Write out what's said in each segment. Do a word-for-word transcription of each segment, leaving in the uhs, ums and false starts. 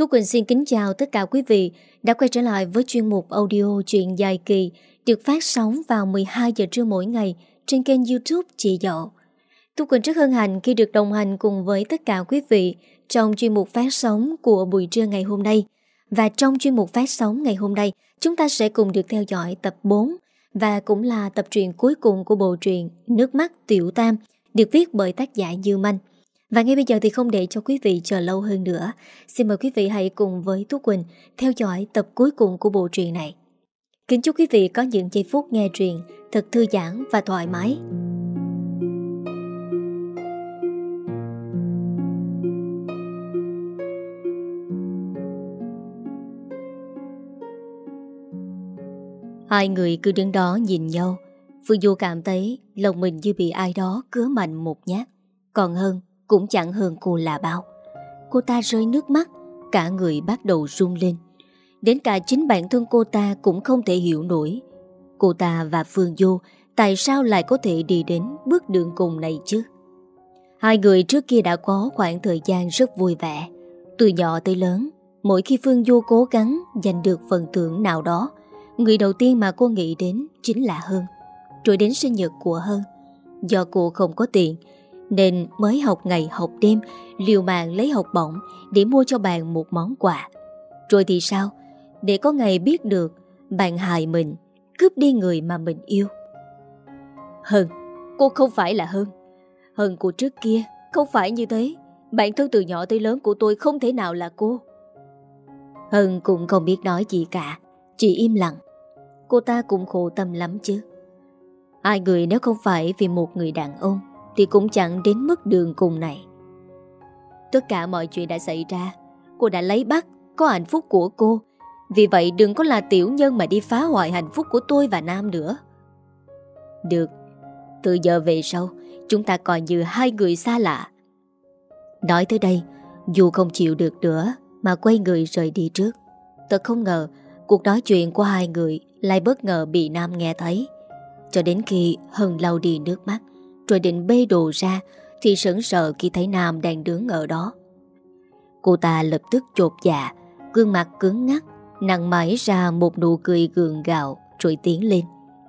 Tú Quỳnh xin kính chào tất cả quý vị đã quay trở lại với chuyên mục audio truyện dài kỳ được phát sóng vào mười hai giờ trưa mỗi ngày trên kênh YouTube Chị Dậu. Tú Quỳnh rất hân hạnh khi được đồng hành cùng với tất cả quý vị trong chuyên mục phát sóng của buổi trưa ngày hôm nay. Và trong chuyên mục phát sóng ngày hôm nay, chúng ta sẽ cùng được theo dõi tập bốn và cũng là tập truyện cuối cùng của bộ truyện Nước Mắt Tiểu Tam được viết bởi tác giả Dương Anh. Và ngay bây giờ thì không để cho quý vị chờ lâu hơn nữa, xin mời quý vị hãy cùng với Tú Quỳnh theo dõi tập cuối cùng của bộ truyện này. Kính chúc quý vị có những giây phút nghe truyện thật thư giãn và thoải mái. Hai người cứ đứng đó nhìn nhau. Phương Du cảm thấy lòng mình như bị ai đó cứa mạnh một nhát. Còn hơn cũng chẳng hơn cô là bao. Cô ta rơi nước mắt, cả người bắt đầu run lên. Đến cả chính bản thân cô ta cũng không thể hiểu nổi. Cô ta và Phương Du tại sao lại có thể đi đến bước đường cùng này chứ? Hai người trước kia đã có khoảng thời gian rất vui vẻ. Từ nhỏ tới lớn, mỗi khi Phương Du cố gắng giành được phần thưởng nào đó, người đầu tiên mà cô nghĩ đến chính là Hơn. Rồi đến sinh nhật của Hơn. Do cô không có tiền nên mới học ngày học đêm, liều mạng lấy học bổng để mua cho bạn một món quà. Rồi thì sao? Để có ngày biết được bạn hại mình, cướp đi người mà mình yêu. Hơn, cô không phải là Hơn. Hơn của trước kia không phải như thế. Bạn thân từ nhỏ tới lớn của tôi không thể nào là cô. Hơn cũng không biết nói gì cả, chỉ im lặng. Cô ta cũng khổ tâm lắm chứ. Hai người nếu không phải vì một người đàn ông thì cũng chẳng đến mức đường cùng này. Tất cả mọi chuyện đã xảy ra. Cô đã lấy Bắc, có hạnh phúc của cô. Vì vậy đừng có là tiểu nhân mà đi phá hoại hạnh phúc của tôi và Nam nữa. Được, từ giờ về sau chúng ta coi như hai người xa lạ. Nói tới đây, dù không chịu được nữa mà quay người rời đi trước. Thật không ngờ cuộc nói chuyện của hai người lại bất ngờ bị Nam nghe thấy. Cho đến khi Hân lau đi nước mắt rồi định bê đồ ra thì sững sờ khi thấy Nam đang đứng ở đó. Cô ta lập tức chột dạ, gương mặt cứng ngắc, nặng mãi ra một nụ cười gượng gạo rồi tiến lên.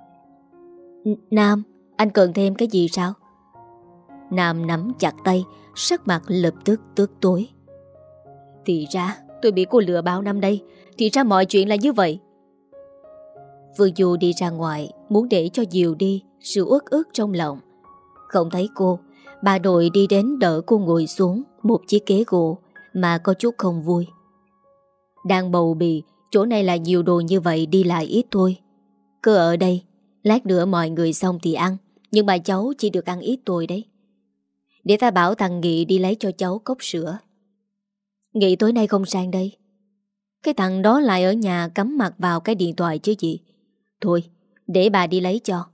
Nam, anh cần thêm cái gì sao? Nam nắm chặt tay, sắc mặt lập tức tức tối. Thì ra tôi bị cô lừa bao năm đây. Thì ra mọi chuyện là như vậy. Phương Du đi ra ngoài muốn để cho dịu đi sự uất ức trong lòng. Không thấy cô, bà nội đi đến đỡ cô ngồi xuống một chiếc ghế gỗ mà có chút không vui. Đang bầu bì, chỗ này là nhiều đồ như vậy đi lại ít thôi. Cứ ở đây, lát nữa mọi người xong thì ăn, nhưng mà cháu chỉ được ăn ít thôi đấy. Để ta bảo thằng Nghị đi lấy cho cháu cốc sữa. Nghị tối nay không sang đây. Cái thằng đó lại ở nhà cắm mặt vào cái điện thoại chứ gì. Thôi, để bà đi lấy cho.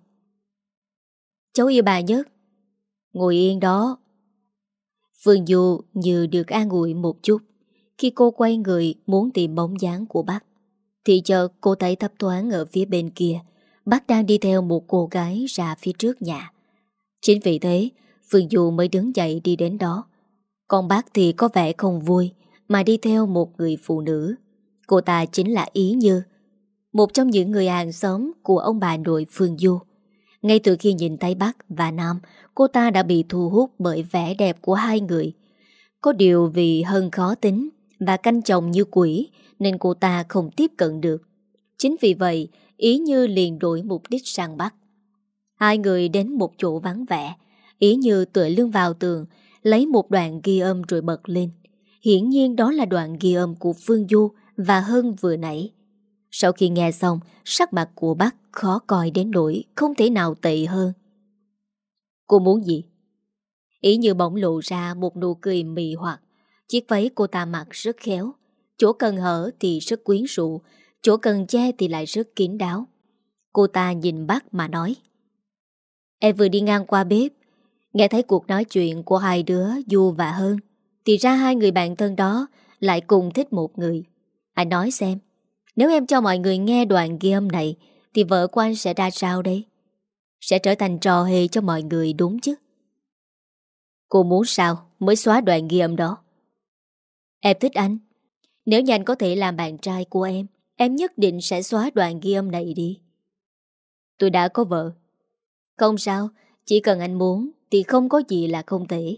Cháu yêu bà nhất. Ngồi yên đó. Phương Du như được an ủi một chút. Khi cô quay người muốn tìm bóng dáng của bác thì chợt cô thấy thấp thoáng ở phía bên kia bác đang đi theo một cô gái ra phía trước nhà. Chính vì thế Phương Du mới đứng dậy đi đến đó. Còn bác thì có vẻ không vui mà đi theo một người phụ nữ. Cô ta chính là Ý Như, một trong những người hàng xóm của ông bà nội Phương Du. Ngay từ khi nhìn thấy bác và Nam, cô ta đã bị thu hút bởi vẻ đẹp của hai người. Có điều vì Hân khó tính và canh chồng như quỷ nên cô ta không tiếp cận được. Chính vì vậy, Ý Như liền đổi mục đích sang Bắc. Hai người đến một chỗ vắng vẻ. Ý Như tựa lưng vào tường, lấy một đoạn ghi âm rồi bật lên. Hiển nhiên đó là đoạn ghi âm của Phương Du và Hân vừa nãy. Sau khi nghe xong, sắc mặt của bác khó coi đến nỗi không thể nào tệ hơn. Cô muốn gì? Ý Như bỗng lộ ra một nụ cười mị hoặc. Chiếc váy cô ta mặc rất khéo. Chỗ cần hở thì rất quyến rũ, chỗ cần che thì lại rất kín đáo. Cô ta nhìn bác mà nói. Em vừa đi ngang qua bếp, nghe thấy cuộc nói chuyện của hai đứa Du và Hân. Thì ra hai người bạn thân đó lại cùng thích một người. Anh nói xem, nếu em cho mọi người nghe đoạn ghi âm này thì vợ của anh sẽ ra sao đây? Sẽ trở thành trò hề cho mọi người đúng chứ? Cô muốn sao mới xóa đoạn ghi âm đó? Em thích anh, Nếu như anh có thể làm bạn trai của em, em nhất định sẽ xóa đoạn ghi âm này đi. Tôi đã có vợ. Không sao, chỉ cần anh muốn thì không có gì là không thể.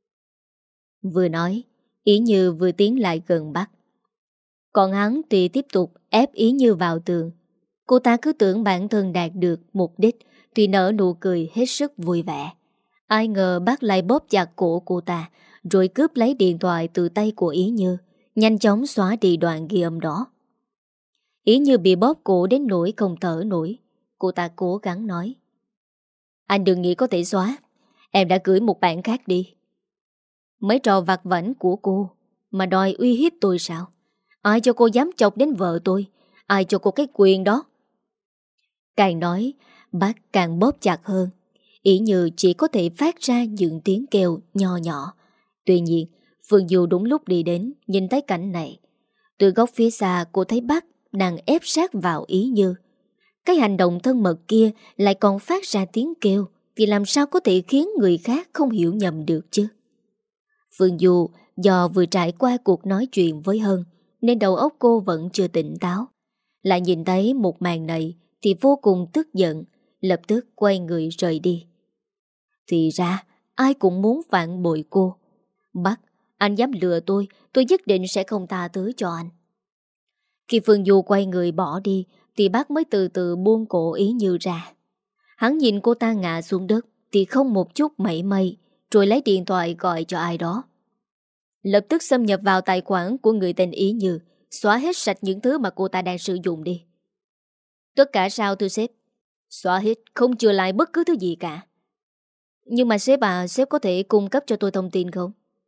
Vừa nói, Ý Như vừa tiến lại gần Bắc. Còn hắn thì tiếp tục ép Ý Như vào tường. Cô ta cứ tưởng bản thân đạt được mục đích thì nở nụ cười hết sức vui vẻ. Ai ngờ Bắc lại bóp chặt cổ cô ta, rồi cướp lấy điện thoại từ tay của Ý Như, nhanh chóng xóa đi đoạn ghi âm đó. Ý Như bị bóp cổ đến nỗi không thở nổi. Cô ta cố gắng nói: Anh đừng nghĩ có thể xóa. Em đã gửi một bản khác đi. Mấy trò vặt vãnh của cô mà đòi uy hiếp tôi sao? Ai cho cô dám chọc đến vợ tôi? Ai cho cô cái quyền đó? Càng nói, bác càng bóp chặt hơn. Ý Như chỉ có thể phát ra những tiếng kêu nho nhỏ. Tuy nhiên, Phương Du đúng lúc đi đến, nhìn thấy cảnh này. Từ góc phía xa cô thấy bác đang ép sát vào Ý Như. Cái hành động thân mật kia lại còn phát ra tiếng kêu, thì làm sao có thể khiến người khác không hiểu nhầm được chứ? Phương Du do vừa trải qua cuộc nói chuyện với Hân nên đầu óc cô vẫn chưa tỉnh táo. Lại nhìn thấy một màn này thì vô cùng tức giận, lập tức quay người rời đi. Thì ra ai cũng muốn phản bội cô. Bắc, anh dám lừa tôi, tôi nhất định sẽ không tha thứ cho anh. Khi Phương Du quay người bỏ đi thì bác mới từ từ buông cổ Ý Như ra. Hắn nhìn cô ta ngã xuống đất thì không một chút mảy may, rồi lấy điện thoại gọi cho ai đó. Lập tức xâm nhập vào tài khoản của người tên Ý Như, xóa hết sạch những thứ mà cô ta đang sử dụng đi. Tất cả sao thưa sếp? Xóa hết, không chừa lại bất cứ thứ gì cả. Nhưng mà sếp à, sếp có thể cung cấp cho tôi thông tin không?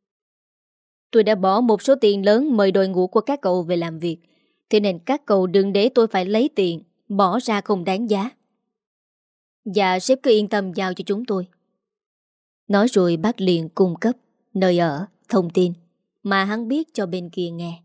Tôi đã bỏ một số tiền lớn mời đội ngũ của các cậu về làm việc, thế nên các cậu đừng để tôi phải lấy tiền bỏ ra không đáng giá. Dạ sếp cứ yên tâm giao cho chúng tôi. Nói rồi bác liền cung cấp nơi ở, thông tin mà hắn biết cho bên kia nghe.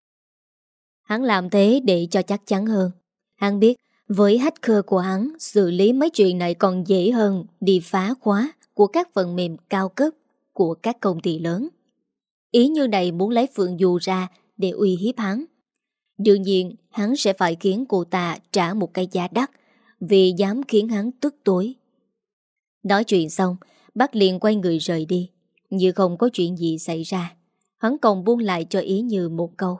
Hắn làm thế để cho chắc chắn hơn. Hắn biết với hacker của hắn, xử lý mấy chuyện này còn dễ hơn đi phá khóa của các phần mềm cao cấp của các công ty lớn. Ý Như này muốn lấy Phượng Du ra để uy hiếp hắn. Đương nhiên hắn sẽ phải khiến cô ta trả một cái giá đắt vì dám khiến hắn tức tối. Nói chuyện xong, bác liền quay người rời đi, như không có chuyện gì xảy ra. Hắn còn buông lại cho Ý Như một câu: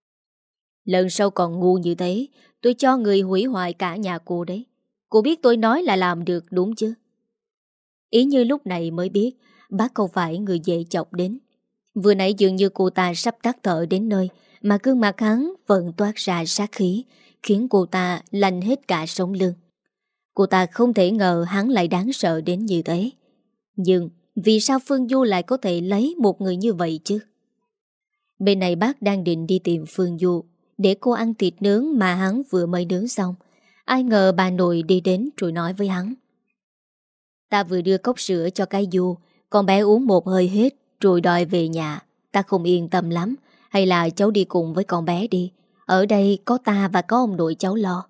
Lần sau còn ngu như thế, tôi cho người hủy hoại cả nhà cô đấy. Cô biết tôi nói là làm được đúng chứ? Ý Như lúc này mới biết bác không phải người dễ chọc đến. Vừa nãy dường như cô ta sắp tắt thở đến nơi, mà gương mặt hắn vẫn toát ra sát khí, khiến cô ta lạnh hết cả sống lưng. Cô ta không thể ngờ hắn lại đáng sợ đến như thế. Nhưng vì sao Phương Du lại có thể lấy một người như vậy chứ? Bên này bác đang định đi tìm Phương Du để cô ăn thịt nướng mà hắn vừa mới nướng xong. Ai ngờ bà nội đi đến rồi nói với hắn: Ta vừa đưa cốc sữa cho cái Du, con bé uống một hơi hết rồi đòi về nhà. Ta không yên tâm lắm. Hay là cháu đi cùng với con bé đi. Ở đây có ta và có ông nội cháu lo.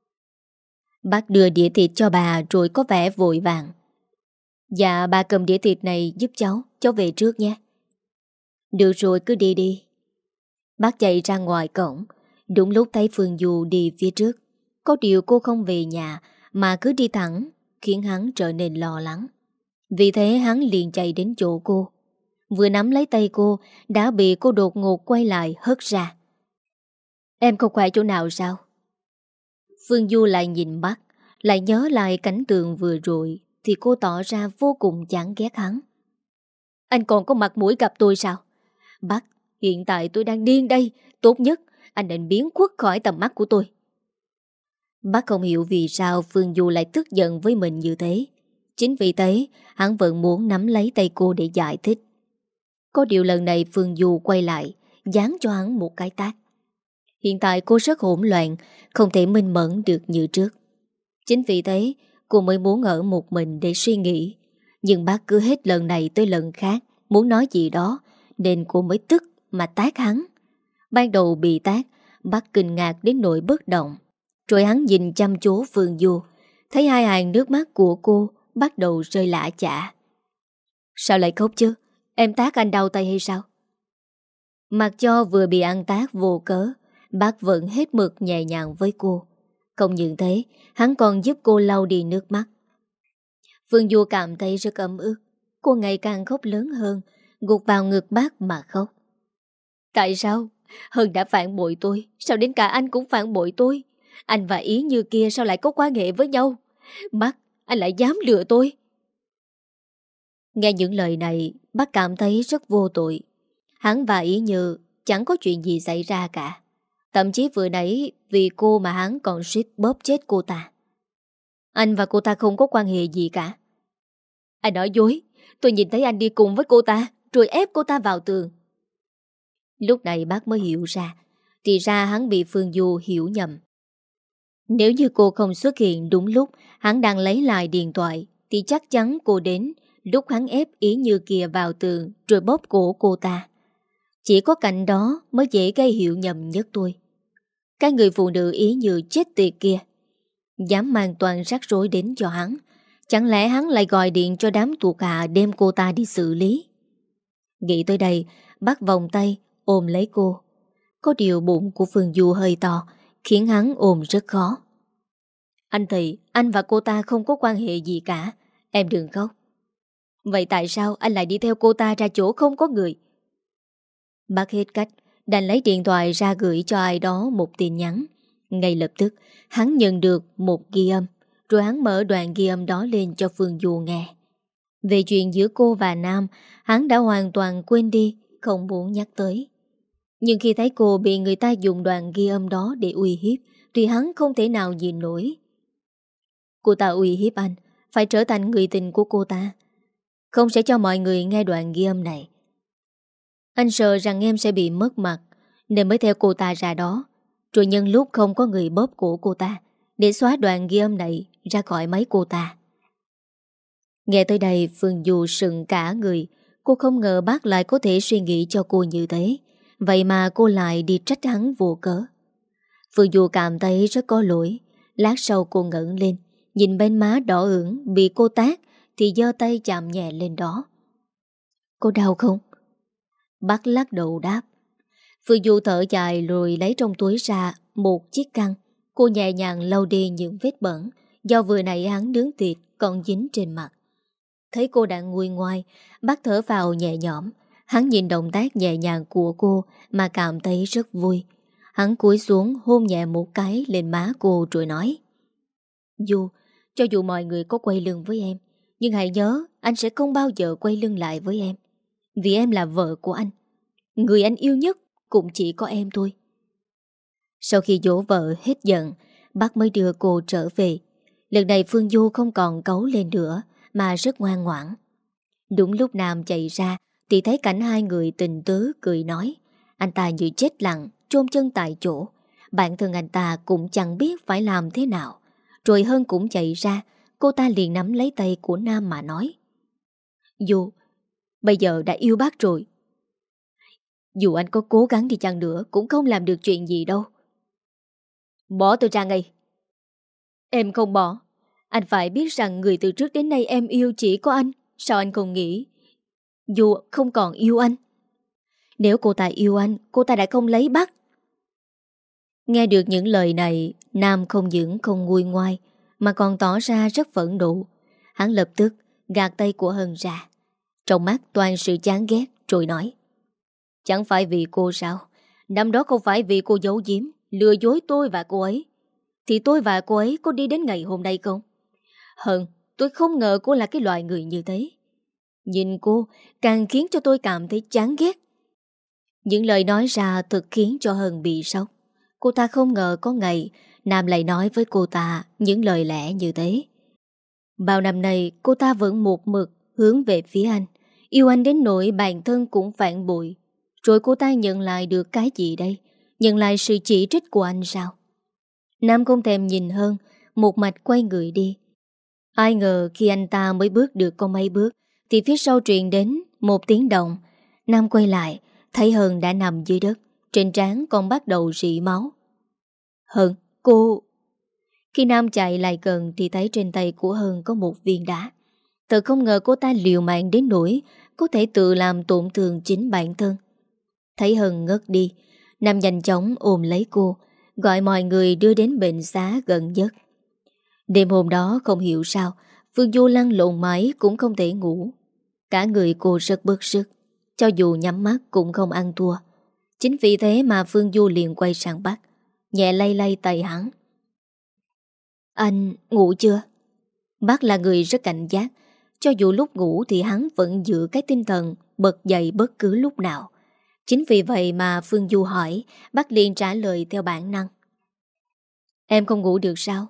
Bác đưa đĩa thịt cho bà rồi có vẻ vội vàng. Dạ bà cầm đĩa thịt này giúp cháu. Cháu về trước nhé. Được rồi, cứ đi đi. Bác chạy ra ngoài cổng. Đúng lúc thấy Phương Du đi phía trước. Có điều cô không về nhà mà cứ đi thẳng, khiến hắn trở nên lo lắng. Vì thế hắn liền chạy đến chỗ cô. Vừa nắm lấy tay cô đã bị cô đột ngột quay lại hất ra. Em không khỏe chỗ nào sao? Phương Du lại nhìn bác, lại nhớ lại cảnh tượng vừa rồi thì cô tỏ ra vô cùng chán ghét hắn. Anh còn có mặt mũi gặp tôi sao? Bác, hiện tại tôi đang điên đây. Tốt nhất anh nên biến khuất khỏi tầm mắt của tôi. Bác không hiểu vì sao Phương Du lại tức giận với mình như thế. Chính vì thế hắn vẫn muốn nắm lấy tay cô để giải thích. Có điều lần này Phương Du quay lại, giáng cho hắn một cái tát. Hiện tại cô rất hỗn loạn, không thể minh mẫn được như trước. Chính vì thế cô mới muốn ở một mình để suy nghĩ. Nhưng bác cứ hết lần này tới lần khác muốn nói gì đó, nên cô mới tức mà tát hắn. Ban đầu bị tát, bác kinh ngạc đến nỗi bất động. Rồi hắn nhìn chăm chú Phương Du, thấy hai hàng nước mắt của cô bắt đầu rơi lã chả. Sao lại khóc chứ? Em tát anh đau tay hay sao? Mặc cho vừa bị ăn tác vô cớ, bác vẫn hết mực nhẹ nhàng với cô. Không những thế, hắn còn giúp cô lau đi nước mắt. Phương Du cảm thấy rất ấm ức. Cô ngày càng khóc lớn hơn, gục vào ngực bác mà khóc. Tại sao? Hân đã phản bội tôi, sao đến cả anh cũng phản bội tôi? Anh và Ý Như kia sao lại có quan hệ với nhau? Bác, anh lại dám lừa tôi. Nghe những lời này, bác cảm thấy rất vô tội. Hắn và Ý Như chẳng có chuyện gì xảy ra cả. Thậm chí vừa nãy vì cô mà hắn còn suýt bóp chết cô ta. Anh và cô ta không có quan hệ gì cả. Anh nói dối. Tôi nhìn thấy anh đi cùng với cô ta, rồi ép cô ta vào tường. Lúc này bác mới hiểu ra. Thì ra hắn bị Phương Du hiểu nhầm. Nếu như cô không xuất hiện đúng lúc hắn đang lấy lại điện thoại, thì chắc chắn cô đến lúc hắn ép Ý Như kia vào tường rồi bóp cổ cô ta. Chỉ có cảnh đó mới dễ gây hiểu nhầm nhất tôi. Cái người phụ nữ Ý Như chết tiệt kia dám mang toàn rắc rối đến cho hắn. Chẳng lẽ hắn lại gọi điện cho đám thuộc hạ đem cô ta đi xử lý? Nghĩ tới đây, bác vòng tay ôm lấy cô. Có điều bụng của Phương Du hơi to, khiến hắn ôm rất khó. Anh thì anh và cô ta không có quan hệ gì cả. Em đừng khóc. Vậy tại sao anh lại đi theo cô ta ra chỗ không có người? Bác hết cách, đành lấy điện thoại ra gửi cho ai đó một tin nhắn. Ngay lập tức, hắn nhận được một ghi âm, rồi hắn mở đoạn ghi âm đó lên cho Phương Du nghe. Về chuyện giữa cô và Nam, hắn đã hoàn toàn quên đi, không muốn nhắc tới. Nhưng khi thấy cô bị người ta dùng đoạn ghi âm đó để uy hiếp, thì hắn không thể nào nhìn nổi. Cô ta uy hiếp anh, phải trở thành người tình của cô ta. Không sẽ cho mọi người nghe đoạn ghi âm này. Anh sợ rằng em sẽ bị mất mặt, nên mới theo cô ta ra đó, rồi nhân lúc không có người bóp cổ cô ta, để xóa đoạn ghi âm này ra khỏi máy cô ta. Nghe tới đây Phương Du sừng cả người. Cô không ngờ bác lại có thể suy nghĩ cho cô như thế. Vậy mà cô lại đi trách hắn vô cớ. Phương Du cảm thấy rất có lỗi. Lát sau cô ngẩng lên, nhìn bên má đỏ ửng bị cô tát, thì giơ tay chạm nhẹ lên đó. Cô đau không? Bác lắc đầu đáp. Phương Du thở dài rồi lấy trong túi ra một chiếc khăn. Cô nhẹ nhàng lau đi những vết bẩn do vừa nãy hắn nướng thịt còn dính trên mặt. Thấy cô đã nguôi ngoai, bác thở vào nhẹ nhõm. Hắn nhìn động tác nhẹ nhàng của cô mà cảm thấy rất vui. Hắn cúi xuống hôn nhẹ một cái lên má cô rồi nói: Du, cho dù mọi người có quay lưng với em, nhưng hãy nhớ anh sẽ không bao giờ quay lưng lại với em. Vì em là vợ của anh. Người anh yêu nhất cũng chỉ có em thôi. Sau khi dỗ vợ hết giận, bác mới đưa cô trở về. Lần này Phương Du không còn cấu lên nữa, mà rất ngoan ngoãn. Đúng lúc Nam chạy ra thì thấy cảnh hai người tình tứ cười nói. Anh ta như chết lặng, chôn chân tại chỗ. Bản thân anh ta cũng chẳng biết phải làm thế nào. Rồi Hân cũng chạy ra. Cô ta liền nắm lấy tay của Nam mà nói: Du, bây giờ đã yêu bác rồi. Dù anh có cố gắng đi chăng nữa cũng không làm được chuyện gì đâu. Bỏ tôi ra ngay. Em không bỏ. Anh phải biết rằng người từ trước đến nay em yêu chỉ có anh. Sao anh không nghĩ dù không còn yêu anh? Nếu cô ta yêu anh, cô ta đã không lấy bác. Nghe được những lời này, Nam không những không nguôi ngoai, mà còn tỏ ra rất phẫn nộ. Hắn lập tức gạt tay của Hân ra, trong mắt toàn sự chán ghét, rồi nói: Chẳng phải vì cô sao? Năm đó không phải vì cô giấu giếm, lừa dối tôi và cô ấy, thì tôi và cô ấy có đi đến ngày hôm nay không? Hân, tôi không ngờ cô là cái loại người như thế. Nhìn cô càng khiến cho tôi cảm thấy chán ghét. Những lời nói ra thật khiến cho Hân bị sốc. Cô ta không ngờ có ngày Nam lại nói với cô ta những lời lẽ như thế. Bao năm nay cô ta vẫn một mực hướng về phía anh, yêu anh đến nỗi bản thân cũng phản bội. Rồi cô ta nhận lại được cái gì đây? Nhận lại sự chỉ trích của anh sao? Nam không thèm nhìn Hân, một mạch quay người đi. Ai ngờ khi anh ta mới bước được có mấy bước thì phía sau truyền đến một tiếng động. Nam quay lại, thấy Hân đã nằm dưới đất, trên trán còn bắt đầu rỉ máu. Hân, cô... Khi Nam chạy lại gần thì thấy trên tay của Hân có một viên đá. Thật không ngờ cô ta liều mạng đến nỗi có thể tự làm tổn thương chính bản thân. Thấy Hân ngất đi, Nam nhanh chóng ôm lấy cô, gọi mọi người đưa đến bệnh xá gần nhất. Đêm hôm đó không hiểu sao Phương Du lăn lộn mãi cũng không thể ngủ. Cả người cô rất bức sức, cho dù nhắm mắt cũng không ăn thua. Chính vì thế mà Phương Du liền quay sang Bắc, nhẹ lay lay tay hắn. Anh ngủ chưa? Bác là người rất cảnh giác, cho dù lúc ngủ thì hắn vẫn giữ cái tinh thần bật dậy bất cứ lúc nào. Chính vì vậy mà Phương Du hỏi, bác liền trả lời theo bản năng. Em không ngủ được sao?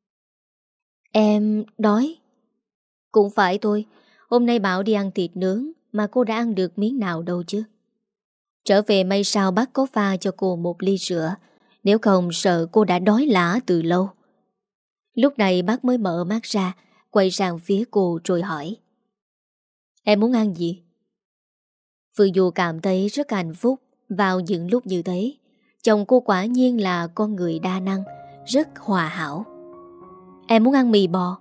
Em đói. Cũng phải thôi, hôm nay bảo đi ăn thịt nướng mà cô đã ăn được miếng nào đâu chứ. Trở về may sao bác có pha cho cô một ly sữa, nếu không sợ cô đã đói lả từ lâu. Lúc này bác mới mở mắt ra, quay sang phía cô rồi hỏi. Em muốn ăn gì? Phương Du cảm thấy rất hạnh phúc vào những lúc như thế. Chồng cô quả nhiên là con người đa năng, rất hòa hảo. Em muốn ăn mì bò.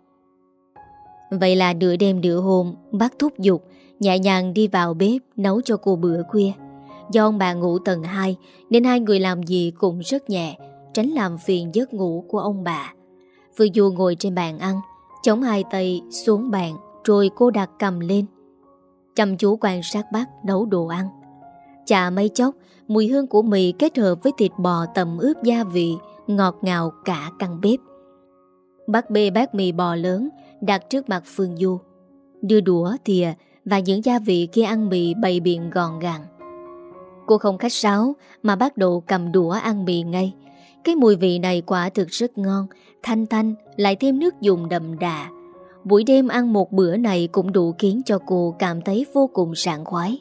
Vậy là nửa đêm nửa hôm, bác thúc giục, nhẹ nhàng đi vào bếp nấu cho cô bữa khuya. Do ông bà ngủ tầng hai nên hai người làm gì cũng rất nhẹ, tránh làm phiền giấc ngủ của ông bà. Phương Du ngồi trên bàn ăn, chống hai tay xuống bàn, rồi cô đặt cầm lên, chăm chú quan sát bác nấu đồ ăn. Chà mấy chốc, mùi hương của mì kết hợp với thịt bò tẩm ướp gia vị, ngọt ngào cả căn bếp. Bác bê bát mì bò lớn đặt trước mặt Phương Du, đưa đũa, thìa và những gia vị kia ăn mì bày biện gọn gàng. Cô không khách sáo mà bắt đầu cầm đũa ăn mì ngay. Cái mùi vị này quả thực rất ngon, thanh thanh, lại thêm nước dùng đậm đà. Buổi đêm ăn một bữa này cũng đủ khiến cho cô cảm thấy vô cùng sảng khoái.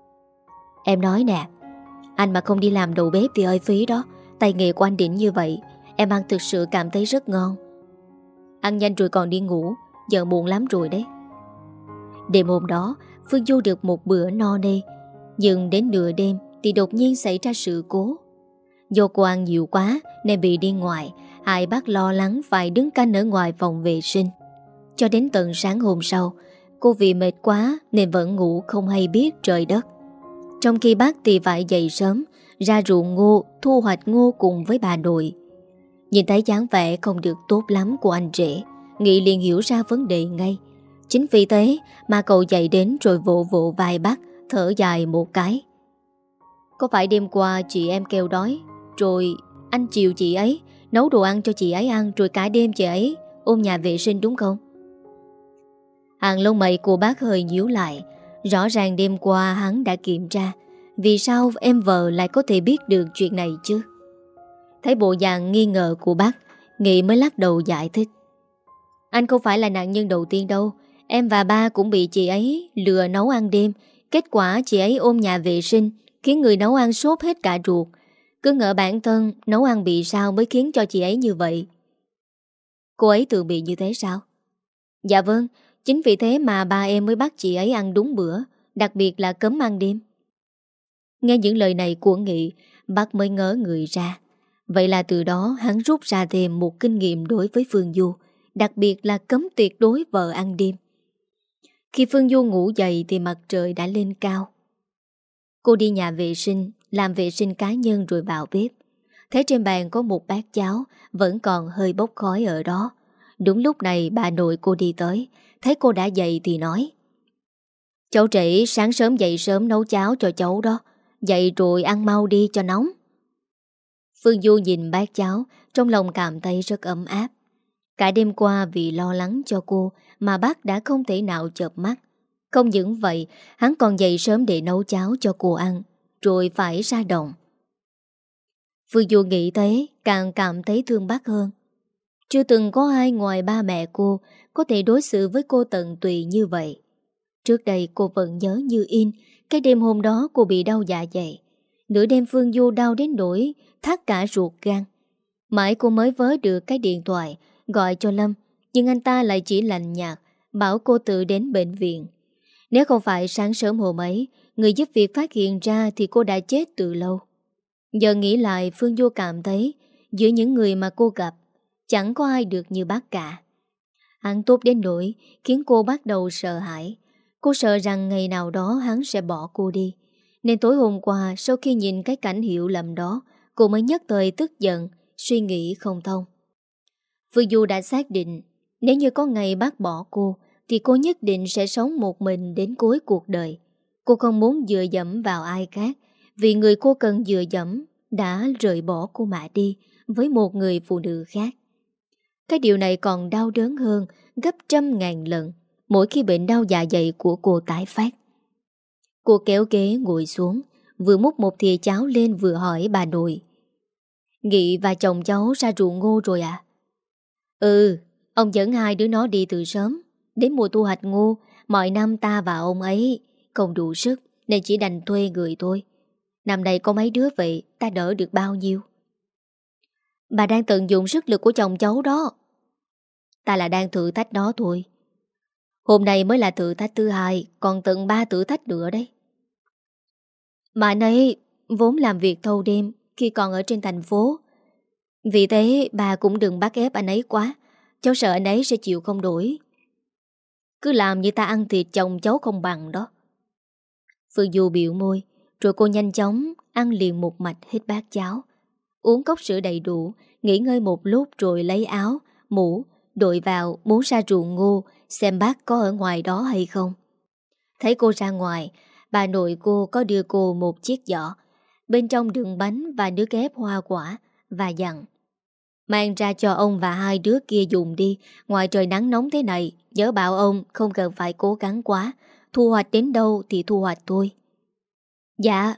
Em nói nè, anh mà không đi làm đầu bếp thì hơi phí đó. Tay nghề của anh đỉnh như vậy, em ăn thực sự cảm thấy rất ngon. Ăn nhanh rồi còn đi ngủ, giờ muộn lắm rồi đấy. Đêm hôm đó, Phương Du được một bữa no nê, nhưng đến nửa đêm thì đột nhiên xảy ra sự cố. Do cô ăn nhiều quá nên bị đi ngoài, hai bác lo lắng phải đứng canh ở ngoài phòng vệ sinh. Cho đến tận sáng hôm sau, cô vì mệt quá nên vẫn ngủ không hay biết trời đất. Trong khi bác thì phải dậy sớm, ra ruộng ngô, thu hoạch ngô cùng với bà nội. Nhìn thấy dáng vẻ không được tốt lắm của anh rể, Nghị liền hiểu ra vấn đề ngay. Chính vì thế mà cậu dậy đến rồi vỗ vỗ vai bác, thở dài một cái. Có phải đêm qua chị em kêu đói, rồi anh chiều chị ấy, nấu đồ ăn cho chị ấy ăn, rồi cả đêm chị ấy ôm nhà vệ sinh đúng không? Hàng lông mày của bác hơi nhíu lại. Rõ ràng đêm qua hắn đã kiểm tra, vì sao em vợ lại có thể biết được chuyện này chứ? Thấy bộ dạng nghi ngờ của bác, Nghị mới lắc đầu giải thích. Anh không phải là nạn nhân đầu tiên đâu. Em và ba cũng bị chị ấy lừa nấu ăn đêm. Kết quả chị ấy ôm nhà vệ sinh, khiến người nấu ăn sốt hết cả ruột. Cứ ngỡ bản thân nấu ăn bị sao mới khiến cho chị ấy như vậy. Cô ấy tự bị như thế sao? Dạ vâng, chính vì thế mà ba em mới bắt chị ấy ăn đúng bữa, đặc biệt là cấm ăn đêm. Nghe những lời này của Nghị, bác mới ngớ người ra. Vậy là từ đó hắn rút ra thêm một kinh nghiệm đối với Phương Du, đặc biệt là cấm tuyệt đối vợ ăn đêm. Khi Phương Du ngủ dậy thì mặt trời đã lên cao. Cô đi nhà vệ sinh, làm vệ sinh cá nhân rồi vào bếp. Thấy trên bàn có một bát cháo vẫn còn hơi bốc khói ở đó. Đúng lúc này bà nội cô đi tới, thấy cô đã dậy thì nói: Cháu trễ sáng sớm dậy sớm nấu cháo cho cháu đó, dậy rồi ăn mau đi cho nóng. Phương Du nhìn bát cháo, trong lòng cảm thấy rất ấm áp. Cả đêm qua vì lo lắng cho cô mà bác đã không thể nào chợp mắt. Không những vậy, hắn còn dậy sớm để nấu cháo cho cô ăn, rồi phải ra đồng. Phương Du nghĩ thế, càng cảm thấy thương bác hơn. Chưa từng có ai ngoài ba mẹ cô có thể đối xử với cô tận tụy như vậy. Trước đây cô vẫn nhớ như in cái đêm hôm đó cô bị đau dạ dày. Nửa đêm Phương Du đau đến nỗi thắt cả ruột gan. Mãi cô mới vớ được cái điện thoại gọi cho Lâm, nhưng anh ta lại chỉ lạnh nhạt bảo cô tự đến bệnh viện. Nếu không phải sáng sớm hôm ấy người giúp việc phát hiện ra thì cô đã chết từ lâu. Giờ nghĩ lại, Phương Du cảm thấy giữa những người mà cô gặp chẳng có ai được như bác cả. Hắn tốt đến nỗi khiến cô bắt đầu sợ hãi. Cô sợ rằng ngày nào đó hắn sẽ bỏ cô đi. Nên tối hôm qua sau khi nhìn cái cảnh hiểu lầm đó, cô mới nhất thời tức giận, suy nghĩ không thông. Phương Du đã xác định nếu như có ngày bác bỏ cô thì cô nhất định sẽ sống một mình đến cuối cuộc đời. Cô không muốn dựa dẫm vào ai khác, vì người cô cần dựa dẫm đã rời bỏ cô mà đi với một người phụ nữ khác. Cái điều này còn đau đớn hơn gấp trăm ngàn lần mỗi khi bệnh đau dạ dày của cô tái phát. Cô kéo ghế ngồi xuống, vừa múc một thìa cháo lên vừa hỏi bà nội: Nghị và chồng cháu ra ruộng ngô rồi à? Ừ, ông dẫn hai đứa nó đi từ sớm. Đến mùa thu hoạch ngô, mọi năm ta và ông ấy không đủ sức nên chỉ đành thuê người thôi. Năm nay có mấy đứa vậy, ta đỡ được bao nhiêu? Bà đang tận dụng sức lực của chồng cháu đó. Ta là đang thử thách đó thôi. Hôm nay mới là thử thách thứ hai, còn tận ba thử thách nữa đấy. Mà anh ấy vốn làm việc thâu đêm khi còn ở trên thành phố. Vì thế bà cũng đừng bắt ép anh ấy quá. Cháu sợ anh ấy sẽ chịu không nổi. Cứ làm như ta ăn thịt chồng cháu không bằng đó. Phương Du biểu môi, rồi cô nhanh chóng ăn liền một mạch hết bát cháo. Uống cốc sữa đầy đủ, nghỉ ngơi một lúc rồi lấy áo, mũ, đội vào muốn ra ruộng ngô xem bác có ở ngoài đó hay không. Thấy cô ra ngoài, bà nội cô có đưa cô một chiếc giỏ, bên trong đựng bánh và nước ép hoa quả, và dặn: Mang ra cho ông và hai đứa kia dùng đi. Ngoài trời nắng nóng thế này, nhớ bảo ông không cần phải cố gắng quá. Thu hoạch đến đâu thì thu hoạch thôi. Dạ.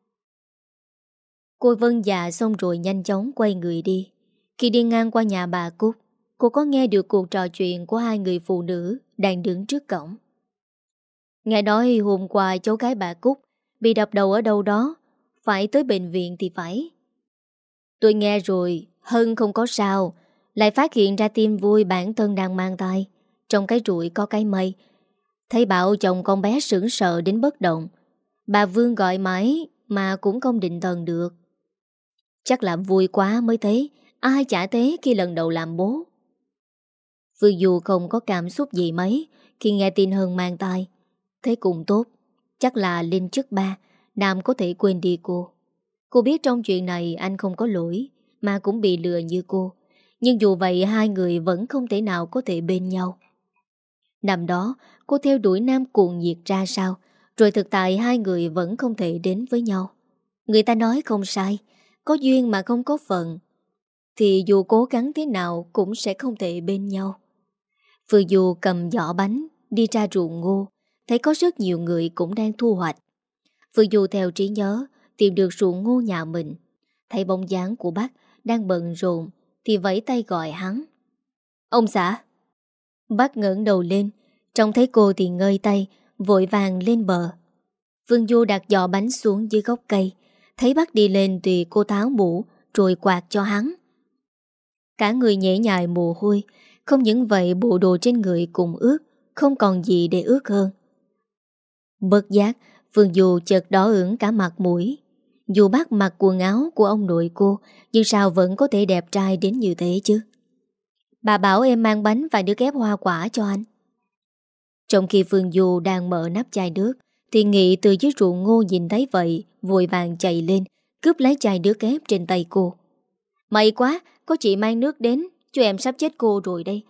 Cô vâng dạ xong rồi nhanh chóng quay người đi. Khi đi ngang qua nhà bà Cúc, cô có nghe được cuộc trò chuyện của hai người phụ nữ đang đứng trước cổng. Nghe nói hôm qua cháu gái bà Cúc bị đập đầu ở đâu đó, phải tới bệnh viện thì phải. Tôi nghe rồi, Hân không có sao, lại phát hiện ra tin vui bản thân đang mang thai. Trong cái rủi có cái mây. Thấy bảo chồng con bé sững sờ đến bất động. Bà Vương gọi mãi mà cũng không định thần được. Chắc là vui quá mới thế. Ai chả thế khi lần đầu làm bố. Phương Du không có cảm xúc gì mấy khi nghe tin Hân mang thai. Thế cũng tốt. Chắc là lên chức ba, Nam có thể quên đi cô. Cô biết trong chuyện này anh không có lỗi, mà cũng bị lừa như cô. Nhưng dù vậy hai người vẫn không thể nào có thể bên nhau. Năm đó cô theo đuổi Nam cuồng nhiệt ra sao, rồi thực tại hai người vẫn không thể đến với nhau. Người ta nói không sai, có duyên mà không có phận thì dù cố gắng thế nào cũng sẽ không thể bên nhau. Phương Du cầm giỏ bánh đi ra ruộng ngô, thấy có rất nhiều người cũng đang thu hoạch. Phương Du theo trí nhớ tìm được ruộng ngô nhà mình, thấy bóng dáng của bác đang bận rộn thì vẫy tay gọi hắn. Ông xã. Bác ngẩng đầu lên, trông thấy cô thì ngơi tay, vội vàng lên bờ. Phương Du đặt giỏ bánh xuống dưới gốc cây, thấy bác đi lên thì cô tháo mũ rồi quạt cho hắn. Cả người nhễ nhại mồ hôi, không những vậy bộ đồ trên người cũng ướt, không còn gì để ướt hơn. Bất giác, Phương Du chợt đỏ ửng cả mặt mũi. Dù bác mặc quần áo của ông nội cô, nhưng sao vẫn có thể đẹp trai đến như thế chứ? Bà bảo em mang bánh và nước ép hoa quả cho anh. Trong khi Phương Du đang mở nắp chai nước, thì Nghị từ dưới ruộng ngô nhìn thấy vậy, vội vàng chạy lên, cướp lấy chai nước ép trên tay cô. May quá, có chị mang nước đến, cho em sắp chết cô rồi đây.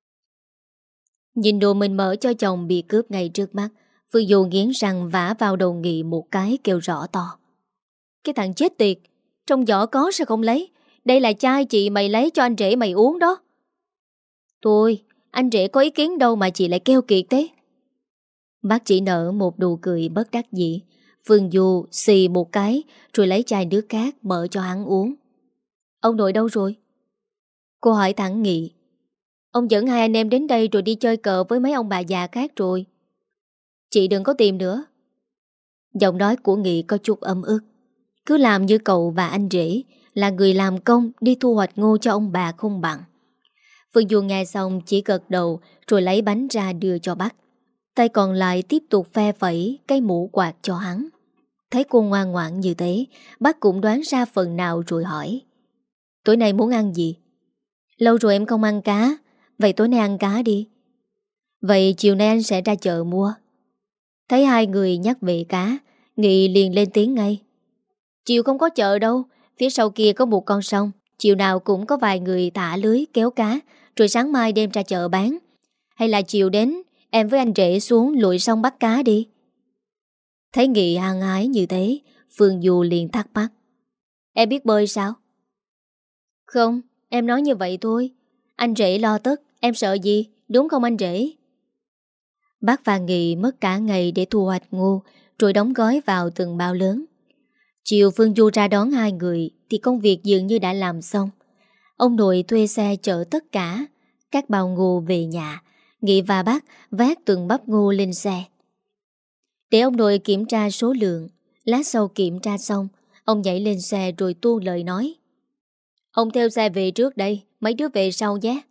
Nhìn đồ mình mở cho chồng bị cướp ngay trước mắt, Phương Du nghiến răng vả vào đầu Nghị một cái kêu rõ to. Cái thằng chết tiệt, trong giỏ có sao không lấy? Đây là chai chị mày lấy cho anh rể mày uống đó. Thôi, anh rể có ý kiến đâu mà chị lại keo kiệt thế. Bác chỉ nở một nụ cười bất đắc dĩ. Phương Du xì một cái rồi lấy chai nước khác mở cho hắn uống. Ông nội đâu rồi? Cô hỏi thẳng Nghị. Ông dẫn hai anh em đến đây rồi đi chơi cờ với mấy ông bà già khác rồi. Chị đừng có tìm nữa. Giọng nói của Nghị có chút ấm ức. Cứ làm như cậu và anh rể là người làm công đi thu hoạch ngô cho ông bà không bằng. Phương Du nghe xong chỉ gật đầu rồi lấy bánh ra đưa cho bác. Tay còn lại tiếp tục phe phẩy cái mũ quạt cho hắn. Thấy cô ngoan ngoãn như thế, bác cũng đoán ra phần nào rồi hỏi. Tối nay muốn ăn gì? Lâu rồi em không ăn cá, vậy tối nay ăn cá đi. Vậy chiều nay anh sẽ ra chợ mua. Thấy hai người nhắc về cá, Nghị liền lên tiếng ngay. Chiều không có chợ đâu, phía sau kia có một con sông, chiều nào cũng có vài người thả lưới kéo cá, rồi sáng mai đem ra chợ bán. Hay là chiều đến em với anh rể xuống lội sông bắt cá đi. Thấy Nghị hăng hái như thế, Phương Du liền thắc mắc. Em biết bơi sao? Không, em nói như vậy thôi. Anh rể lo tất, em sợ gì, đúng không anh rể? Bác và Nghị mất cả ngày để thu hoạch ngô, rồi đóng gói vào từng bao lớn. Chiều Phương Du ra đón hai người thì công việc dường như đã làm xong. Ông nội thuê xe chở tất cả các bao ngô về nhà. Nghị và bác vác từng bắp ngô lên xe. Để ông nội kiểm tra số lượng. Lát sau kiểm tra xong, ông nhảy lên xe rồi tu lời nói. Ông theo xe về trước đây, mấy đứa về sau nhé.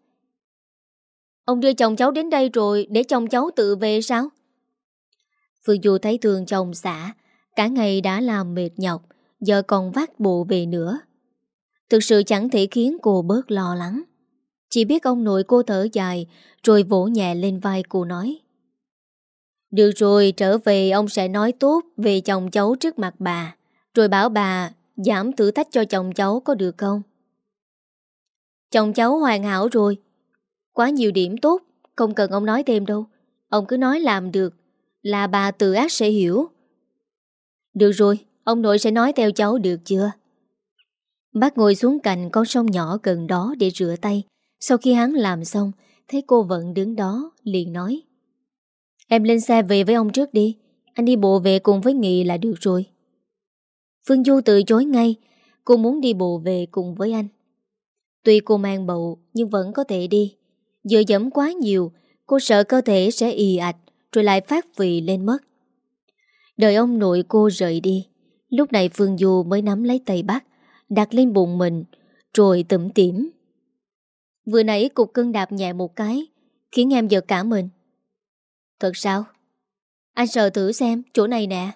Ông đưa chồng cháu đến đây rồi để chồng cháu tự về sao? Phương Du thấy thương chồng xã, cả ngày đã làm mệt nhọc, giờ còn vác bộ về nữa. Thực sự chẳng thể khiến cô bớt lo lắng. Chỉ biết ông nội cô thở dài, rồi vỗ nhẹ lên vai cô nói. Được rồi, trở về ông sẽ nói tốt về chồng cháu trước mặt bà, rồi bảo bà giảm thử thách cho chồng cháu có được không? Chồng cháu hoàn hảo rồi. Quá nhiều điểm tốt, không cần ông nói thêm đâu. Ông cứ nói làm được, là bà tự ác sẽ hiểu. Được rồi, ông nội sẽ nói theo cháu được chưa? Bác ngồi xuống cạnh con sông nhỏ gần đó để rửa tay. Sau khi hắn làm xong, thấy cô vẫn đứng đó, liền nói. Em lên xe về với ông trước đi. Anh đi bộ về cùng với Nghị là được rồi. Phương Du từ chối ngay. Cô muốn đi bộ về cùng với anh. Tuy cô mang bầu nhưng vẫn có thể đi. Dựa dẫm quá nhiều, cô sợ cơ thể sẽ ì ạch, rồi lại phát phì lên mất. Đợi ông nội cô rời đi, lúc này Phương Du mới nắm lấy tay bác, đặt lên bụng mình, rồi tủm tỉm. Vừa nãy cục cưng đạp nhẹ một cái, khiến em giật cả mình. Thật sao? Anh sờ thử xem, chỗ này nè.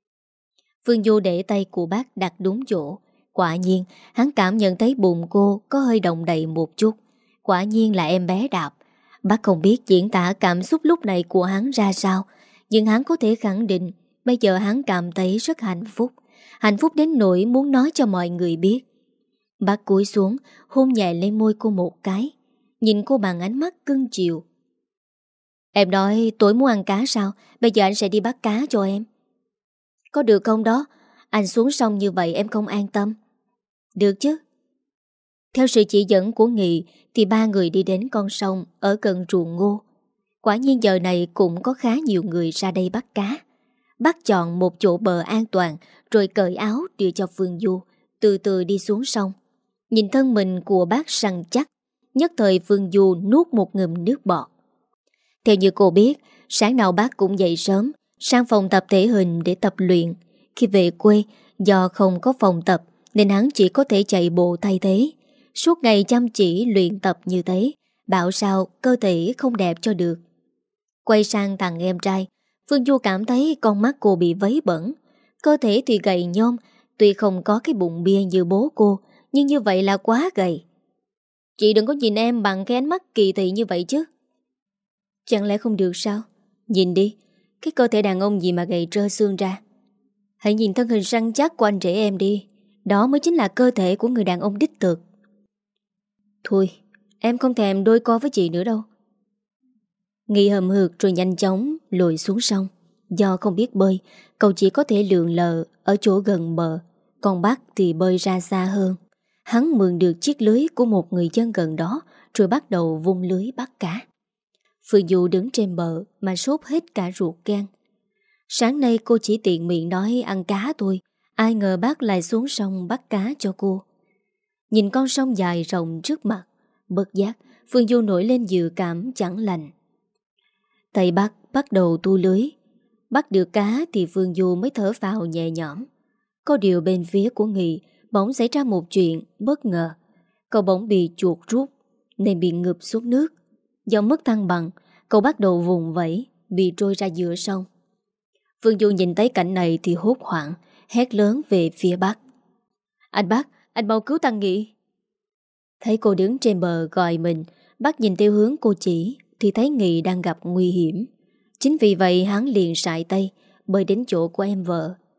Phương Du để tay của bác đặt đúng chỗ. Quả nhiên, hắn cảm nhận thấy bụng cô có hơi động đậy một chút. Quả nhiên là em bé đạp. Bác không biết diễn tả cảm xúc lúc này của hắn ra sao, nhưng hắn có thể khẳng định bây giờ hắn cảm thấy rất hạnh phúc. Hạnh phúc đến nỗi muốn nói cho mọi người biết. Bác cúi xuống, hôn nhẹ lên môi cô một cái, nhìn cô bằng ánh mắt cưng chiều. Em nói tối muốn ăn cá sao? Bây giờ anh sẽ đi bắt cá cho em. Có được không đó? Anh xuống sông như vậy em không an tâm. Được chứ? Theo sự chỉ dẫn của Nghị thì ba người đi đến con sông ở gần ruộng ngô. Quả nhiên giờ này cũng có khá nhiều người ra đây bắt cá. Bác chọn một chỗ bờ an toàn rồi cởi áo đưa cho Phương Du, từ từ đi xuống sông. Nhìn thân mình của bác săn chắc, nhất thời Phương Du nuốt một ngụm nước bọt. Theo như cô biết, sáng nào bác cũng dậy sớm, sang phòng tập thể hình để tập luyện. Khi về quê, do không có phòng tập nên hắn chỉ có thể chạy bộ thay thế. Suốt ngày chăm chỉ luyện tập như thế, bảo sao cơ thể không đẹp cho được. Quay sang thằng em trai, Phương Du cảm thấy con mắt cô bị vấy bẩn. Cơ thể thì gầy nhom, tuy không có cái bụng bia như bố cô, nhưng như vậy là quá gầy. Chị đừng có nhìn em bằng cái ánh mắt kỳ thị như vậy chứ. Chẳng lẽ không được sao? Nhìn đi, cái cơ thể đàn ông gì mà gầy trơ xương ra. Hãy nhìn thân hình săn chắc của anh rể em đi. Đó mới chính là cơ thể của người đàn ông đích thực. Thôi, em không thèm đôi co với chị nữa đâu. Nghị hầm hực rồi nhanh chóng lùi xuống sông. Do không biết bơi, cậu chỉ có thể lượn lờ ở chỗ gần bờ. Còn bác thì bơi ra xa hơn. Hắn mượn được chiếc lưới của một người dân gần đó, rồi bắt đầu vung lưới bắt cá. Phương Du đứng trên bờ mà sốt hết cả ruột gan. Sáng nay cô chỉ tiện miệng nói ăn cá thôi, ai ngờ bác lại xuống sông bắt cá cho cô. Nhìn con sông dài rộng trước mặt, bất giác Phương Du nổi lên dự cảm chẳng lành. Tay bác bắt đầu tu lưới. Bắt được cá thì Phương Du mới thở phào nhẹ nhõm. Có điều bên phía của Nghị bỗng xảy ra một chuyện bất ngờ. Cậu bỗng bị chuột rút nên bị ngụp xuống nước. Do mất thăng bằng, cậu bắt đầu vùng vẫy, bị trôi ra giữa sông. Phương Du nhìn thấy cảnh này thì hốt hoảng, hét lớn về phía bác. Anh bác, anh mau cứu Tăng Nghị. Thấy cô đứng trên bờ gọi mình, bác nhìn theo hướng cô chỉ thì thấy Nghị đang gặp nguy hiểm. Chính vì vậy hắn liền sải tay bơi đến chỗ của em vợ.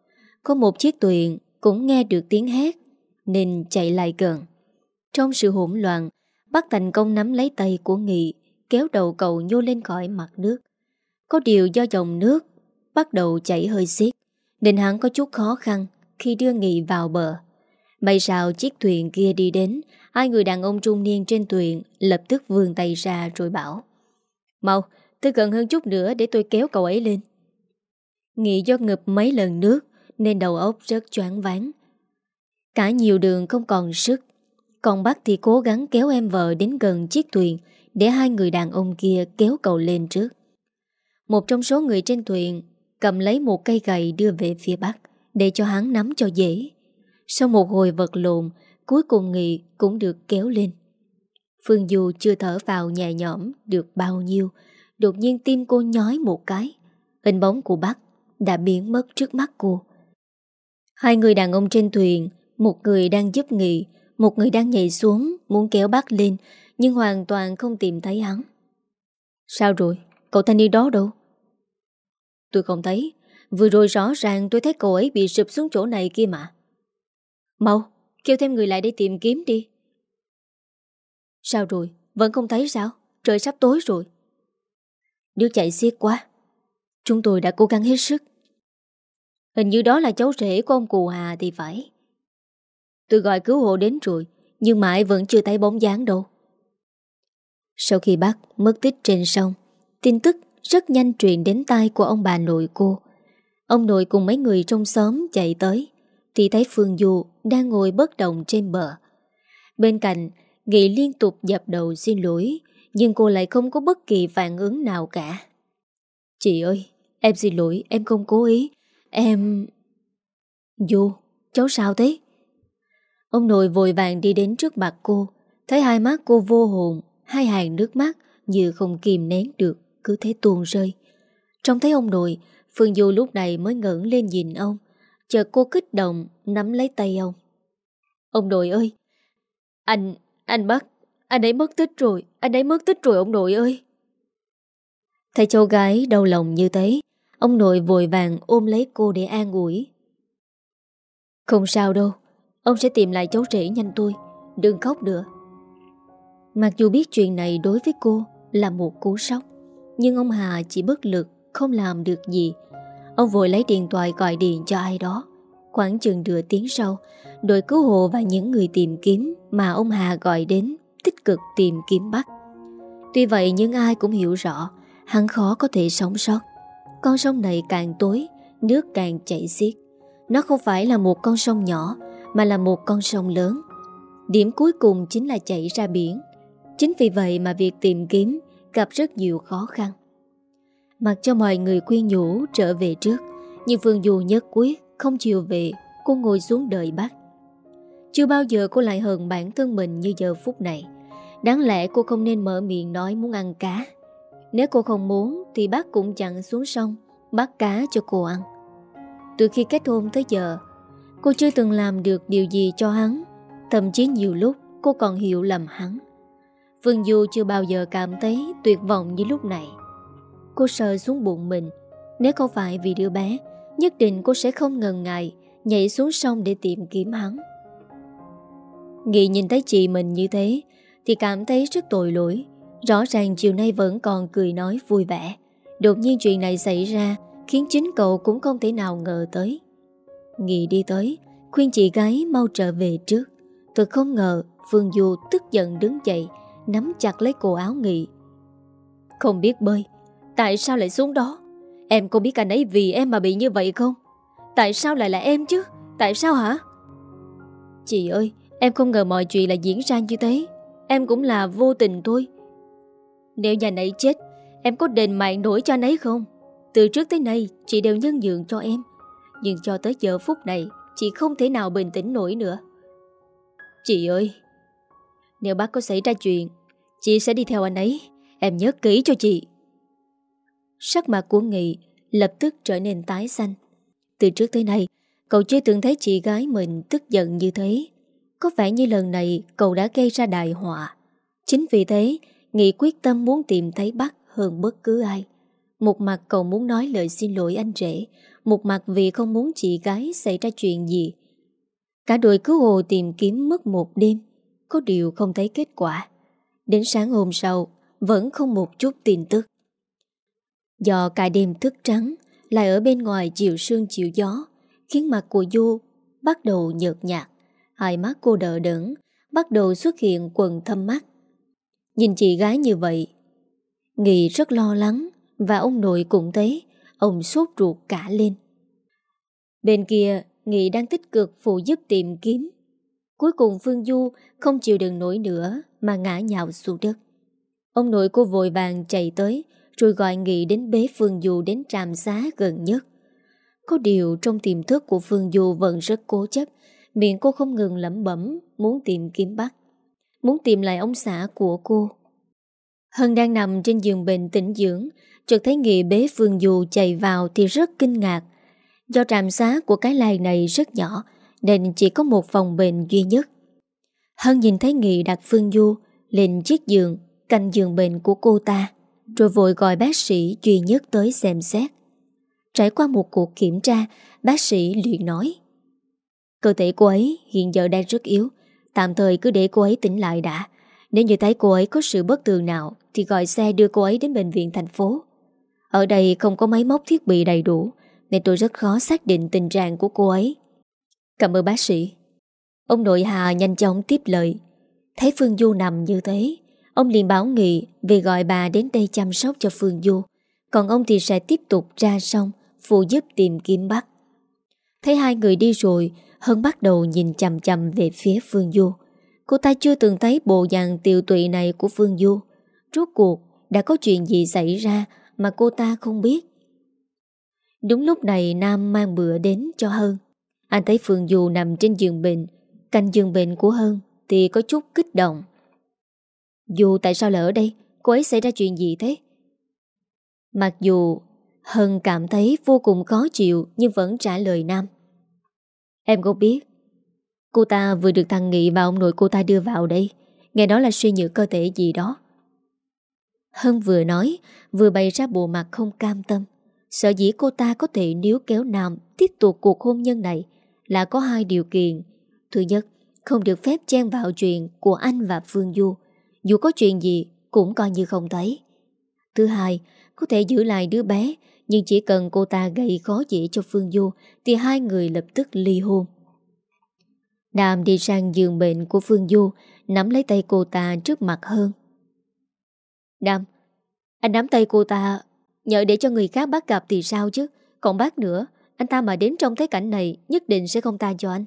Có một chiếc thuyền cũng nghe được tiếng hét nên chạy lại gần. Trong sự hỗn loạn, Bắc thành công nắm lấy tay của Nghị, kéo đầu cậu nhô lên khỏi mặt nước. Có điều do dòng nước bắt đầu chảy hơi xiết nên hắn có chút khó khăn khi đưa Nghị vào bờ. May sao chiếc thuyền kia đi đến, hai người đàn ông trung niên trên thuyền lập tức vươn tay ra rồi bảo: "Mau, tới gần hơn chút nữa để tôi kéo cậu ấy lên." Nghị do ngập mấy lần nước nên đầu óc rất choáng váng. Cả nhiều đường không còn sức. Còn Bắc thì cố gắng kéo em vợ đến gần chiếc thuyền để hai người đàn ông kia kéo cậu lên trước. Một trong số người trên thuyền cầm lấy một cây gậy đưa về phía Bắc để cho hắn nắm cho dễ. Sau một hồi vật lộn, cuối cùng Nghị cũng được kéo lên. Phương Du chưa thở vào nhẹ nhõm được bao nhiêu, đột nhiên tim cô nhói một cái. Hình bóng của Bắc đã biến mất trước mắt cô. Hai người đàn ông trên thuyền, một người đang giúp Nghị, một người đang nhảy xuống muốn kéo Bắc lên, nhưng hoàn toàn không tìm thấy hắn. "Sao rồi? Cậu thanh niên đó đâu?" "Tôi không thấy. Vừa rồi rõ ràng tôi thấy cậu ấy bị sụp xuống chỗ này kia mà." "Mau, kêu thêm người lại để tìm kiếm đi." "Sao rồi? Vẫn không thấy sao? Trời sắp tối rồi." "Nước chảy xiết quá. Chúng tôi đã cố gắng hết sức." "Hình như đó là cháu rể của ông cụ Hà thì phải." "Tôi gọi cứu hộ đến rồi, nhưng mãi vẫn chưa thấy bóng dáng đâu." Sau khi Bắc mất tích trên sông, tin tức rất nhanh truyền đến tai của ông bà nội cô. Ông nội cùng mấy người trong xóm chạy tới thì thấy Phương Du đang ngồi bất động trên bờ. Bên cạnh, Nghị liên tục dập đầu xin lỗi, nhưng cô lại không có bất kỳ phản ứng nào cả. "Chị ơi, em xin lỗi, em không cố ý. Em..." "Du, cháu sao thế?" Ông nội vội vàng đi đến trước mặt cô, thấy hai mắt cô vô hồn, hai hàng nước mắt như không kìm nén được cứ thế tuôn rơi. Trông thấy ông nội, Phương Du lúc này mới ngẩng lên nhìn ông. Chợt cô kích động nắm lấy tay ông. "Ông nội ơi, Anh, anh Bắc, anh ấy mất tích rồi, anh ấy mất tích rồi ông nội ơi." Thấy cháu gái đau lòng như thế, ông nội vội vàng ôm lấy cô để an ủi. "Không sao đâu, ông sẽ tìm lại cháu rể nhanh thôi, đừng khóc nữa." Mặc dù biết chuyện này đối với cô là một cú sốc, nhưng ông Hà chỉ bất lực, không làm được gì. Ông vội lấy điện thoại gọi điện cho ai đó. Khoảng chừng nửa tiếng sau, đội cứu hộ và những người tìm kiếm mà ông Hà gọi đến tích cực tìm kiếm Bắc. Tuy vậy nhưng ai cũng hiểu rõ hắn khó có thể sống sót. Con sông này càng tối, nước càng chảy xiết. Nó không phải là một con sông nhỏ, mà là một con sông lớn. Điểm cuối cùng chính là chảy ra biển. Chính vì vậy mà việc tìm kiếm gặp rất nhiều khó khăn. Mặc cho mọi người khuyên nhủ trở về trước, nhưng Phương Du nhất quyết không chịu về. Cô ngồi xuống đợi Bắc. Chưa bao giờ cô lại hờn bản thân mình như giờ phút này. Đáng lẽ cô không nên mở miệng nói muốn ăn cá. Nếu cô không muốn thì bác cũng chặn xuống sông bắt cá cho cô ăn. Từ khi kết hôn tới giờ, cô chưa từng làm được điều gì cho hắn. Thậm chí nhiều lúc cô còn hiểu lầm hắn. Phương Du chưa bao giờ cảm thấy tuyệt vọng như lúc này. Cô sờ xuống bụng mình. Nếu không phải vì đứa bé, nhất định cô sẽ không ngần ngại nhảy xuống sông để tìm kiếm hắn. Nghị nhìn thấy chị mình như thế thì cảm thấy rất tội lỗi. Rõ ràng chiều nay vẫn còn cười nói vui vẻ. Đột nhiên chuyện này xảy ra khiến chính cậu cũng không thể nào ngờ tới. Nghị đi tới khuyên chị gái mau trở về trước. Thật không ngờ Phương Du tức giận đứng dậy, nắm chặt lấy cổ áo Nghị. "Không biết bơi, tại sao lại xuống đó? Em có biết anh ấy vì em mà bị như vậy không? Tại sao lại là em chứ? Tại sao hả?" "Chị ơi, em không ngờ mọi chuyện lại diễn ra như thế. Em cũng là vô tình thôi. Nếu nhà anh ấy chết, em có đền mạng nổi cho anh ấy không? Từ trước tới nay chị đều nhân nhượng cho em, nhưng cho tới giờ phút này chị không thể nào bình tĩnh nổi nữa. Chị ơi, nếu bác có xảy ra chuyện, chị sẽ đi theo anh ấy. Em nhớ kỹ cho chị." Sắc mặt của Nghị lập tức trở nên tái xanh. Từ trước tới nay cậu chưa từng thấy chị gái mình tức giận như thế. Có vẻ như lần này cậu đã gây ra đại họa. Chính vì thế Nghị quyết tâm muốn tìm thấy Bắc hơn bất cứ ai. Một mặt cậu muốn nói lời xin lỗi anh rể, một mặt vì không muốn chị gái xảy ra chuyện gì. Cả đội cứu hộ tìm kiếm mất một đêm, có điều không thấy kết quả. Đến sáng hôm sau, vẫn không một chút tin tức. Do cả đêm thức trắng, lại ở bên ngoài chịu sương chịu gió, khiến mặt của Du bắt đầu nhợt nhạt. Hai mắt cô đờ đẫn, bắt đầu xuất hiện quầng thâm mắt. Nhìn chị gái như vậy, Nghị rất lo lắng, và ông nội cũng thấy, ông sốt ruột cả lên. Bên kia, Nghị đang tích cực phụ giúp tìm kiếm. Cuối cùng Phương Du không chịu đựng nổi nữa mà ngã nhào xuống đất. Ông nội cô vội vàng chạy tới, rồi gọi Nghị đến bế Phương Du đến trạm xá gần nhất. Có điều trong tiềm thức của Phương Du vẫn rất cố chấp, miệng cô không ngừng lẩm bẩm muốn tìm kiếm Bắc, muốn tìm lại ông xã của cô. Hân đang nằm trên giường bệnh tĩnh dưỡng, chợt thấy Nghị bế Phương Du chạy vào thì rất kinh ngạc. Do trạm xá của cái làng này rất nhỏ nên chỉ có một phòng bệnh duy nhất. Hân nhìn thấy Nghị đặt Phương Du lên chiếc giường cạnh giường bệnh của cô ta, rồi vội gọi bác sĩ duy nhất tới xem xét. Trải qua một cuộc kiểm tra, bác sĩ liền nói: cơ thể cô ấy hiện giờ đang rất yếu, tạm thời cứ để cô ấy tỉnh lại đã. Nếu như thấy cô ấy có sự bất thường nào thì gọi xe đưa cô ấy đến bệnh viện thành phố. Ở đây không có máy móc thiết bị đầy đủ nên tôi rất khó xác định tình trạng của cô ấy. Cảm ơn bác sĩ. Ông nội Hà nhanh chóng tiếp lời. Thấy Phương Du nằm như thế, ông liền bảo Nghị về gọi bà đến đây chăm sóc cho Phương Du, còn ông thì sẽ tiếp tục ra sông phụ giúp tìm kiếm Bắc. Thấy hai người đi rồi, Hân bắt đầu nhìn chằm chằm về phía Phương Du. Cô ta chưa từng thấy bộ dạng tiều tụy này của Phương Du. Rốt cuộc đã có chuyện gì xảy ra mà cô ta không biết. Đúng lúc này Nam mang bữa đến cho Hân. Anh thấy Phương Du nằm trên giường bệnh, cạnh giường bệnh của Hân thì có chút kích động. Du, tại sao lại ở đây? Cô ấy xảy ra chuyện gì thế? Mặc dù Hân cảm thấy vô cùng khó chịu nhưng vẫn trả lời Nam. Em có biết, cô ta vừa được thằng Nghị và ông nội cô ta đưa vào đây. Nghe nói là suy nhược cơ thể gì đó. Hân vừa nói vừa bày ra bộ mặt không cam tâm. Sở dĩ cô ta có thể níu kéo Nam tiếp tục cuộc hôn nhân này là có hai điều kiện. Thứ nhất, không được phép chen vào chuyện của anh và Phương Du, dù có chuyện gì cũng coi như không thấy. Thứ hai, có thể giữ lại đứa bé, nhưng chỉ cần cô ta gây khó dễ cho Phương Du thì hai người lập tức ly hôn. Nam đi sang giường bệnh của Phương Du, nắm lấy tay cô ta trước mặt Hân. Nam, anh nắm tay cô ta nhờ để cho người khác bắt gặp thì sao chứ? Còn bác nữa, anh ta mà đến trong thế cảnh này nhất định sẽ không tha cho anh.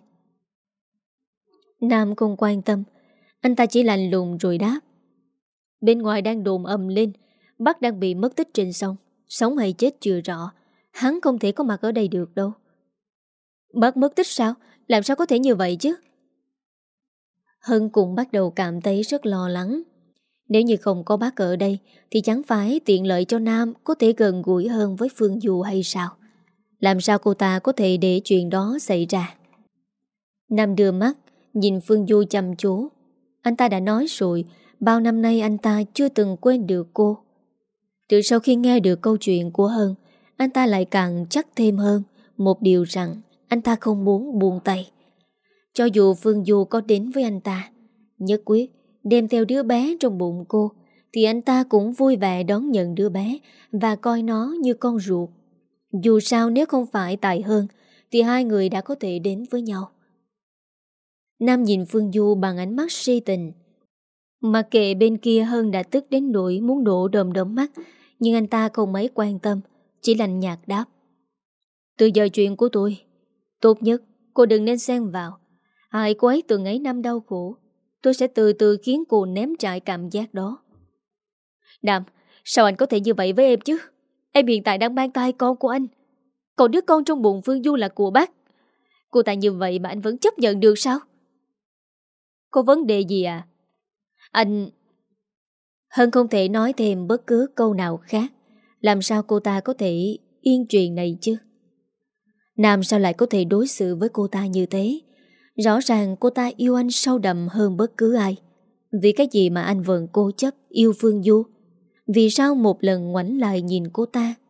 Nam không quan tâm, anh ta chỉ lạnh lùng rồi đáp. Bên ngoài đang đồn ầm lên, bác đang bị mất tích trên sông, sống hay chết chưa rõ, hắn không thể có mặt ở đây được đâu. Bác mất tích sao? Làm sao có thể như vậy chứ? Hân cũng bắt đầu cảm thấy rất lo lắng. Nếu như không có bác ở đây thì chẳng phải tiện lợi cho Nam có thể gần gũi hơn với Phương Du hay sao? Làm sao cô ta có thể để chuyện đó xảy ra? Nam đưa mắt nhìn Phương Du chăm chú. Anh ta đã nói rồi, bao năm nay anh ta chưa từng quên được cô. Từ sau khi nghe được câu chuyện của Hân, anh ta lại càng chắc thêm hơn một điều rằng anh ta không muốn buông tay. Cho dù Phương Du có đến với anh ta, nhất quyết đem theo đứa bé trong bụng cô, thì anh ta cũng vui vẻ đón nhận đứa bé và coi nó như con ruột. Dù sao nếu không phải tại Hân thì hai người đã có thể đến với nhau. Nam nhìn Phương Du bằng ánh mắt si tình. Mặc kệ bên kia Hân đã tức đến nỗi muốn đổ đom đóm mắt, nhưng anh ta không mấy quan tâm, chỉ lạnh nhạt đáp. Từ giờ chuyện của tôi, tốt nhất cô đừng nên xen vào. Hại cô ấy từng ấy năm đau khổ, tôi sẽ từ từ khiến cô ném trải cảm giác đó. Nam, sao anh có thể như vậy với em chứ? Em hiện tại đang mang thai con của anh, còn đứa con trong bụng Phương Du là của bác. Cô ta như vậy mà anh vẫn chấp nhận được sao? Có vấn đề gì à? Anh... Hân không thể nói thêm bất cứ câu nào khác. Làm sao cô ta có thể yên chuyện này chứ? Nam sao lại có thể đối xử với cô ta như thế? Rõ ràng cô ta yêu anh sâu đậm hơn bất cứ ai. Vì cái gì mà anh vẫn cố chấp yêu Phương Du? Vì sao một lần ngoảnh lại nhìn cô ta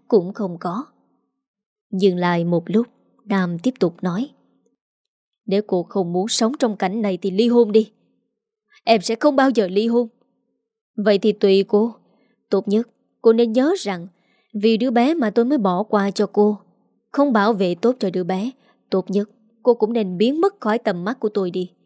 cũng không có. Dừng lại một lúc, Nam tiếp tục nói: Nếu cô không muốn sống trong cảnh này thì ly hôn đi. Em sẽ không bao giờ ly hôn. Vậy thì tùy cô. Tốt nhất cô nên nhớ rằng vì đứa bé mà tôi mới bỏ qua cho cô. Không bảo vệ tốt cho đứa bé, tốt nhất cô cũng nên biến mất khỏi tầm mắt của tôi đi.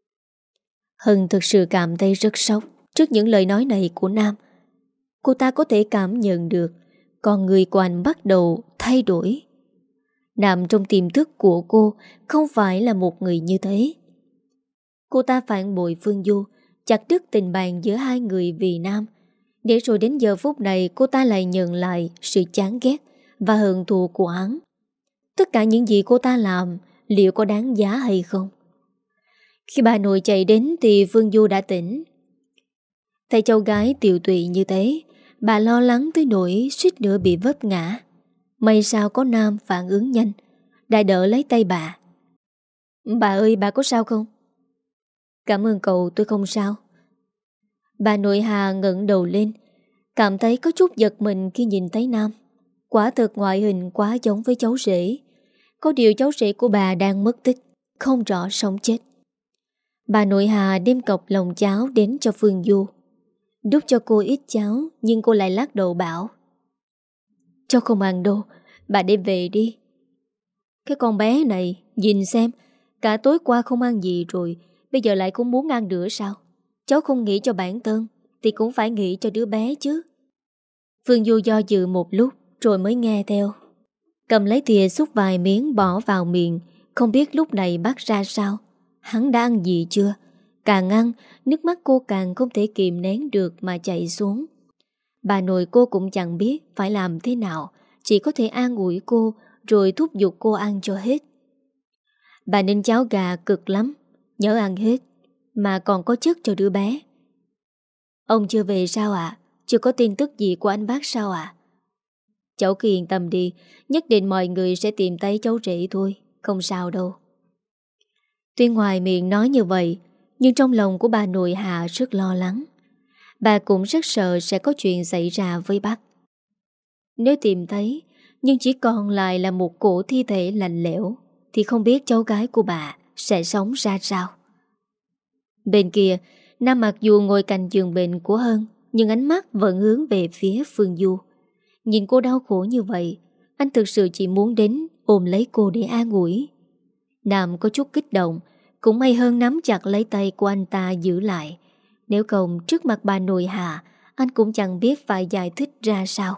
Hân thực sự cảm thấy rất sốc trước những lời nói này của Nam. Cô ta có thể cảm nhận được con người của anh bắt đầu thay đổi. Nam trong tiềm thức của cô không phải là một người như thế. Cô ta phản bội Phương Du, chặt đứt tình bạn giữa hai người vì Nam. Để rồi đến giờ phút này cô ta lại nhận lại sự chán ghét và hận thù của hắn. Tất cả những gì cô ta làm liệu có đáng giá hay không? Khi bà nội chạy đến thì Phương Du đã tỉnh. Thấy cháu gái tiều tụy như thế, bà lo lắng tới nỗi suýt nữa bị vấp ngã. May sao có Nam phản ứng nhanh, đã đỡ lấy tay bà. Bà ơi, bà có sao không? Cảm ơn cậu, tôi không sao. Bà nội Hà ngẩng đầu lên, cảm thấy có chút giật mình khi nhìn thấy Nam. Quả thực ngoại hình quá giống với cháu rể. Có điều cháu rể của bà đang mất tích, không rõ sống chết. Bà nội Hà đem cọc lòng cháo đến cho Phương Du, đút cho cô ít cháo, nhưng cô lại lắc đầu bảo: Cháu không ăn đâu, bà đem về đi. Cái con bé này, nhìn xem, cả tối qua không ăn gì rồi, bây giờ lại cũng muốn ăn nữa sao? Cháu không nghĩ cho bản thân thì cũng phải nghĩ cho đứa bé chứ. Phương Du do dự một lúc rồi mới nghe theo. Cầm lấy thìa xúc vài miếng bỏ vào miệng, không biết lúc này bắt ra sao. Hắn đã ăn gì chưa? Càng ăn, nước mắt cô càng không thể kìm nén được mà chảy xuống. Bà nội cô cũng chẳng biết phải làm thế nào, chỉ có thể an ủi cô rồi thúc giục cô ăn cho hết. Bà ninh cháo gà cực lắm, nhớ ăn hết, mà còn có chất cho đứa bé. Ông chưa về sao ạ? À? Chưa có tin tức gì của anh bác sao ạ? À? Cháu cứ yên tâm đi, nhất định mọi người sẽ tìm thấy cháu rể thôi, không sao đâu. Tuy ngoài miệng nói như vậy, nhưng trong lòng của bà nội Hà rất lo lắng. Bà cũng rất sợ sẽ có chuyện xảy ra với bác. Nếu tìm thấy, nhưng chỉ còn lại là một cổ thi thể lạnh lẽo, thì không biết cháu gái của bà sẽ sống ra sao. Bên kia, Nam mặc dù ngồi cạnh giường bệnh của Hân, nhưng ánh mắt vẫn hướng về phía Phương Du. Nhìn cô đau khổ như vậy, anh thực sự chỉ muốn đến ôm lấy cô để an ủi. Nam có chút kích động, cũng may hơn nắm chặt lấy tay của anh ta giữ lại. Nếu không trước mặt bà nội Hà, anh cũng chẳng biết phải giải thích ra sao.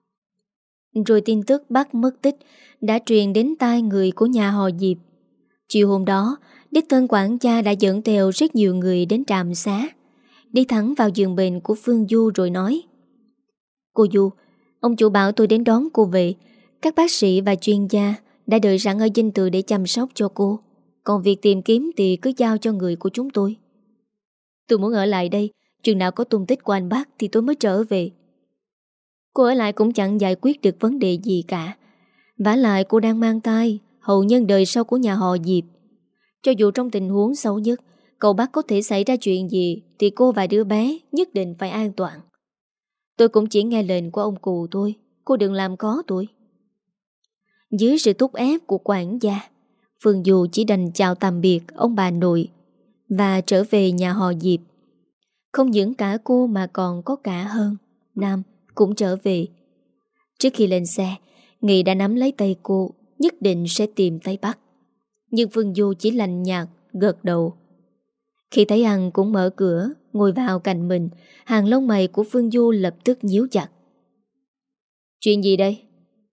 Rồi tin tức bác mất tích đã truyền đến tai người của nhà họ Diệp. Chiều hôm đó, đích thân quản gia đã dẫn theo rất nhiều người đến trạm xá, đi thẳng vào giường bệnh của Phương Du rồi nói: Cô Du, ông chủ bảo tôi đến đón cô về. Các bác sĩ và chuyên gia đã đợi sẵn ở dinh thự để chăm sóc cho cô. Còn việc tìm kiếm thì cứ giao cho người của chúng tôi. Tôi muốn ở lại đây, chừng nào có tung tích của anh bác thì tôi mới trở về. Cô ở lại cũng chẳng giải quyết được vấn đề gì cả. Vả lại cô đang mang thai, hậu nhân đời sau của nhà họ Diệp. Cho dù trong tình huống xấu nhất, cậu bác có thể xảy ra chuyện gì thì cô và đứa bé nhất định phải an toàn. Tôi cũng chỉ nghe lệnh của ông cụ thôi, cô đừng làm khó tôi. Dưới sự thúc ép của quản gia, Phương Du chỉ đành chào tạm biệt ông bà nội và trở về nhà họ Diệp. Không những cả cô mà còn có cả Hơn, Nam cũng trở về. Trước khi lên xe, Nghị đã nắm lấy tay cô, nhất định sẽ tìm thấy Bắc. Nhưng Phương Du chỉ lạnh nhạt, gật đầu. Khi thấy anh cũng mở cửa, ngồi vào cạnh mình, hàng lông mày của Phương Du lập tức nhíu chặt. Chuyện gì đây?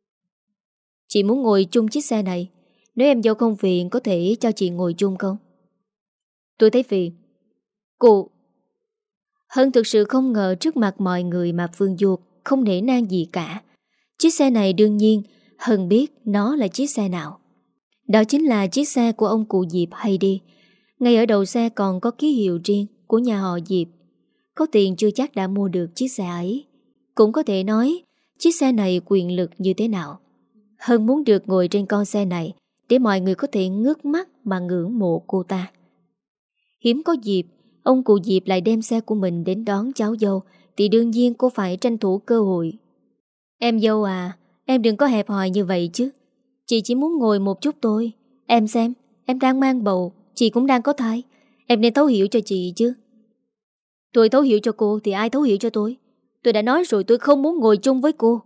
Chị muốn ngồi chung chiếc xe này. Nếu em dâu không phiền, có thể cho chị ngồi chung không? Tôi thấy phiền. Cô... Hân thực sự không ngờ trước mặt mọi người mà Phương Du không nể nang gì cả. Chiếc xe này đương nhiên Hân biết nó là chiếc xe nào. Đó chính là chiếc xe của ông cụ Diệp hay đi. Ngay ở đầu xe còn có ký hiệu riêng của nhà họ Diệp. Có tiền chưa chắc đã mua được chiếc xe ấy. Cũng có thể nói chiếc xe này quyền lực như thế nào. Hân muốn được ngồi trên con xe này để mọi người có thể ngước mắt mà ngưỡng mộ cô ta. Hiếm có dịp ông cụ Diệp lại đem xe của mình đến đón cháu dâu, thì đương nhiên cô phải tranh thủ cơ hội. Em dâu à, Em đừng có hẹp hòi như vậy chứ. Chị chỉ muốn ngồi một chút thôi. Em xem, em đang mang bầu, chị cũng đang có thai. Em nên thấu hiểu cho chị chứ. Tôi thấu hiểu cho cô thì ai thấu hiểu cho tôi? Tôi đã nói rồi tôi không muốn ngồi chung với cô.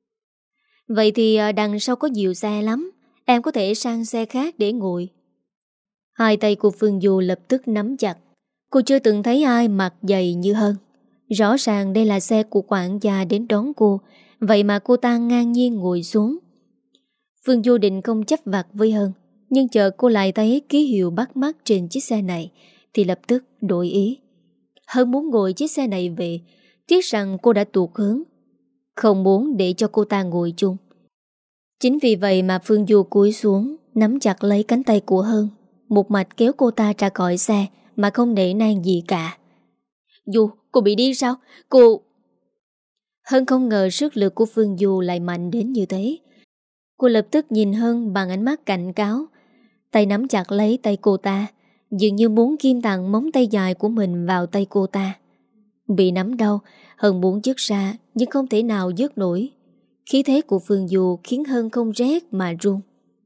Vậy thì à, đằng sau có nhiều xe lắm. Em có thể sang xe khác để ngồi. Hai tay của Phương Du lập tức nắm chặt. Cô chưa từng thấy ai mặc dày như Hân. Rõ ràng đây là xe của quản gia đến đón cô. Vậy mà cô ta ngang nhiên ngồi xuống. Phương Du định không chấp vặt với Hân, nhưng chợt cô lại thấy ký hiệu bắt mắt trên chiếc xe này thì lập tức đổi ý. Hân muốn ngồi chiếc xe này về, tiếc rằng cô đã tuột hướng, không muốn để cho cô ta ngồi chung. Chính vì vậy mà Phương Du cúi xuống, nắm chặt lấy cánh tay của Hân, một mạch kéo cô ta ra khỏi xe mà không nể nang gì cả. Du, cô bị điên sao? Cô... Hân không ngờ sức lực của Phương Du lại mạnh đến như thế. Cô lập tức nhìn Hân bằng ánh mắt cảnh cáo, tay nắm chặt lấy tay cô ta, dường như muốn ghim tặng móng tay dài của mình vào tay cô ta. Bị nắm đau, Hân muốn dứt ra nhưng không thể nào dứt nổi. Khí thế của Phương Du khiến Hân không rét mà run.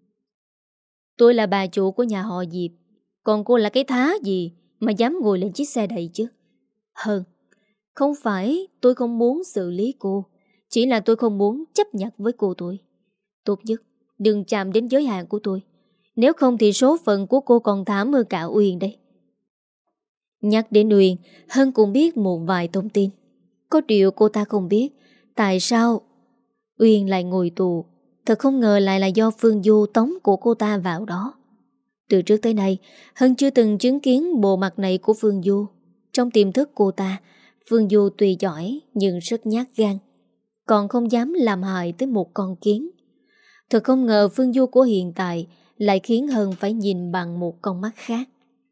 Tôi là bà chủ của nhà họ Diệp, còn cô là cái thá gì mà dám ngồi lên chiếc xe này chứ? Hân, không phải tôi không muốn xử lý cô, chỉ là tôi không muốn chấp nhận với cô tôi. Tốt nhất đừng chạm đến giới hạn của tôi, nếu không thì số phận của cô còn thảm hơn cả Uyên đây. Nhắc đến Uyên, Hân cũng biết một vài thông tin. Có điều cô ta không biết tại sao Uyên lại ngồi tù. Thật không ngờ lại là do Phương Du tống của cô ta vào đó. Từ trước tới nay, Hân chưa từng chứng kiến bộ mặt này của Phương Du. Trong tiềm thức cô ta, Phương Du tuy giỏi nhưng rất nhát gan, còn không dám làm hại tới một con kiến. Thật không ngờ Phương Du của hiện tại lại khiến Hân phải nhìn bằng một con mắt khác.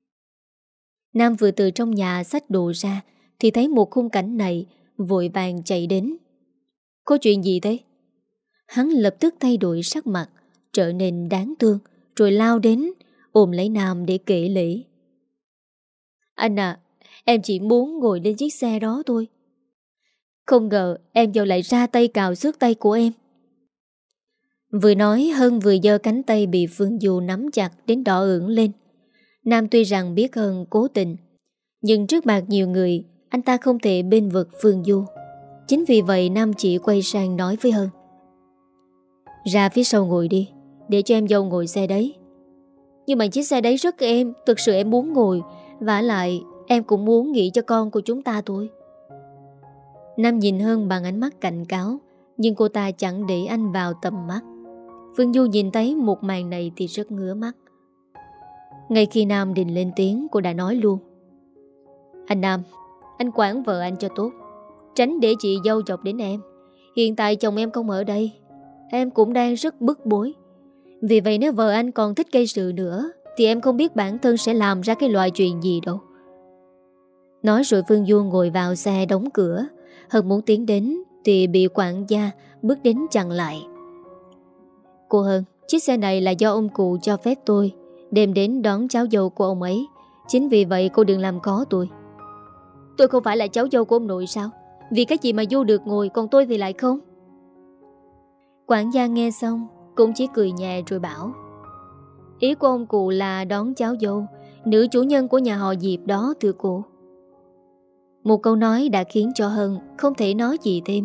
Nam vừa từ trong nhà xách đồ ra thì thấy một khung cảnh này, vội vàng chạy đến. Có chuyện gì thế? Hắn lập tức thay đổi sắc mặt, trở nên đáng thương, rồi lao đến ôm lấy Nam để kể lể. Anh à, em chỉ muốn ngồi lên chiếc xe đó thôi. Không ngờ em giờ lại ra tay cào xước tay của em. Vừa nói Hân vừa giơ cánh tay bị Phương Du nắm chặt đến đỏ ửng lên. Nam tuy rằng biết Hân cố tình, nhưng trước mặt nhiều người anh ta không thể bên vực Phương Du. Chính vì vậy Nam chỉ quay sang nói với Hân: Ra phía sau ngồi đi, để cho em dâu ngồi xe đấy. Nhưng mà chiếc xe đấy rất êm, thực sự em muốn ngồi. Vả lại em cũng muốn nghĩ cho con của chúng ta thôi. Nam nhìn Hân bằng ánh mắt cảnh cáo, nhưng cô ta chẳng để anh vào tầm mắt. Phương Du nhìn thấy một màn này thì rất ngứa mắt. Ngay khi Nam định lên tiếng, cô đã nói luôn: Anh Nam, anh quản vợ anh cho tốt, tránh để chị dâu chọc đến em. Hiện tại chồng em không ở đây, em cũng đang rất bức bối. Vì vậy nếu vợ anh còn thích gây sự nữa thì em không biết bản thân sẽ làm ra cái loại chuyện gì đâu. Nói rồi Phương Du ngồi vào xe đóng cửa. Hân muốn tiến đến thì bị quản gia bước đến chặn lại. Cô Hân, chiếc xe này là do ông cụ cho phép tôi đem đến đón cháu dâu của ông ấy. Chính vì vậy cô đừng làm khó tôi. Tôi không phải là cháu dâu của ông nội sao? Vì cái gì mà Du được ngồi còn tôi thì lại không? Quản gia nghe xong cũng chỉ cười nhẹ rồi bảo: Ý của ông cụ là đón cháu dâu, nữ chủ nhân của nhà họ Diệp đó thưa cô. Một câu nói đã khiến cho Hân không thể nói gì thêm.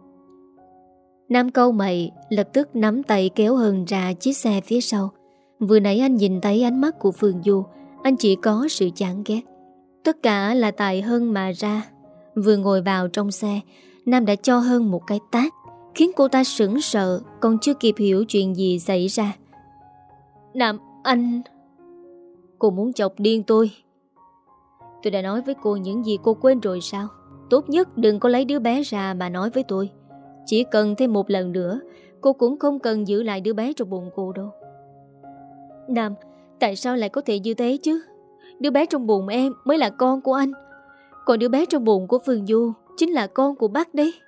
Nam câu mày lập tức nắm tay kéo Hân ra chiếc xe phía sau. Vừa nãy anh nhìn thấy ánh mắt của Phương Du, anh chỉ có sự chán ghét. Tất cả là tại Hân mà ra. Vừa ngồi vào trong xe, Nam đã cho Hân một cái tát, khiến cô ta sững sờ, còn chưa kịp hiểu chuyện gì xảy ra. Nam, anh... Cô muốn chọc điên tôi. Tôi đã nói với cô những gì cô quên rồi sao? Tốt nhất đừng có lấy đứa bé ra mà nói với tôi. Chỉ cần thêm một lần nữa, cô cũng không cần giữ lại đứa bé trong bụng cô đâu. Nam, tại sao lại có thể như thế chứ? Đứa bé trong bụng em mới là con của anh, còn đứa bé trong bụng của Phương Du chính là con của bác đấy.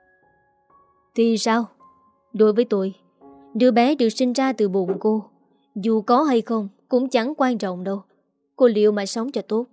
Thì sao? Đối với tôi, đứa bé được sinh ra từ bụng cô, dù có hay không cũng chẳng quan trọng đâu. Cô liệu mà sống cho tốt.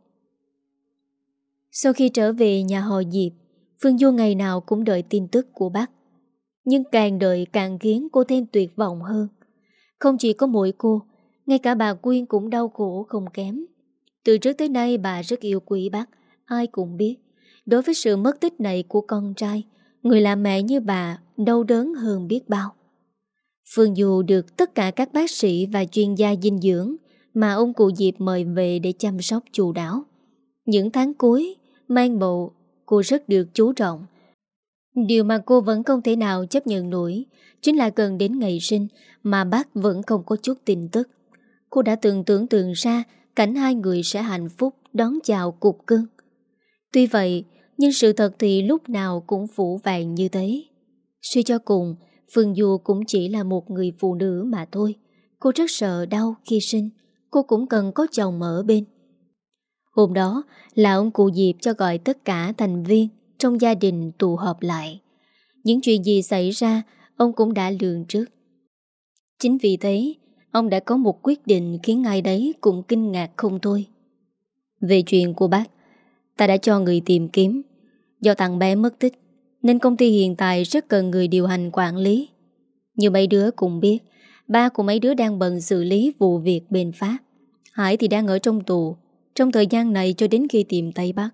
Sau khi trở về nhà họ Diệp, Phương Du ngày nào cũng đợi tin tức của bác. Nhưng càng đợi càng khiến cô thêm tuyệt vọng hơn. Không chỉ có mỗi cô, ngay cả bà Quyên cũng đau khổ không kém. Từ trước tới nay bà rất yêu quý bác, ai cũng biết. Đối với sự mất tích này của con trai, người làm mẹ như bà đau đớn hơn biết bao. Phương Du được tất cả các bác sĩ và chuyên gia dinh dưỡng mà ông cụ Diệp mời về để chăm sóc chu đáo. Những tháng cuối, mang bầu, cô rất được chú trọng. Điều mà cô vẫn không thể nào chấp nhận nổi chính là gần đến ngày sinh mà bác vẫn không có chút tin tức. Cô đã từng tưởng tượng ra cảnh hai người sẽ hạnh phúc đón chào cục cưng. Tuy vậy, nhưng sự thật thì lúc nào cũng phủ vàng như thế. Suy cho cùng, Phương Du cũng chỉ là một người phụ nữ mà thôi. Cô rất sợ đau khi sinh. Cô cũng cần có chồng ở bên. Hôm đó là ông cụ Diệp cho gọi tất cả thành viên trong gia đình tụ họp lại. Những chuyện gì xảy ra, ông cũng đã lường trước. Chính vì thế, ông đã có một quyết định khiến ai đấy cũng kinh ngạc không thôi. Về chuyện của bác, ta đã cho người tìm kiếm. Do thằng bé mất tích, nên công ty hiện tại rất cần người điều hành quản lý. Như mấy đứa cũng biết, ba của mấy đứa đang bận xử lý vụ việc bên Pháp. Hải thì đang ở trong tù, trong thời gian này cho đến khi tìm thấy bác.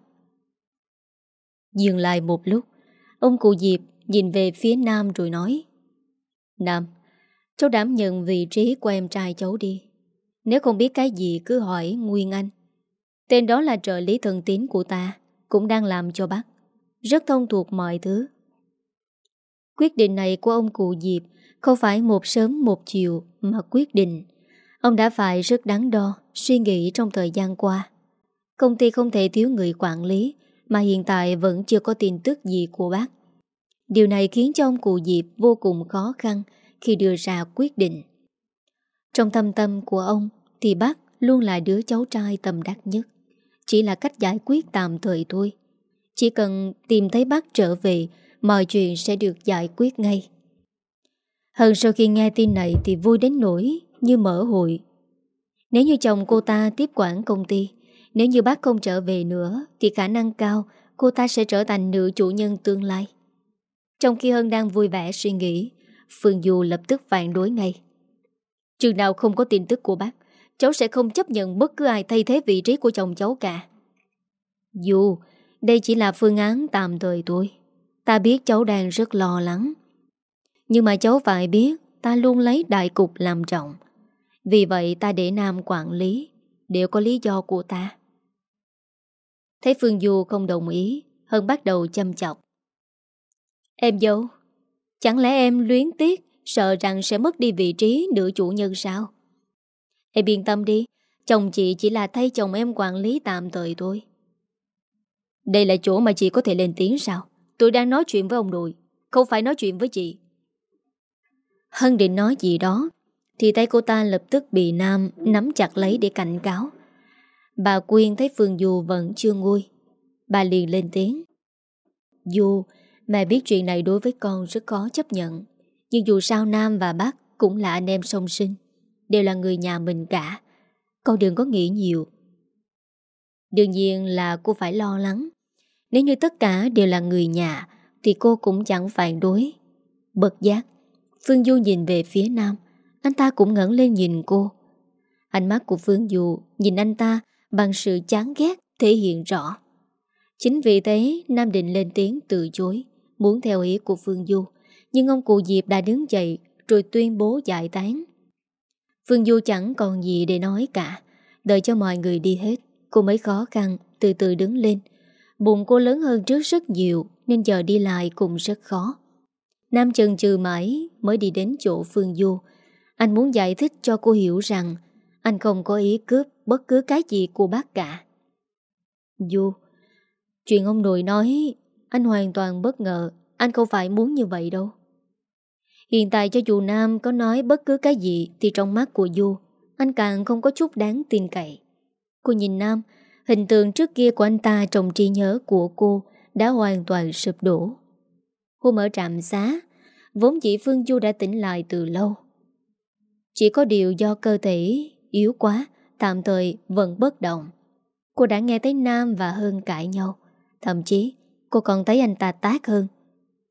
Dừng lại một lúc, ông cụ Diệp nhìn về phía Nam rồi nói: Nam, cháu đảm nhận vị trí của em trai cháu đi. Nếu không biết cái gì cứ hỏi Nguyên Anh. Tên đó là trợ lý thân tín của ta, cũng đang làm cho bác, rất thông thuộc mọi thứ. Quyết định này của ông cụ Diệp không phải một sớm một chiều mà quyết định. Ông đã phải rất đắn đo, suy nghĩ trong thời gian qua. Công ty không thể thiếu người quản lý, mà hiện tại vẫn chưa có tin tức gì của bác. Điều này khiến cho ông cụ Diệp vô cùng khó khăn khi đưa ra quyết định. Trong thâm tâm của ông thì bác luôn là đứa cháu trai tâm đắc nhất. Chỉ là cách giải quyết tạm thời thôi. Chỉ cần tìm thấy bác trở về, mọi chuyện sẽ được giải quyết ngay. Hơn sau khi nghe tin này thì vui đến nỗi như mở hội. Nếu như chồng cô ta tiếp quản công ty, nếu như bác không trở về nữa, thì khả năng cao cô ta sẽ trở thành nữ chủ nhân tương lai. Trong khi Hân đang vui vẻ suy nghĩ, Phương Du lập tức phản đối ngay. Chừng nào không có tin tức của bác, cháu sẽ không chấp nhận bất cứ ai thay thế vị trí của chồng cháu cả. Dù đây chỉ là phương án tạm thời thôi. Ta biết cháu đang rất lo lắng, nhưng mà cháu phải biết ta luôn lấy đại cục làm trọng. Vì vậy ta để Nam quản lý, đều có lý do của ta. Thấy Phương Du không đồng ý, Hân bắt đầu châm chọc. Em dâu, chẳng lẽ em luyến tiếc, sợ rằng sẽ mất đi vị trí nữ chủ nhân sao? Em yên tâm đi, chồng chị chỉ là thay chồng em quản lý tạm thời thôi. Đây là chỗ mà chị có thể lên tiếng sao? Tôi đang nói chuyện với ông nội, không phải nói chuyện với chị. Hân định nói gì đó thì tay cô ta lập tức bị Nam nắm chặt lấy để cảnh cáo. Bà Quyên thấy Phương Du vẫn chưa nguôi, bà liền lên tiếng. Du, mẹ biết chuyện này đối với con rất khó chấp nhận, nhưng dù sao Nam và bác cũng là anh em song sinh, đều là người nhà mình cả. Con đừng có nghĩ nhiều. Đương nhiên là cô phải lo lắng. Nếu như tất cả đều là người nhà thì cô cũng chẳng phản đối. Bật giác, Phương Du nhìn về phía Nam. Anh ta cũng ngẩng lên nhìn cô. Ánh mắt của Phương Du nhìn anh ta bằng sự chán ghét thể hiện rõ. Chính vì thế Nam định lên tiếng từ chối, muốn theo ý của Phương Du. Nhưng ông cụ Diệp đã đứng dậy rồi tuyên bố giải tán. Phương Du chẳng còn gì để nói cả. Đợi cho mọi người đi hết, cô mới khó khăn từ từ đứng lên. Bụng cô lớn hơn trước rất nhiều, nên giờ đi lại cũng rất khó. Nam chần chừ mãi mới đi đến chỗ Phương Du. Anh muốn giải thích cho cô hiểu rằng anh không có ý cướp bất cứ cái gì của bác cả. Du, chuyện ông nội nói anh hoàn toàn bất ngờ. Anh không phải muốn như vậy đâu. Hiện tại cho dù Nam có nói bất cứ cái gì thì trong mắt của Du, anh càng không có chút đáng tin cậy. Cô nhìn Nam, hình tượng trước kia của anh ta trong trí nhớ của cô đã hoàn toàn sụp đổ. Hôm ở trạm xá, vốn dĩ Phương Du đã tỉnh lại từ lâu. Chỉ có điều do cơ thể yếu quá, tạm thời vẫn bất động. Cô đã nghe thấy Nam và Hân cãi nhau. Thậm chí cô còn thấy anh ta tát Hân.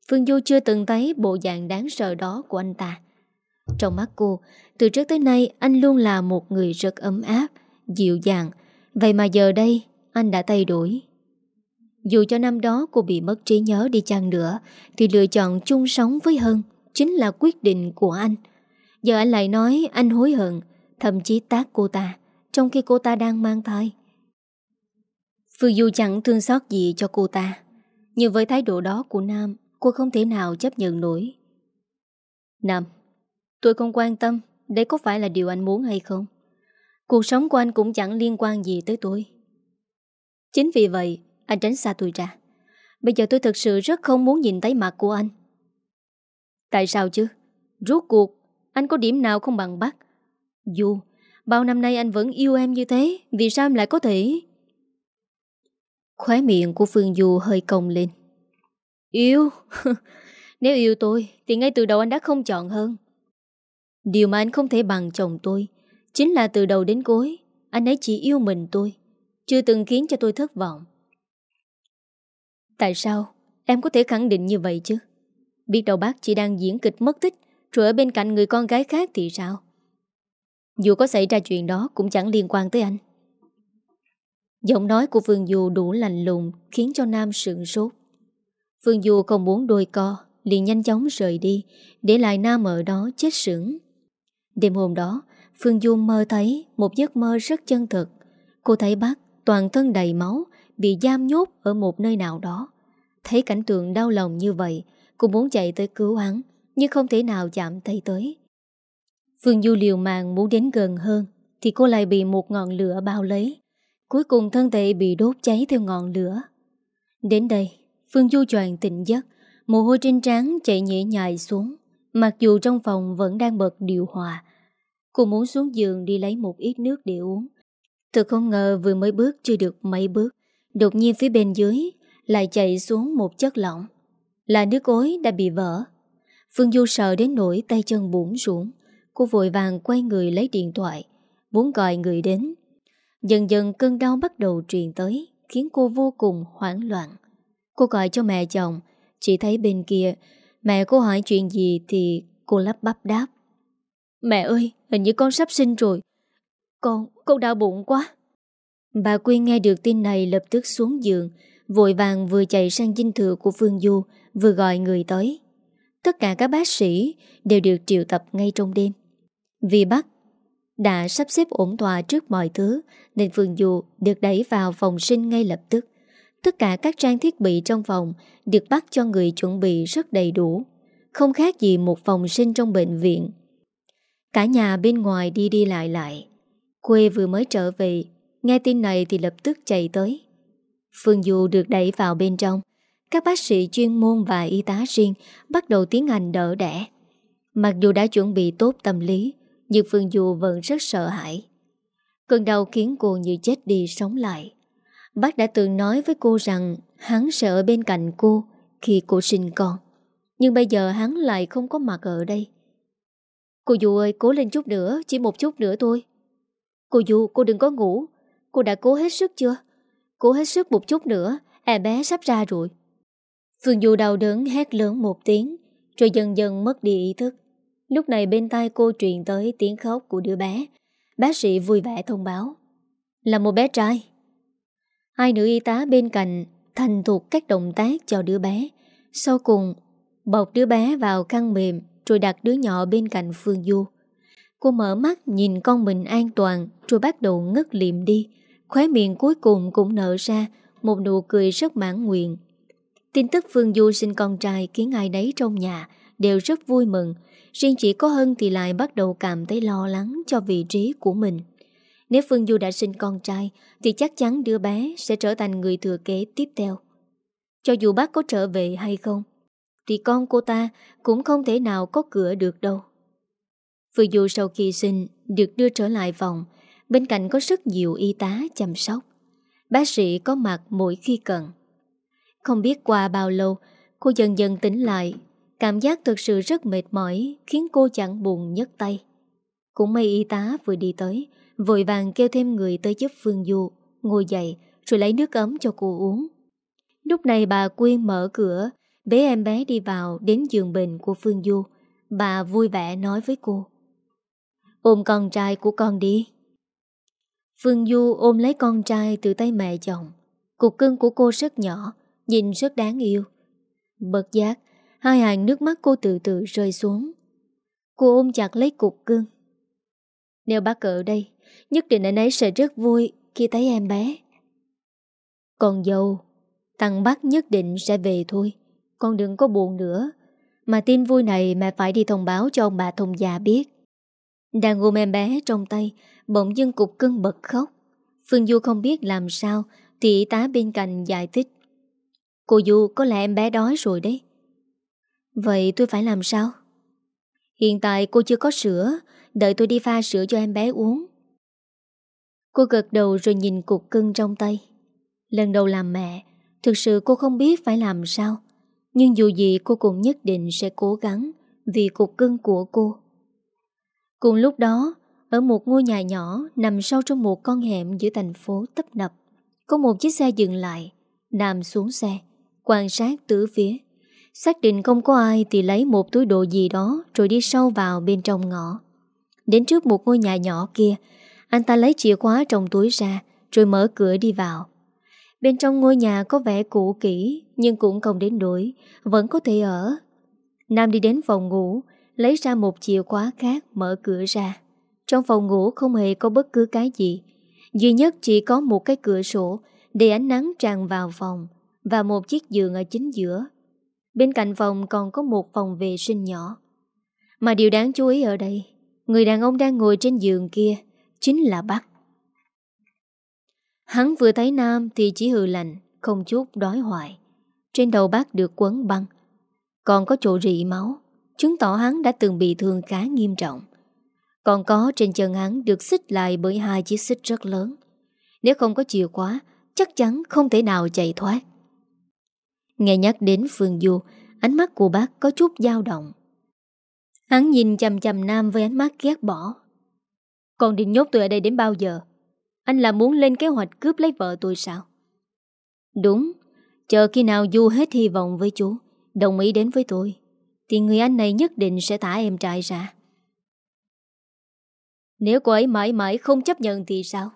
Phương Du chưa từng thấy bộ dạng đáng sợ đó của anh ta. Trong mắt cô, từ trước tới nay anh luôn là một người rất ấm áp, dịu dàng. Vậy mà giờ đây anh đã thay đổi. Dù cho năm đó cô bị mất trí nhớ đi chăng nữa, thì lựa chọn chung sống với Hân chính là quyết định của anh. Giờ anh lại nói anh hối hận, thậm chí tát cô ta, trong khi cô ta đang mang thai. Phương Du chẳng thương xót gì cho cô ta, nhưng với thái độ đó của Nam, cô không thể nào chấp nhận nổi. Nam, tôi không quan tâm đấy có phải là điều anh muốn hay không. Cuộc sống của anh cũng chẳng liên quan gì tới tôi. Chính vì vậy anh tránh xa tôi ra. Bây giờ tôi thực sự rất không muốn nhìn thấy mặt của anh. Tại sao chứ? Rốt cuộc anh có điểm nào không bằng Bắc? Dù bao năm nay anh vẫn yêu em như thế, vì sao em lại có thể... Khóe miệng của Phương Du hơi cong lên. Yêu? Nếu yêu tôi thì ngay từ đầu anh đã không chọn Hơn. Điều mà anh không thể bằng chồng tôi chính là từ đầu đến cuối anh ấy chỉ yêu mình tôi, chưa từng khiến cho tôi thất vọng. Tại sao em có thể khẳng định như vậy chứ? Biết đâu bác chỉ đang diễn kịch mất tích rồi ở bên cạnh người con gái khác thì sao? Dù có xảy ra chuyện đó cũng chẳng liên quan tới anh. Giọng nói của Phương Du đủ lạnh lùng khiến cho Nam sửng sốt. Phương Du không muốn đôi co, liền nhanh chóng rời đi, để lại Nam ở đó chết sững. Đêm hôm đó, Phương Du mơ thấy một giấc mơ rất chân thực. Cô thấy bác toàn thân đầy máu, bị giam nhốt ở một nơi nào đó. Thấy cảnh tượng đau lòng như vậy, cô muốn chạy tới cứu hắn, nhưng không thể nào chạm tay tới. Phương Du liều mạng muốn đến gần hơn, thì cô lại bị một ngọn lửa bao lấy. Cuối cùng thân thể bị đốt cháy theo ngọn lửa. Đến đây, Phương Du choàng tỉnh giấc, mồ hôi trên trán chạy nhễ nhại xuống, mặc dù trong phòng vẫn đang bật điều hòa. Cô muốn xuống giường đi lấy một ít nước để uống. Thật không ngờ vừa mới bước chưa được mấy bước, đột nhiên phía bên dưới lại chạy xuống một chất lỏng. Là nước ối đã bị vỡ. Phương Du sợ đến nỗi tay chân bủn rủn. Cô vội vàng quay người lấy điện thoại, muốn gọi người đến. Dần dần cơn đau bắt đầu truyền tới, khiến cô vô cùng hoảng loạn. Cô gọi cho mẹ chồng, chỉ thấy bên kia mẹ cô hỏi chuyện gì thì cô lắp bắp đáp. Mẹ ơi, hình như con sắp sinh rồi. Con, con đau bụng quá. Bà Quyên nghe được tin này lập tức xuống giường, vội vàng vừa chạy sang dinh thự của Phương Du, vừa gọi người tới. Tất cả các bác sĩ đều được triệu tập ngay trong đêm. Vì bác đã sắp xếp ổn thỏa trước mọi thứ, nên Phương Du được đẩy vào phòng sinh ngay lập tức. Tất cả các trang thiết bị trong phòng được bắt cho người chuẩn bị rất đầy đủ, không khác gì một phòng sinh trong bệnh viện. Cả nhà bên ngoài đi đi lại lại. Quê vừa mới trở về, nghe tin này thì lập tức chạy tới. Phương Du được đẩy vào bên trong. Các bác sĩ chuyên môn và y tá riêng bắt đầu tiến hành đỡ đẻ. Mặc dù đã chuẩn bị tốt tâm lý, nhưng Phương Du vẫn rất sợ hãi. Cơn đau khiến cô như chết đi sống lại. Bác đã từng nói với cô rằng hắn sẽ ở bên cạnh cô khi cô sinh con. Nhưng bây giờ hắn lại không có mặt ở đây. Cô Du ơi, cố lên chút nữa, chỉ một chút nữa thôi. Cô Du, cô đừng có ngủ. Cô đã cố hết sức chưa? Cố hết sức một chút nữa, em bé sắp ra rồi. Phương Du đau đớn hét lớn một tiếng, rồi dần dần mất đi ý thức. Lúc này bên tai cô truyền tới tiếng khóc của đứa bé. Bác sĩ vui vẻ thông báo là một bé trai. Hai nữ y tá bên cạnh thành thục các động tác cho đứa bé. Sau cùng bọc đứa bé vào khăn mềm, rồi đặt đứa nhỏ bên cạnh Phương Du. Cô mở mắt nhìn con mình an toàn, rồi bắt đầu ngất liệm đi. Khóe miệng cuối cùng cũng nở ra một nụ cười rất mãn nguyện. Tin tức Phương Du sinh con trai khiến ai nấy trong nhà đều rất vui mừng. Riêng chỉ có Hân thì lại bắt đầu cảm thấy lo lắng cho vị trí của mình. Nếu Phương Du đã sinh con trai thì chắc chắn đứa bé sẽ trở thành người thừa kế tiếp theo. Cho dù bác có trở về hay không, thì con cô ta cũng không thể nào có cửa được đâu. Phương Du sau khi sinh được đưa trở lại phòng. Bên cạnh có rất nhiều y tá chăm sóc. Bác sĩ có mặt mỗi khi cần. Không biết qua bao lâu, cô dần dần tỉnh lại. Cảm giác thực sự rất mệt mỏi, khiến cô chẳng buồn nhấc tay. Cũng may y tá vừa đi tới, vội vàng kêu thêm người tới giúp Phương Du ngồi dậy, rồi lấy nước ấm cho cô uống. Lúc này bà Quyên mở cửa, bế em bé đi vào đến giường bệnh của Phương Du. Bà vui vẻ nói với cô: "Ôm con trai của con đi." Phương Du ôm lấy con trai từ tay mẹ chồng. Cục cưng của cô rất nhỏ, nhìn rất đáng yêu. Bất giác, hai hàng nước mắt cô từ từ rơi xuống. Cô ôm chặt lấy cục cưng. Nếu bác ở đây, nhất định anh ấy sẽ rất vui khi thấy em bé. Con dâu, thằng Bắc nhất định sẽ về thôi. Con đừng có buồn nữa. Mà tin vui này mẹ phải đi thông báo cho ông bà thông già biết. Đang ôm em bé trong tay, bỗng dưng cục cưng bật khóc. Phương Du không biết làm sao thì y tá bên cạnh giải thích: "Cô Du, có lẽ em bé đói rồi đấy." "Vậy tôi phải làm sao?" "Hiện tại cô chưa có sữa, đợi tôi đi pha sữa cho em bé uống." Cô gật đầu rồi nhìn cục cưng trong tay. Lần đầu làm mẹ, thực sự cô không biết phải làm sao. Nhưng dù gì cô cũng nhất định sẽ cố gắng vì cục cưng của cô. Cùng lúc đó, ở một ngôi nhà nhỏ nằm sâu trong một con hẻm giữa thành phố tấp nập, có một chiếc xe dừng lại. Nam xuống xe, quan sát tứ phía. Xác định không có ai thì lấy một túi đồ gì đó rồi đi sâu vào bên trong ngõ. Đến trước một ngôi nhà nhỏ kia, anh ta lấy chìa khóa trong túi ra rồi mở cửa đi vào. Bên trong ngôi nhà có vẻ cũ kỹ nhưng cũng không đến nỗi, vẫn có thể ở. Nam đi đến phòng ngủ, lấy ra một chìa khóa khác mở cửa ra. Trong phòng ngủ không hề có bất cứ cái gì, duy nhất chỉ có một cái cửa sổ để ánh nắng tràn vào phòng và một chiếc giường ở chính giữa. Bên cạnh phòng còn có một phòng vệ sinh nhỏ. Mà điều đáng chú ý ở đây, người đàn ông đang ngồi trên giường kia chính là Bắc. Hắn vừa thấy Nam thì chỉ hừ lạnh, không chút đói hoài. Trên đầu Bắc được quấn băng, còn có chỗ rỉ máu, chứng tỏ hắn đã từng bị thương khá nghiêm trọng. Còn có trên chân hắn được xích lại bởi hai chiếc xích rất lớn. Nếu không có chìa khóa, chắc chắn không thể nào chạy thoát. Nghe nhắc đến Phương Du, ánh mắt của Bác có chút dao động. Hắn nhìn chằm chằm Nam với ánh mắt ghét bỏ. "Còn định nhốt tôi ở đây đến bao giờ? Anh là muốn lên kế hoạch cướp lấy vợ tôi sao?" "Đúng, chờ khi nào Du hết hy vọng với chú, đồng ý đến với tôi, thì người anh này nhất định sẽ thả em trai ra." "Nếu cô ấy mãi mãi không chấp nhận thì sao?"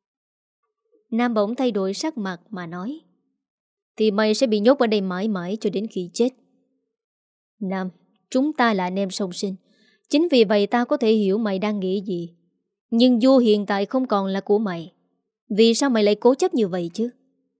Nam bỗng thay đổi sắc mặt mà nói: "Thì mày sẽ bị nhốt ở đây mãi mãi cho đến khi chết." "Nam, chúng ta là anh em song sinh, chính vì vậy tao có thể hiểu mày đang nghĩ gì. Nhưng Du hiện tại không còn là của mày. Vì sao mày lại cố chấp như vậy chứ?"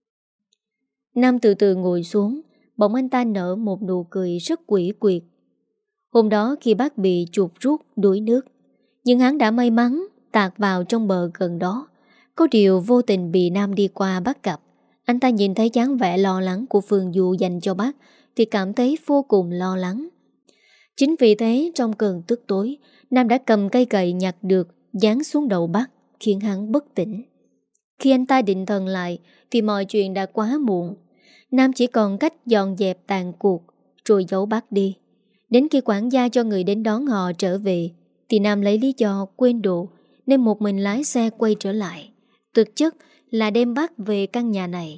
Nam từ từ ngồi xuống, bỗng anh ta nở một nụ cười rất quỷ quyệt. Hôm đó khi bác bị chuột rút đuối nước, nhưng hắn đã may mắn tạt vào trong bờ gần đó. Có điều vô tình bị Nam đi qua bắt gặp. Anh ta nhìn thấy dáng vẻ lo lắng của Phương Du dành cho bác thì cảm thấy vô cùng lo lắng. Chính vì thế trong cơn tức tối, Nam đã cầm cây cậy nhặt được giáng xuống đầu bác, khiến hắn bất tỉnh. Khi anh ta định thần lại thì mọi chuyện đã quá muộn. Nam chỉ còn cách dọn dẹp tàn cuộc rồi giấu bác đi. Đến khi quản gia cho người đến đón họ trở về thì Nam lấy lý do quên đồ nên một mình lái xe quay trở lại. Thực chất là đem bác về căn nhà này.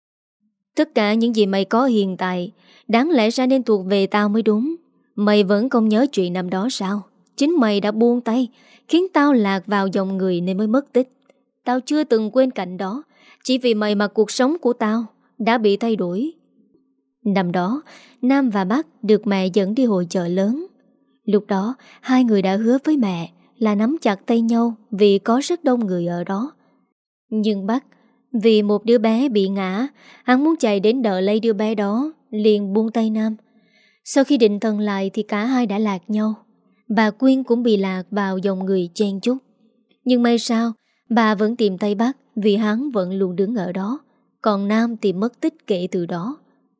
"Tất cả những gì mày có hiện tại đáng lẽ ra nên thuộc về tao mới đúng. Mày vẫn không nhớ chuyện năm đó sao? Chính mày đã buông tay, khiến tao lạc vào dòng người nên mới mất tích. Tao chưa từng quên cảnh đó. Chỉ vì mày mà cuộc sống của tao đã bị thay đổi." Năm đó, Nam và Bắc được mẹ dẫn đi hội chợ lớn. Lúc đó, hai người đã hứa với mẹ là nắm chặt tay nhau vì có rất đông người ở đó. Nhưng Bắc, vì một đứa bé bị ngã, hắn muốn chạy đến đỡ lấy đứa bé đó, liền buông tay Nam. Sau khi định thần lại thì cả hai đã lạc nhau. Bà Quyên cũng bị lạc vào dòng người chen chúc. Nhưng may sao, bà vẫn tìm thấy Bắc vì hắn vẫn luôn đứng ở đó. Còn Nam thì mất tích kể từ đó.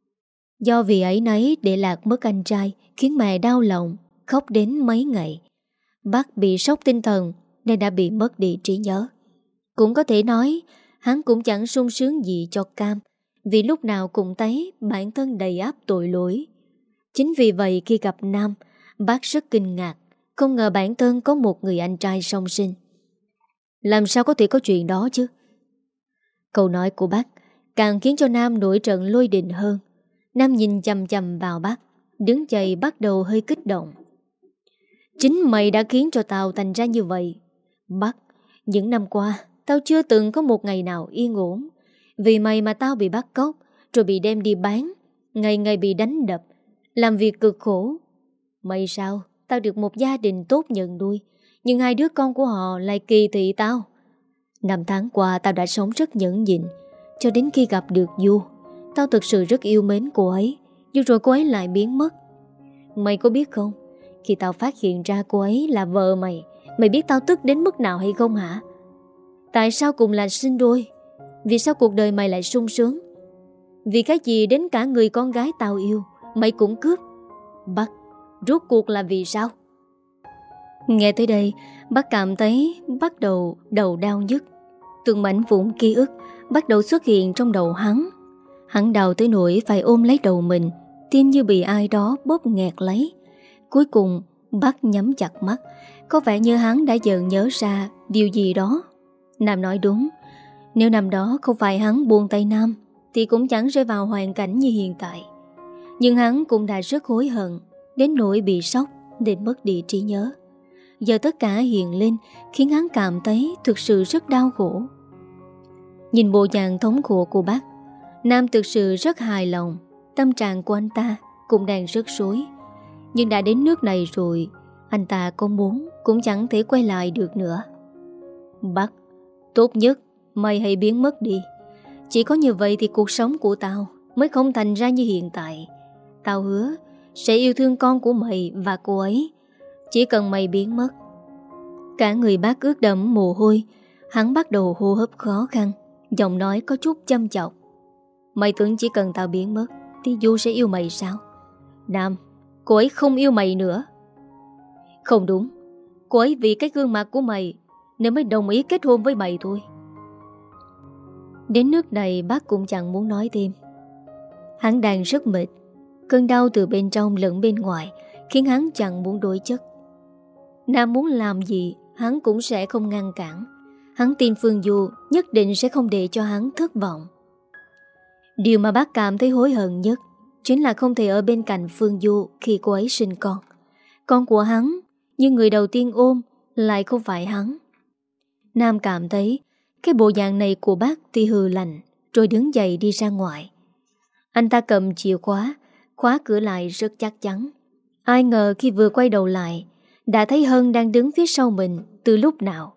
Do vì ấy nấy để lạc mất anh trai khiến mẹ đau lòng, khóc đến mấy ngày. Bắc bị sốc tinh thần nên đã bị mất đi trí nhớ. Cũng có thể nói hắn cũng chẳng sung sướng gì cho Cam, vì lúc nào cũng thấy bản thân đầy ắp tội lỗi. Chính vì vậy khi gặp Nam, bác rất kinh ngạc, không ngờ bản thân có một người anh trai song sinh. Làm sao có thể có chuyện đó chứ? Câu nói của bác càng khiến cho Nam nổi trận lôi đình hơn. Nam nhìn chằm chằm vào bác, đứng dậy bắt đầu hơi kích động. Chính mày đã khiến cho tao thành ra như vậy. Bác, những năm qua tao chưa từng có một ngày nào yên ổn. Vì mày mà tao bị bắt cóc, rồi bị đem đi bán, ngày ngày bị đánh đập, làm việc cực khổ. Mày sao? Tao được một gia đình tốt nhận nuôi, nhưng hai đứa con của họ lại kỳ thị tao. Năm tháng qua tao đã sống rất nhẫn nhịn, cho đến khi gặp được Du. Tao thực sự rất yêu mến cô ấy, nhưng rồi cô ấy lại biến mất. Mày có biết không, khi tao phát hiện ra cô ấy là vợ mày, mày biết tao tức đến mức nào hay không hả? Tại sao cùng là sinh đôi? Vì sao cuộc đời mày lại sung sướng? Vì cái gì đến cả người con gái tao yêu mày cũng cướp? Bác, rốt cuộc là vì sao? Nghe tới đây, bác cảm thấy bắt đầu đầu đau nhức. Từng mảnh vụn ký ức bắt đầu xuất hiện trong đầu hắn. Hắn đau tới nỗi phải ôm lấy đầu mình, tim như bị ai đó bóp nghẹt lấy. Cuối cùng bác nhắm chặt mắt, có vẻ như hắn đã dần nhớ ra điều gì đó. Nam nói đúng, nếu năm đó không phải hắn buông tay Nam thì cũng chẳng rơi vào hoàn cảnh như hiện tại. Nhưng hắn cũng đã rất hối hận, đến nỗi bị sốc đến mất đi trí nhớ. Giờ tất cả hiện lên khiến hắn cảm thấy thực sự rất đau khổ. Nhìn bộ dạng thống khổ của bác, Nam thực sự rất hài lòng. Tâm trạng của anh ta cũng đang rất rối. Nhưng đã đến nước này rồi, anh ta có muốn cũng chẳng thể quay lại được nữa. Bác, tốt nhất mày hãy biến mất đi. Chỉ có như vậy thì cuộc sống của tao mới không thành ra như hiện tại. Tao hứa sẽ yêu thương con của mày và cô ấy, chỉ cần mày biến mất. Cả người bác ướt đẫm mồ hôi. Hắn bắt đầu hô hấp khó khăn, giọng nói có chút chăm chọc. Mày tưởng chỉ cần tao biến mất thì Du sẽ yêu mày sao? Nam, cô ấy không yêu mày nữa. Không đúng, cô ấy vì cái gương mặt của mày nên mới đồng ý kết hôn với mày thôi. Đến nước này bác cũng chẳng muốn nói thêm. Hắn đang rất mệt. Cơn đau từ bên trong lẫn bên ngoài khiến hắn chẳng muốn đối chất. Nam muốn làm gì hắn cũng sẽ không ngăn cản. Hắn tin Phương Du nhất định sẽ không để cho hắn thất vọng. Điều mà bác cảm thấy hối hận nhất chính là không thể ở bên cạnh Phương Du khi cô ấy sinh con. Con của hắn, nhưng người đầu tiên ôm lại không phải hắn. Nam cảm thấy cái bộ dạng này của bác thì hừ lạnh, rồi đứng dậy đi ra ngoài. Anh ta cầm chìa khóa, khóa cửa lại rất chắc chắn. Ai ngờ khi vừa quay đầu lại, đã thấy Hân đang đứng phía sau mình từ lúc nào.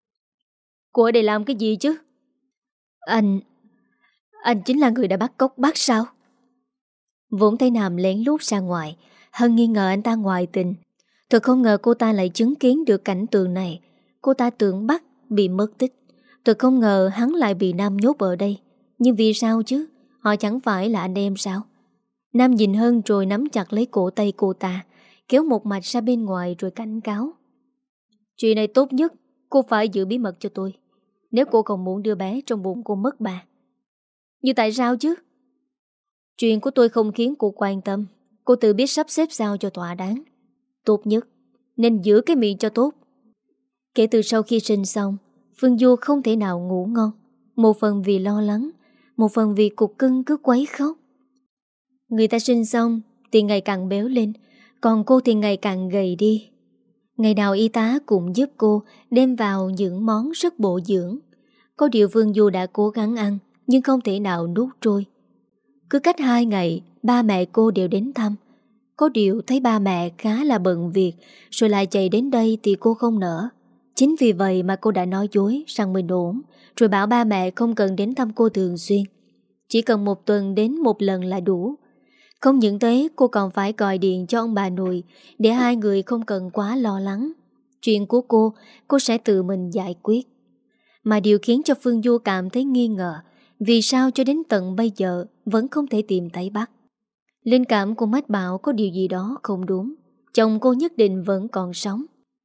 Cô ở đây làm cái gì chứ? Anh... Anh chính là người đã bắt cóc bác sao? Vốn thấy Nam lén lút ra ngoài, Hân nghi ngờ anh ta ngoại tình. Thật không ngờ cô ta lại chứng kiến được cảnh tượng này. Cô ta tưởng bác bị mất tích. Thật không ngờ hắn lại bị Nam nhốt ở đây. Nhưng vì sao chứ? Họ chẳng phải là anh em sao? Nam nhìn Hân rồi nắm chặt lấy cổ tay cô ta, kéo một mạch ra bên ngoài rồi cảnh cáo. Chuyện này tốt nhất cô phải giữ bí mật cho tôi. Nếu cô không muốn đưa bé trong bụng cô mất bà. Nhưng tại sao chứ? Chuyện của tôi không khiến cô quan tâm. Cô tự biết sắp xếp sao cho thỏa đáng. Tốt nhất nên giữ cái miệng cho tốt. Kể từ sau khi sinh xong, Phương Du không thể nào ngủ ngon. Một phần vì lo lắng, một phần vì cục cưng cứ quấy khóc. Người ta sinh xong thì ngày càng béo lên, còn cô thì ngày càng gầy đi. Ngày nào y tá cũng giúp cô đem vào những món rất bổ dưỡng. Có điều Phương Du đã cố gắng ăn, nhưng không thể nào nuốt trôi. Cứ cách hai ngày, ba mẹ cô đều đến thăm. Có điều thấy ba mẹ khá là bận việc, rồi lại chạy đến đây thì cô không nỡ. Chính vì vậy mà cô đã nói dối rằng mình ổn, rồi bảo ba mẹ không cần đến thăm cô thường xuyên. Chỉ cần một tuần đến một lần là đủ. Không những thế, cô còn phải gọi điện cho ông bà nội để hai người không cần quá lo lắng. Chuyện của cô, cô sẽ tự mình giải quyết. Mà điều khiến cho Phương Du cảm thấy nghi ngờ, vì sao cho đến tận bây giờ vẫn không thể tìm thấy bác. Linh cảm của mách bảo có điều gì đó không đúng. Chồng cô nhất định vẫn còn sống.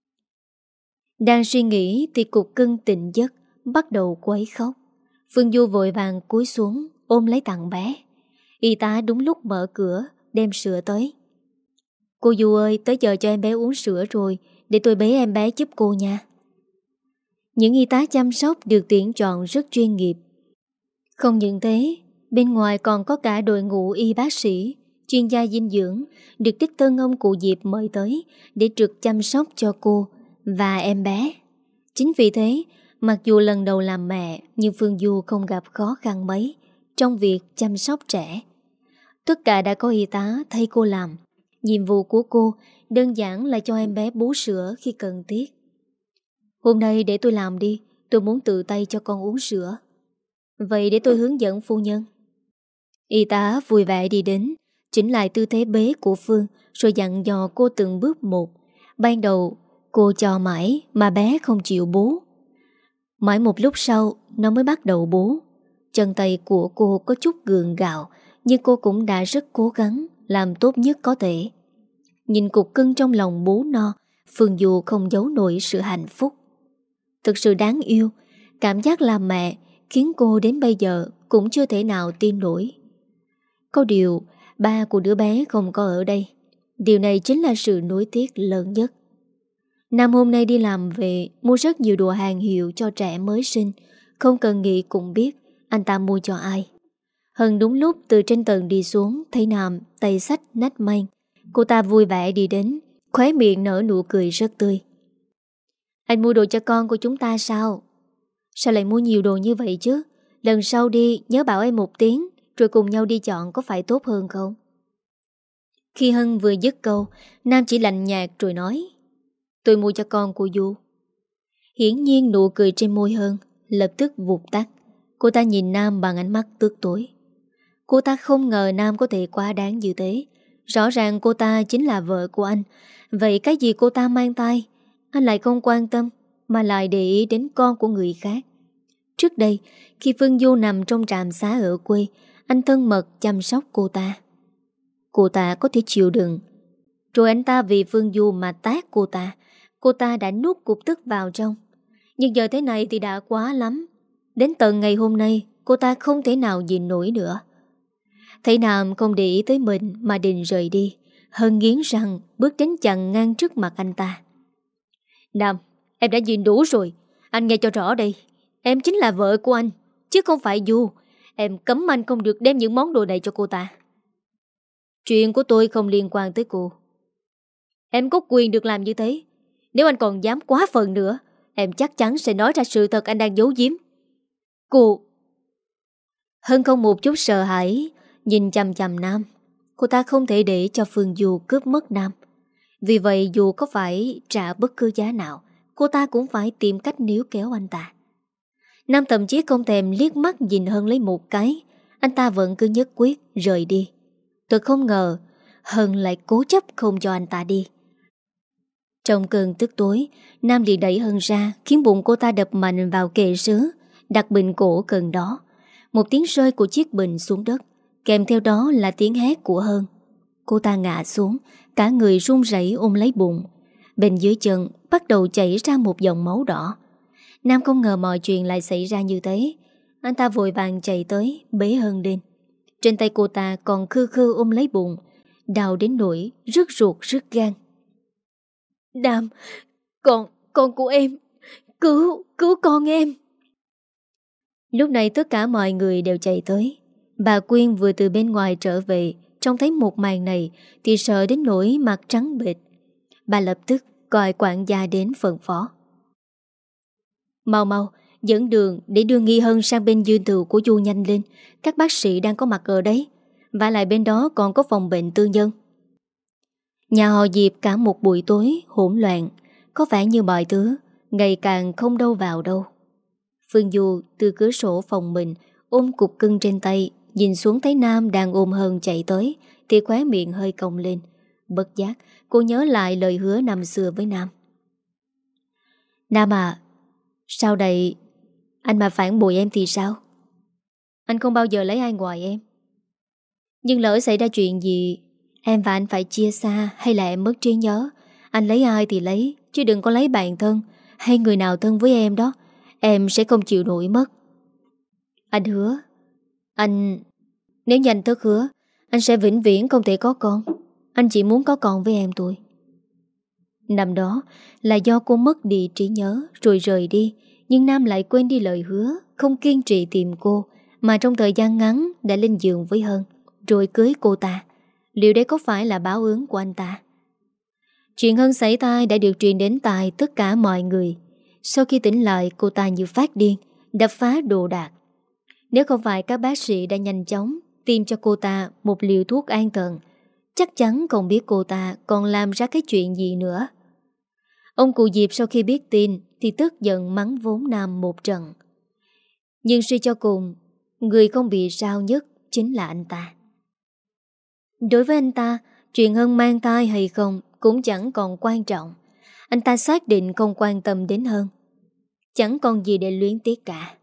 Đang suy nghĩ thì cục cưng tỉnh giấc, bắt đầu quấy khóc. Phương Du vội vàng cúi xuống ôm lấy thằng bé. Y tá đúng lúc mở cửa đem sữa tới. Cô Du ơi, tới giờ cho em bé uống sữa rồi, để tôi bế em bé giúp cô nha. Những y tá chăm sóc được tuyển chọn rất chuyên nghiệp. Không những thế, Bên ngoài còn có cả đội ngũ y bác sĩ, chuyên gia dinh dưỡng được đích thân ông cụ Diệp mời tới để trực chăm sóc cho cô và em bé. Chính vì thế, mặc dù lần đầu làm mẹ, nhưng Phương Du không gặp khó khăn mấy trong việc chăm sóc trẻ. Tất cả đã có y tá thay cô làm. Nhiệm vụ của cô đơn giản là cho em bé bú sữa khi cần thiết. Hôm nay để tôi làm đi, tôi muốn tự tay cho con uống sữa. Vậy để tôi hướng dẫn phu nhân. Y tá vui vẻ đi đến, chỉnh lại tư thế bế của Phương, rồi dặn dò cô từng bước một. Ban đầu cô cho mãi mà bé không chịu bú. Mãi một lúc sau nó mới bắt đầu bú. Chân tay của cô có chút gượng gạo, nhưng cô cũng đã rất cố gắng làm tốt nhất có thể. Nhìn cục cưng trong lòng bú no, Phương Du không giấu nổi sự hạnh phúc. Thực sự đáng yêu. Cảm giác làm mẹ khiến cô đến bây giờ cũng chưa thể nào tin nổi. Có điều ba của đứa bé không có ở đây. Điều này chính là sự nuối tiếc lớn nhất. Nam hôm nay đi làm về, mua rất nhiều đồ hàng hiệu cho trẻ mới sinh. Không cần nghĩ cũng biết anh ta mua cho ai. Hân đúng lúc từ trên tầng đi xuống, thấy Nam tay xách nách mang. Cô ta vui vẻ đi đến, khóe miệng nở nụ cười rất tươi. Anh mua đồ cho con của chúng ta sao? Sao lại mua nhiều đồ như vậy chứ? Lần sau đi nhớ bảo em một tiếng, rồi cùng nhau đi chọn có phải tốt hơn không? Khi Hân vừa dứt câu, Nam chỉ lạnh nhạt rồi nói: Tôi mua cho con của Du. Hiển nhiên nụ cười trên môi Hân lập tức vụt tắt. Cô ta nhìn Nam bằng ánh mắt tức tối. Cô ta không ngờ Nam có thể quá đáng như thế. Rõ ràng cô ta chính là vợ của anh. Vậy cái gì cô ta mang tay anh lại không quan tâm, mà lại để ý đến con của người khác. Trước đây, khi Phương Du nằm trong trạm xá ở quê, anh thân mật chăm sóc cô ta. Cô ta có thể chịu đựng. Rồi anh ta vì Phương Du mà tát cô ta. Cô ta đã nuốt cục tức vào trong. Nhưng giờ thế này thì đã quá lắm. Đến tận ngày hôm nay, cô ta không thể nào nhịn nổi nữa. Thấy Nam không để ý tới mình mà định rời đi, Hân nghiến răng bước đến chặn ngang trước mặt anh ta. Nam, em đã nhìn đủ rồi. Anh nghe cho rõ đây. Em chính là vợ của anh, chứ không phải Du. Em cấm anh không được đem những món đồ này cho cô ta. Chuyện của tôi không liên quan tới cô. Em có quyền được làm như thế. Nếu anh còn dám quá phần nữa, em chắc chắn sẽ nói ra sự thật anh đang giấu giếm. Cô... Hân không một chút sợ hãi nhìn chằm chằm Nam. Cô ta không thể để cho Phương Du cướp mất Nam. Vì vậy dù có phải trả bất cứ giá nào, cô ta cũng phải tìm cách níu kéo anh ta. Nam thậm chí không thèm liếc mắt nhìn Hân lấy một cái. Anh ta vẫn cứ nhất quyết rời đi. Tôi không ngờ Hân lại cố chấp không cho anh ta đi. Trong cơn tức tối, Nam liền đẩy Hân ra, khiến bụng cô ta đập mạnh vào kệ sứ đặt bình cổ gần đó. Một tiếng rơi của chiếc bình xuống đất, kèm theo đó là tiếng hét của Hân. Cô ta ngã xuống, cả người run rẩy ôm lấy bụng. Bên dưới chân bắt đầu chảy ra một dòng máu đỏ. Nam không ngờ mọi chuyện lại xảy ra như thế. Anh ta vội vàng chạy tới bế Hân lên. Trên tay cô ta còn khư khư ôm lấy bụng, đau đến nỗi rứt ruột rứt gan. Nam, con, con của em, cứu, cứu con em. Lúc này tất cả mọi người đều chạy tới. Bà Quyên vừa từ bên ngoài trở về, trông thấy một màn này thì sợ đến nỗi mặt trắng bệch. Bà lập tức gọi quản gia đến phân phó. Mau mau, dẫn đường để đưa Nghi Hân sang bên dương tự của Du nhanh lên. Các bác sĩ đang có mặt ở đấy. Và lại bên đó còn có phòng bệnh tư nhân. Nhà họ Diệp cả một buổi tối hỗn loạn. Có vẻ như mọi thứ ngày càng không đâu vào đâu. Phương Du từ cửa sổ phòng mình ôm cục cưng trên tay, nhìn xuống thấy Nam đang ôm Hân chạy tới thì khóe miệng hơi cong lên. Bất giác cô nhớ lại lời hứa năm xưa với Nam. Nam à, sau đây anh mà phản bội em thì sao? Anh không bao giờ lấy ai ngoài em. Nhưng lỡ xảy ra chuyện gì, em và anh phải chia xa hay là em mất trí nhớ, anh lấy ai thì lấy, chứ đừng có lấy bạn thân hay người nào thân với em đó. Em sẽ không chịu nổi mất. Anh hứa. Anh... Nếu như anh thất hứa, anh sẽ vĩnh viễn không thể có con. Anh chỉ muốn có con với em thôi. Năm đó là do cô mất đi trí nhớ rồi rời đi. Nhưng Nam lại quên đi lời hứa, không kiên trì tìm cô, mà trong thời gian ngắn đã lên giường với Hân, rồi cưới cô ta. Liệu đây có phải là báo ứng của anh ta? Chuyện Hân xảy tai đã được truyền đến tai tất cả mọi người. Sau khi tỉnh lại, cô ta như phát điên, đập phá đồ đạc. Nếu không phải các bác sĩ đã nhanh chóng tiêm cho cô ta một liều thuốc an thần, chắc chắn không biết cô ta còn làm ra cái chuyện gì nữa. Ông cụ Diệp sau khi biết tin thì tức giận mắng vốn Nam một trận. Nhưng suy cho cùng, người không bị sao nhất chính là anh ta. Đối với anh ta, chuyện Hân mang thai hay không cũng chẳng còn quan trọng. Anh ta xác định không quan tâm đến Hân. Chẳng còn gì để luyến tiếc cả.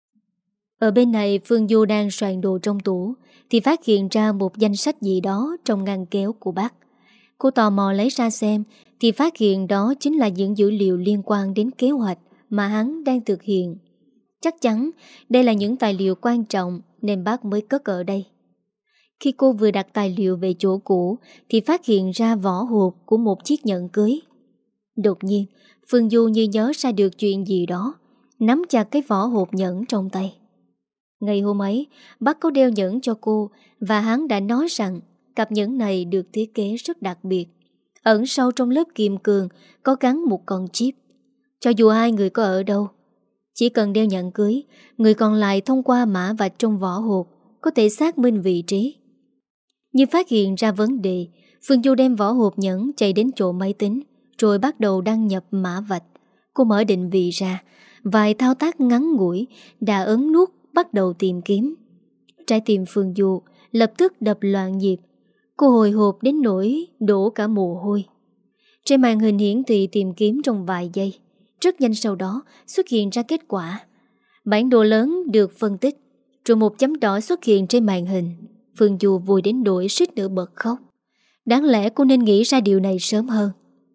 Ở bên này, Phương Du đang soạn đồ trong tủ thì phát hiện ra một danh sách gì đó trong ngăn kéo của bác. Cô tò mò lấy ra xem thì phát hiện đó chính là những dữ liệu liên quan đến kế hoạch mà hắn đang thực hiện. Chắc chắn đây là những tài liệu quan trọng nên bác mới cất ở đây. Khi cô vừa đặt tài liệu về chỗ cũ thì phát hiện ra vỏ hộp của một chiếc nhẫn cưới. Đột nhiên, Phương Du như nhớ ra được chuyện gì đó, nắm chặt cái vỏ hộp nhẫn trong tay. Ngày hôm ấy, bác có đeo nhẫn cho cô và hắn đã nói rằng cặp nhẫn này được thiết kế rất đặc biệt. Ẩn sâu trong lớp kim cương có gắn một con chip. Cho dù hai người có ở đâu, chỉ cần đeo nhẫn cưới, người còn lại thông qua mã vạch trong vỏ hộp có thể xác minh vị trí. Như phát hiện ra vấn đề, Phương Du đem vỏ hộp nhẫn chạy đến chỗ máy tính, rồi bắt đầu đăng nhập mã vạch. Cô mở định vị ra, vài thao tác ngắn ngủi đã ấn nút bắt đầu tìm kiếm. Trái tim Phương Du lập tức đập loạn nhịp. Cô hồi hộp đến nỗi đổ cả mồ hôi. Trên màn hình hiển thị tìm kiếm trong vài giây. Rất nhanh sau đó xuất hiện ra kết quả. Bản đồ lớn được phân tích, rồi một chấm đỏ xuất hiện trên màn hình. Phương Du vui đến nỗi suýt nữa bật khóc. Đáng lẽ cô nên nghĩ ra điều này sớm hơn.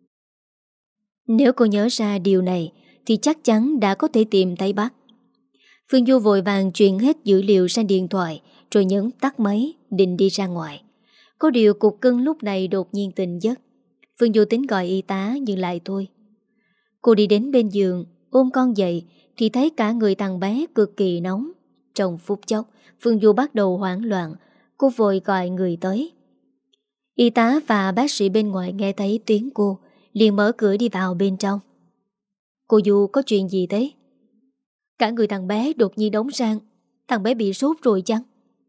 Nếu cô nhớ ra điều này thì chắc chắn đã có thể tìm thấy bác. Phương Du vội vàng truyền hết dữ liệu sang điện thoại, rồi nhấn tắt máy, định đi ra ngoài. Có điều cục cưng lúc này đột nhiên tỉnh giấc. Phương Du tính gọi y tá nhưng lại thôi. Cô đi đến bên giường, ôm con dậy thì thấy cả người thằng bé cực kỳ nóng. Trong phút chốc, Phương Du bắt đầu hoảng loạn. Cô vội gọi người tới. Y tá và bác sĩ bên ngoài nghe thấy tiếng cô, liền mở cửa đi vào bên trong. Cô Du, có chuyện gì thế? Cả người thằng bé đột nhiên đóng sang. Thằng bé bị sốt rồi chăng?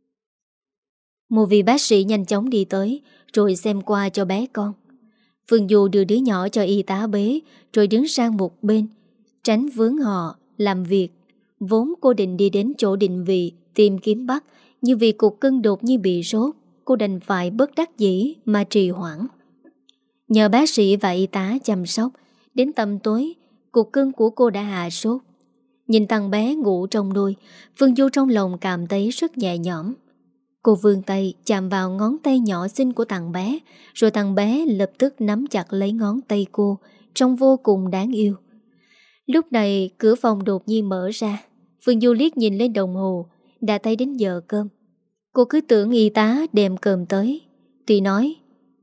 Một vị bác sĩ nhanh chóng đi tới, rồi xem qua cho bé con. Phương Du đưa đứa nhỏ cho y tá bế, rồi đứng sang một bên, tránh vướng họ làm việc. Vốn cô định đi đến chỗ định vị tìm kiếm bác, nhưng vì cục cưng đột nhiên bị sốt, cô đành phải bất đắc dĩ mà trì hoãn. Nhờ bác sĩ và y tá chăm sóc, đến tầm tối, cục cưng của cô đã hạ sốt. Nhìn thằng bé ngủ trong đôi, Phương Du trong lòng cảm thấy rất nhẹ nhõm. Cô vươn tay chạm vào ngón tay nhỏ xinh của thằng bé, rồi thằng bé lập tức nắm chặt lấy ngón tay cô, trông vô cùng đáng yêu. Lúc này cửa phòng đột nhiên mở ra. Phương Du liếc nhìn lên đồng hồ, đã thấy đến giờ cơm. Cô cứ tưởng y tá đem cơm tới, thì nói: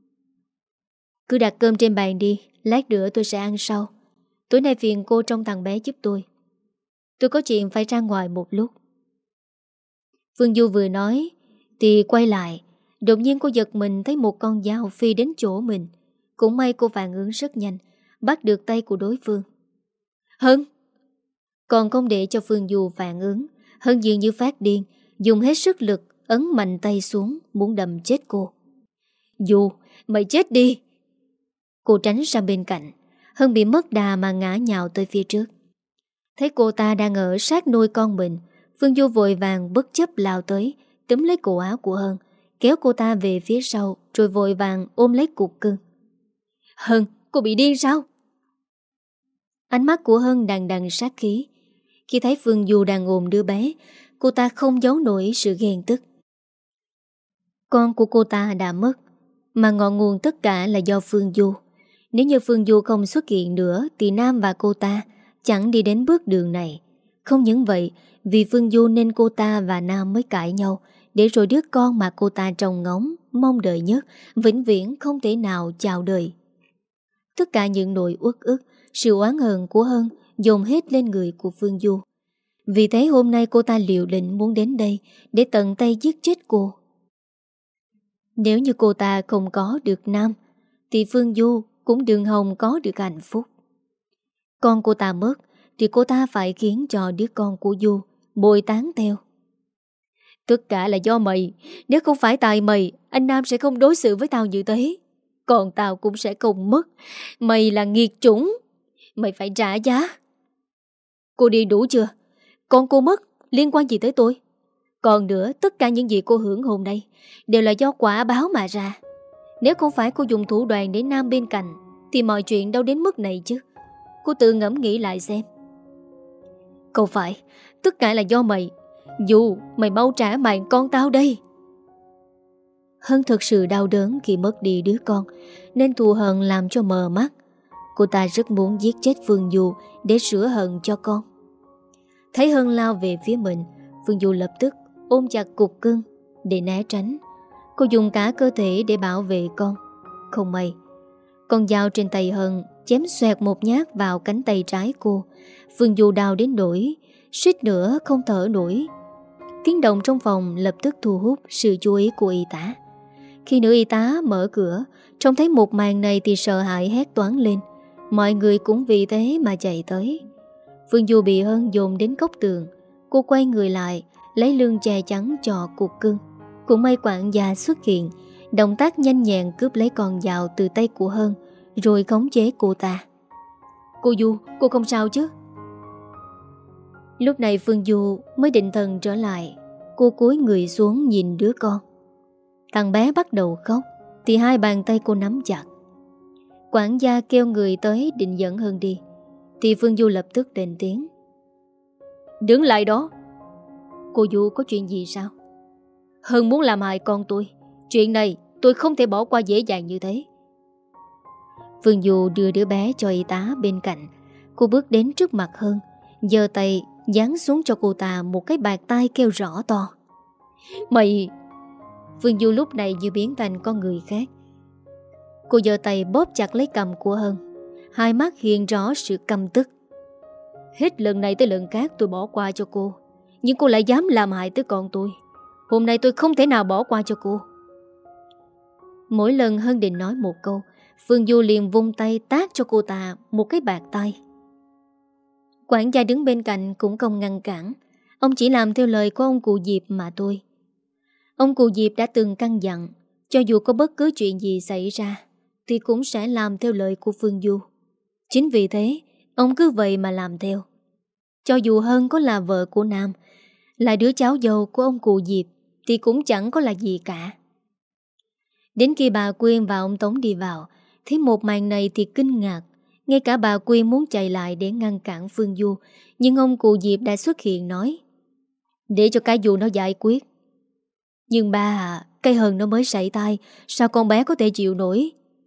cứ đặt cơm trên bàn đi, lát nữa tôi sẽ ăn sau. Tối nay phiền cô trông thằng bé giúp tôi. Tôi có chuyện phải ra ngoài một lúc. Phương Du vừa nói thì quay lại. Đột nhiên cô giật mình thấy một con dao phi đến chỗ mình. Cũng may cô phản ứng rất nhanh, bắt được tay của đối phương. Hân! Còn không để cho Phương Du phản ứng, Hân dường như phát điên, dùng hết sức lực ấn mạnh tay xuống, muốn đâm chết cô. Du, mày chết đi! Cô tránh sang bên cạnh. Hân bị mất đà mà ngã nhào tới phía trước. Thấy cô ta đang ở sát nôi con mình, Phương Du vội vàng bất chấp lao tới, túm lấy cổ áo của Hân, kéo cô ta về phía sau, rồi vội vàng ôm lấy cục cưng. Hân, cô bị điên sao? Ánh mắt của Hân đằng đằng sát khí. Khi thấy Phương Du đang ôm đứa bé, cô ta không giấu nổi sự ghen tức. Con của cô ta đã mất, mà ngọn nguồn tất cả là do Phương Du. Nếu như Phương Du không xuất hiện nữa thì Nam và cô ta chẳng đi đến bước đường này. Không những vậy, vì Phương Du nên cô ta và Nam mới cãi nhau, để rồi đứa con mà cô ta trông ngóng, mong đợi nhất, vĩnh viễn không thể nào chào đời. Tất cả những nỗi uất ức, sự oán hờn của Hân dồn hết lên người của Phương Du. Vì thế hôm nay cô ta liều lĩnh muốn đến đây để tận tay giết chết cô. Nếu như cô ta không có được Nam thì Phương Du cũng đừng hòng có được hạnh phúc. Con cô ta mất thì cô ta phải khiến cho đứa con của Du bồi tán theo. Tất cả là do mày. Nếu không phải tại mày, anh Nam sẽ không đối xử với tao như thế. Còn tao cũng sẽ không mất. Mày là nghiệt chủng. Mày phải trả giá. Cô đi đủ chưa? Con cô mất liên quan gì tới tôi? Còn nữa, tất cả những gì cô hưởng hôm nay đều là do quả báo mà ra. Nếu không phải cô dùng thủ đoạn để Nam bên cạnh thì mọi chuyện đâu đến mức này chứ. Cô tự ngẫm nghĩ lại xem. Không phải, tất cả là do mày. Dù mày mau trả mạng con tao đây. Hân thực sự đau đớn khi mất đi đứa con, nên thù hận làm cho mờ mắt. Cô ta rất muốn giết chết Phương Du để sửa hận cho con. Thấy Hân lao về phía mình, Phương Du lập tức ôm chặt cục cưng để né tránh. Cô dùng cả cơ thể để bảo vệ con. Không may, con dao trên tay Hân chém xoẹt một nhát vào cánh tay trái cô. Phương Du đau đến nỗi suýt nữa không thở nổi. Tiếng động trong phòng lập tức thu hút sự chú ý của y tá. Khi nữ y tá mở cửa, trông thấy một màn này thì sợ hãi hét toáng lên. Mọi người cũng vì thế mà chạy tới. Phương Du bị Hân dồn đến góc tường. Cô quay người lại, lấy lưng che chắn cho cục cưng. Cũng may quản gia xuất hiện, động tác nhanh nhẹn cướp lấy con dao từ tay của Hân, rồi khống chế cô ta. Cô Du, cô không sao chứ? Lúc này Phương Du mới định thần trở lại. Cô cúi người xuống nhìn đứa con. Thằng bé bắt đầu khóc thì hai bàn tay cô nắm chặt. Quản gia kêu người tới định dẫn Hân đi thì Phương Du lập tức lên tiếng. Đứng lại đó. Cô Du có chuyện gì sao? Hân muốn làm hại con tôi. Chuyện này tôi không thể bỏ qua dễ dàng như thế. Phương Du đưa đứa bé cho y tá bên cạnh. Cô bước đến trước mặt Hân, giơ tay giáng xuống cho cô ta một cái bạt tai kêu rõ to. Mày... Phương Du lúc này như biến thành con người khác. Cô giơ tay bóp chặt lấy cằm của Hân, hai mắt hiện rõ sự căm tức. Hết lần này tới lần khác tôi bỏ qua cho cô, nhưng cô lại dám làm hại tới con tôi. Hôm nay tôi không thể nào bỏ qua cho cô. Mỗi lần Hân định nói một câu, Phương Du liền vung tay tát cho cô ta một cái bạt tay. Quản gia đứng bên cạnh cũng không ngăn cản. Ông chỉ làm theo lời của ông cụ Diệp mà thôi. Ông cụ Diệp đã từng căn dặn, cho dù có bất cứ chuyện gì xảy ra thì cũng sẽ làm theo lời của Phương Du. Chính vì thế ông cứ vậy mà làm theo. Cho dù Hân có là vợ của Nam, là đứa cháu dâu của ông cụ Diệp, thì cũng chẳng có là gì cả. Đến khi bà Quyên và ông Tống đi vào, thấy một màn này thì kinh ngạc. Ngay cả bà Quyên muốn chạy lại để ngăn cản Phương Du, nhưng ông cụ Diệp đã xuất hiện nói: để cho cái vụ nó giải quyết. Nhưng ba à, cái Hân nó mới sảy tai, sao con bé có thể chịu nổi?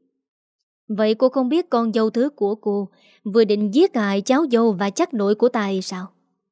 Vậy cô không biết con dâu thứ của cô vừa định giết hại cháu dâu và chắc nội của ta hay sao?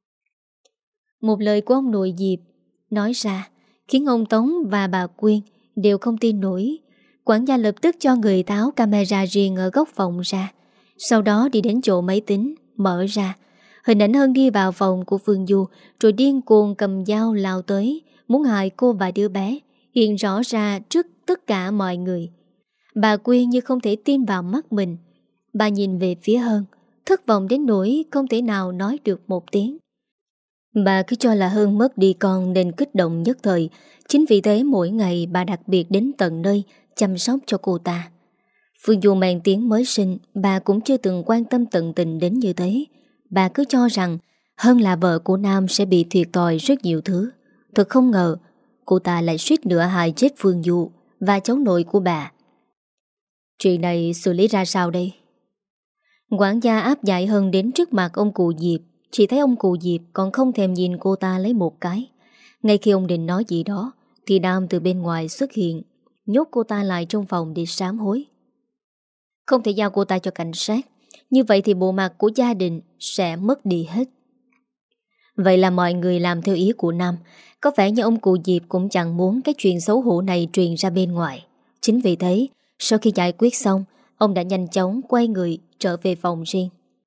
Một lời của ông nội Diệp nói ra khiến ông Tống và bà Quyên đều không tin nổi. Quản gia lập tức cho người tháo camera riêng ở góc phòng ra, sau đó đi đến chỗ máy tính mở ra. Hình ảnh Hân đi vào phòng của Phương Du rồi điên cuồng cầm dao lao tới, muốn hại cô và đứa bé, hiện rõ ra trước tất cả mọi người. Bà Quyên như không thể tin vào mắt mình. Bà nhìn về phía Hân, thất vọng đến nỗi không thể nào nói được một tiếng. Bà cứ cho là Hân mất đi con nên kích động nhất thời. Chính vì thế mỗi ngày bà đặc biệt đến tận nơi chăm sóc cho cô ta. Phương Du mang tiếng mới sinh, bà cũng chưa từng quan tâm tận tình đến như thế. Bà cứ cho rằng Hân là vợ của Nam sẽ bị thiệt thòi rất nhiều thứ. Thật không ngờ cô ta lại suýt nữa hại chết Phương Du và cháu nội của bà. Chuyện này xử lý ra sao đây? Quản gia áp giải Hân đến trước mặt ông cụ Diệp. Chỉ thấy ông cụ Diệp còn không thèm nhìn cô ta lấy một cái. Ngay khi ông định nói gì đó thì Nam từ bên ngoài xuất hiện, nhốt cô ta lại trong phòng để sám hối. Không thể giao cô ta cho cảnh sát, như vậy thì bộ mặt của gia đình sẽ mất đi hết. Vậy là mọi người làm theo ý của Nam. Có vẻ như ông cụ Diệp cũng chẳng muốn cái chuyện xấu hổ này truyền ra bên ngoài. Chính vì thế, sau khi giải quyết xong, ông đã nhanh chóng quay người trở về phòng riêng.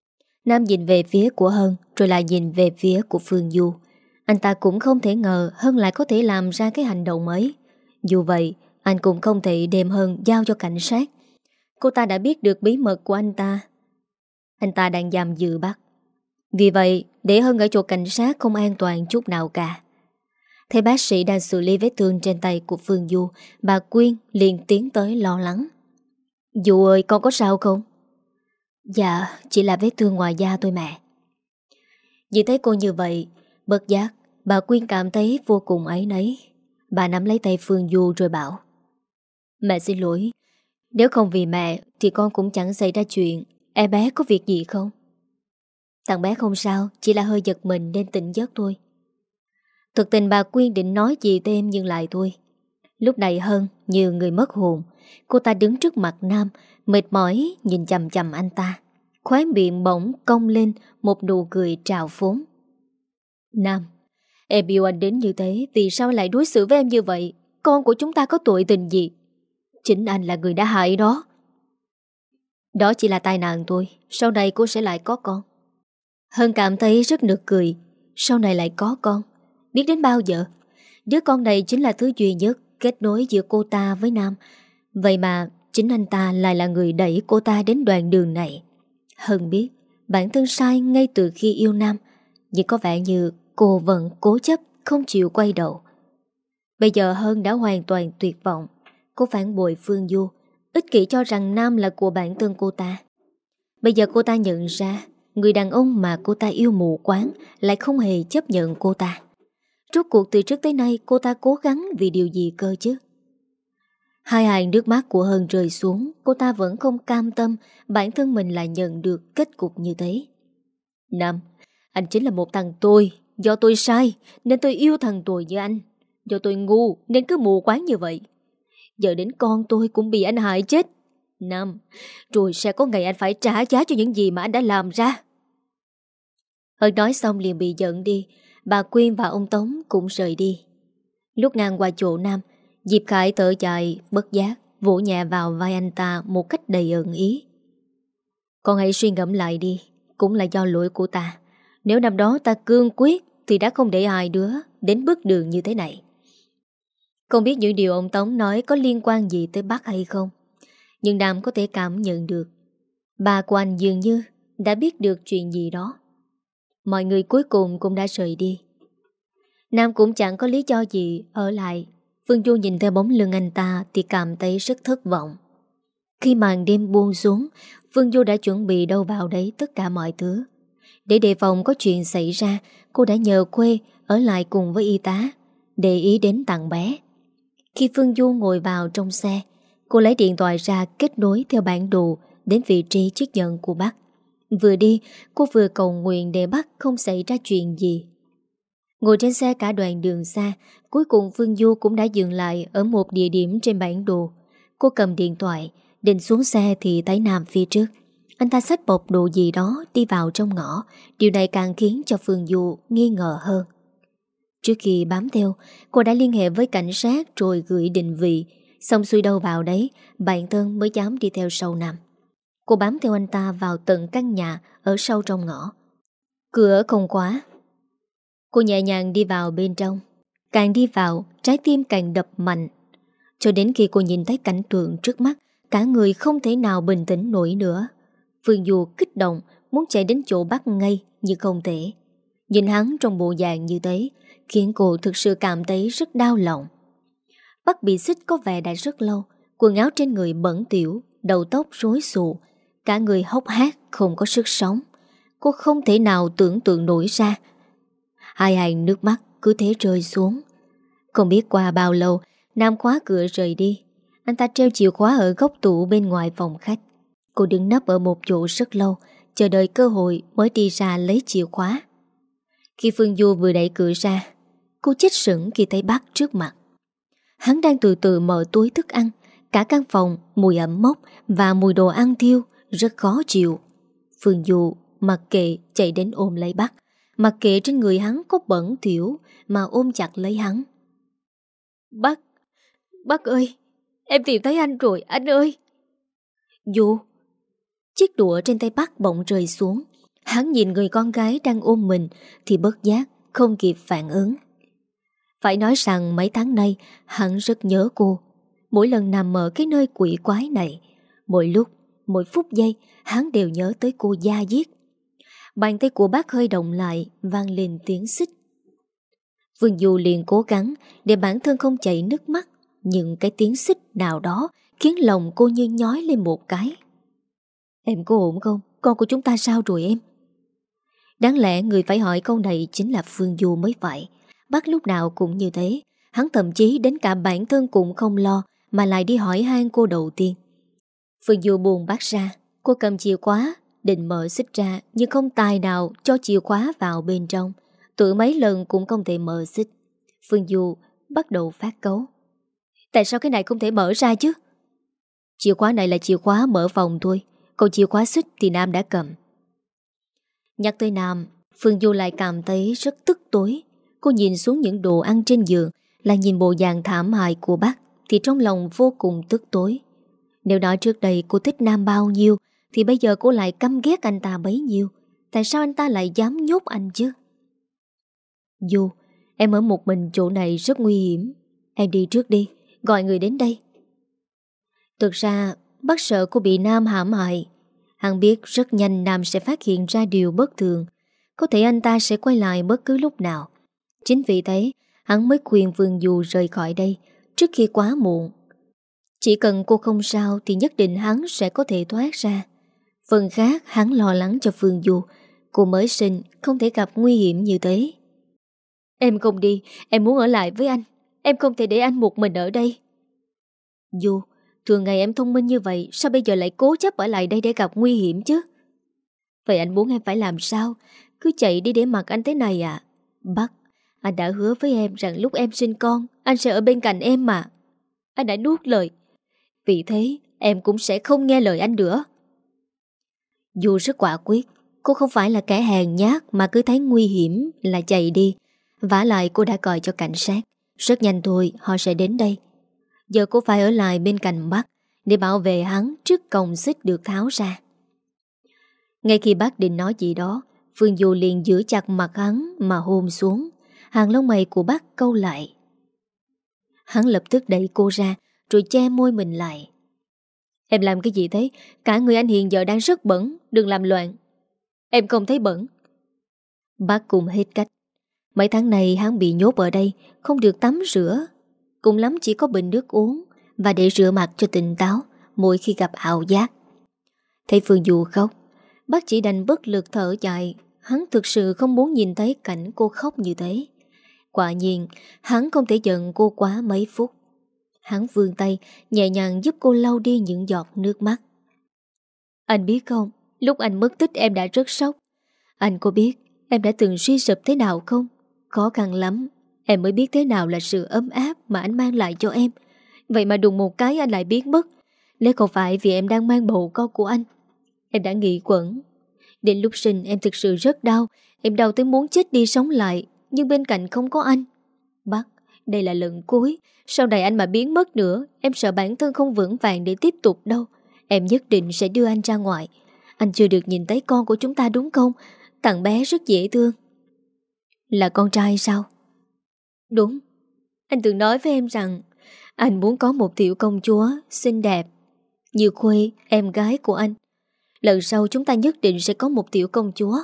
Nam nhìn về phía của Hân rồi lại nhìn về phía của Phương Du. Anh ta cũng không thể ngờ Hân lại có thể làm ra cái hành động ấy. Dù vậy, anh cũng không thể đem Hân giao cho cảnh sát. Cô ta đã biết được bí mật của anh ta. Anh ta đang giam giữ bắt. Vì vậy, để Hân ở chỗ cảnh sát không an toàn chút nào cả. Thấy bác sĩ đang xử lý vết thương trên tay của Phương Du, bà Quyên liền tiến tới lo lắng. Du ơi, con có sao không? Dạ, chỉ là vết thương ngoài da thôi mẹ. Nhìn thấy cô như vậy, bất giác, bà Quyên cảm thấy vô cùng áy náy. Bà nắm lấy tay Phương Du rồi bảo: Mẹ xin lỗi, nếu không vì mẹ thì con cũng chẳng xảy ra chuyện. Em bé có việc gì không? Thằng bé không sao, chỉ là hơi giật mình nên tỉnh giấc thôi. Thực tình bà Quyên định nói gì thêm nhưng lại thôi. Lúc này Hân như người mất hồn. Cô ta đứng trước mặt Nam, mệt mỏi nhìn chằm chằm anh ta. Khóe miệng bỗng cong lên một nụ cười trào phúng. Nam, em yêu anh đến như thế, vì sao lại đối xử với em như vậy? Con của chúng ta có tội tình gì? Chính anh là người đã hại đó. Đó chỉ là tai nạn thôi, sau này cô sẽ lại có con. Hân cảm thấy rất nực cười. Sau này lại có con, biết đến bao giờ? Đứa con này chính là thứ duy nhất kết nối giữa cô ta với Nam. Vậy mà chính anh ta lại là người đẩy cô ta đến đoạn đường này. Hân biết bản thân sai ngay từ khi yêu Nam, nhưng có vẻ như cô vẫn cố chấp không chịu quay đầu. Bây giờ Hân đã hoàn toàn tuyệt vọng. Cô phản bội Phương Du, ích kỷ cho rằng Nam là của bản thân cô ta. Bây giờ cô ta nhận ra người đàn ông mà cô ta yêu mù quáng lại không hề chấp nhận cô ta. Rốt cuộc từ trước tới nay cô ta cố gắng vì điều gì cơ chứ? Hai hàng nước mắt của Hân rơi xuống. Cô ta vẫn không cam tâm bản thân mình lại nhận được kết cục như thế. Nam, anh chính là một thằng tôi. Do tôi sai nên tôi yêu thằng tôi như anh. Do tôi ngu nên cứ mù quáng như vậy. Giờ đến con tôi cũng bị anh hại chết. Nam, rồi sẽ có ngày anh phải trả giá cho những gì mà anh đã làm ra. Hân nói xong liền bị giận đi. Bà Quyên và ông Tống cũng rời đi. Lúc ngang qua chỗ Nam, Diệp Khải thở dài bất giác vỗ nhẹ vào vai anh ta một cách đầy ẩn ý. Con hãy suy ngẫm lại đi, cũng là do lỗi của ta. Nếu năm đó ta cương quyết thì đã không để ai đứa đến bước đường như thế này. Không biết những điều ông Tống nói có liên quan gì tới bác hay không, nhưng Nam có thể cảm nhận được bà của anh dường như đã biết được chuyện gì đó. Mọi người cuối cùng cũng đã rời đi. Nam cũng chẳng có lý do gì ở lại. Phương Du nhìn theo bóng lưng anh ta thì cảm thấy rất thất vọng. Khi màn đêm buông xuống, Phương Du đã chuẩn bị đâu vào đấy tất cả mọi thứ. Để đề phòng có chuyện xảy ra, cô đã nhờ Khuê ở lại cùng với y tá, để ý đến thằng bé. Khi Phương Du ngồi vào trong xe, cô lấy điện thoại ra kết nối theo bản đồ đến vị trí chiếc nhận của bác. Vừa đi, cô vừa cầu nguyện để bác không xảy ra chuyện gì. Ngồi trên xe cả đoạn đường xa, cuối cùng Phương Du cũng đã dừng lại ở một địa điểm trên bản đồ. Cô cầm điện thoại, định xuống xe thì thấy Nam phía trước. Anh ta xách bọc đồ gì đó đi vào trong ngõ. Điều này càng khiến cho Phương Du nghi ngờ hơn. Trước khi bám theo, cô đã liên hệ với cảnh sát rồi gửi định vị. Xong xuôi đâu vào đấy, bản thân mới dám đi theo sau Nam. Cô bám theo anh ta vào tận căn nhà ở sâu trong ngõ. Cửa không khóa. Cô nhẹ nhàng đi vào bên trong. Càng đi vào, trái tim càng đập mạnh. Cho đến khi cô nhìn thấy cảnh tượng trước mắt, cả người không thể nào bình tĩnh nổi nữa. Phương Du kích động, muốn chạy đến chỗ bắt ngay nhưng không thể. Nhìn hắn trong bộ dạng như thế khiến cô thực sự cảm thấy rất đau lòng. Bắt bị xích có vẻ đã rất lâu. Quần áo trên người bẩn tiểu, đầu tóc rối xù, cả người hốc hác không có sức sống. Cô không thể nào tưởng tượng nổi ra. Hai hàng nước mắt cứ thế rơi xuống. Không biết qua bao lâu, Nam khóa cửa rời đi. Anh ta treo chìa khóa ở góc tủ bên ngoài phòng khách. Cô đứng nấp ở một chỗ rất lâu, chờ đợi cơ hội mới đi ra lấy chìa khóa. Khi Phương Du vừa đẩy cửa ra, cô chết sững khi thấy bác trước mặt. Hắn đang từ từ mở túi thức ăn. Cả căn phòng mùi ẩm mốc và mùi đồ ăn thiêu rất khó chịu. Phương Du mặc kệ chạy đến ôm lấy bác, mặc kệ trên người hắn có bẩn thỉu mà ôm chặt lấy hắn. Bác, bác ơi, em tìm thấy anh rồi, anh ơi. Du. Chiếc đũa trên tay bác bỗng rơi xuống. Hắn nhìn người con gái đang ôm mình thì bất giác không kịp phản ứng. Phải nói rằng mấy tháng nay hắn rất nhớ cô. Mỗi lần nằm ở cái nơi quỷ quái này, mỗi lúc, mỗi phút giây hắn đều nhớ tới cô da diết. Bàn tay của bác hơi động lại, vang lên tiếng xích. Vương Du liền cố gắng để bản thân không chảy nước mắt, nhưng cái tiếng xích nào đó khiến lòng cô như nhói lên một cái. Em có ổn không? Con của chúng ta sao rồi em? Đáng lẽ người phải hỏi câu này chính là Phương Du mới phải. Bác lúc nào cũng như thế. Hắn thậm chí đến cả bản thân cũng không lo, mà lại đi hỏi han cô đầu tiên. Phương Du buồn bác ra. Cô cầm chìa khóa định mở xích ra, nhưng không tài nào cho chìa khóa vào bên trong. Tự mấy lần cũng không thể mở xích. Phương Du bắt đầu phát cáu. Tại sao cái này không thể mở ra chứ? Chìa khóa này là chìa khóa mở phòng thôi, còn chìa khóa xích thì Nam đã cầm. Nhắc tới Nam, Phương Du lại cảm thấy rất tức tối. Cô nhìn xuống những đồ ăn trên giường, là nhìn bộ dạng thảm hại của bác, thì trong lòng vô cùng tức tối. Nếu nói trước đây cô thích Nam bao nhiêu, thì bây giờ cô lại căm ghét anh ta bấy nhiêu. Tại sao anh ta lại dám nhốt anh chứ? Du, em ở một mình chỗ này rất nguy hiểm. Em đi trước đi, gọi người đến đây. Thực ra bác sợ cô bị Nam hãm hại. Hắn biết rất nhanh Nam sẽ phát hiện ra điều bất thường. Có thể anh ta sẽ quay lại bất cứ lúc nào. Chính vì thế hắn mới khuyên Phương Du rời khỏi đây trước khi quá muộn. Chỉ cần cô không sao thì nhất định hắn sẽ có thể thoát ra. Phần khác hắn lo lắng cho Phương Du. Cô mới sinh không thể gặp nguy hiểm như thế. Em không đi, em muốn ở lại với anh. Em không thể để anh một mình ở đây. Du, thường ngày em thông minh như vậy, sao bây giờ lại cố chấp ở lại đây để gặp nguy hiểm chứ? Vậy anh muốn em phải làm sao? Cứ chạy đi để mặc anh thế này à? Bắc, anh đã hứa với em rằng lúc em sinh con, anh sẽ ở bên cạnh em mà. Anh đã nuốt lời. Vì thế, em cũng sẽ không nghe lời anh nữa. Du rất quả quyết. Cô không phải là kẻ hèn nhát mà cứ thấy nguy hiểm là chạy đi. Vả lại cô đã gọi cho cảnh sát. Rất nhanh thôi họ sẽ đến đây. Giờ cô phải ở lại bên cạnh bác để bảo vệ hắn trước còng xích được tháo ra. Ngay khi bác định nói gì đó, Phương Du liền giữ chặt mặt hắn mà hôn xuống. Hàng lông mày của bác câu lại. Hắn lập tức đẩy cô ra rồi che môi mình lại. Em làm cái gì thế? Cả người anh hiện giờ đang rất bẩn. Đừng làm loạn. Em không thấy bẩn. Bác cùng hết cách. Mấy tháng này hắn bị nhốt ở đây, không được tắm rửa, cùng lắm chỉ có bình nước uống và để rửa mặt cho tỉnh táo mỗi khi gặp ảo giác. Thấy Phương Du khóc, bác chỉ đành bất lực thở dài. Hắn thực sự không muốn nhìn thấy cảnh cô khóc như thế. Quả nhiên hắn không thể giận cô quá mấy phút. Hắn vươn tay nhẹ nhàng giúp cô lau đi những giọt nước mắt. Anh biết không, lúc anh mất tích em đã rất sốc. Anh có biết em đã từng suy sụp thế nào không? Khó khăn lắm em mới biết thế nào là sự ấm áp mà anh mang lại cho em. Vậy mà đùng một cái anh lại biến mất. Nếu không phải vì em đang mang bầu con của anh, em đã nghĩ quẩn. Đến lúc sinh em thực sự rất đau. Em đau tới muốn chết đi sống lại, nhưng bên cạnh không có anh. Bác, đây là lần cuối. Sau này anh mà biến mất nữa, em sợ bản thân không vững vàng để tiếp tục đâu. Em nhất định sẽ đưa anh ra ngoài. Anh chưa được nhìn thấy con của chúng ta đúng không? Thằng bé rất dễ thương. Là con trai sao? Đúng. Anh từng nói với em rằng anh muốn có một tiểu công chúa xinh đẹp như Khuê, em gái của anh. Lần sau chúng ta nhất định sẽ có một tiểu công chúa.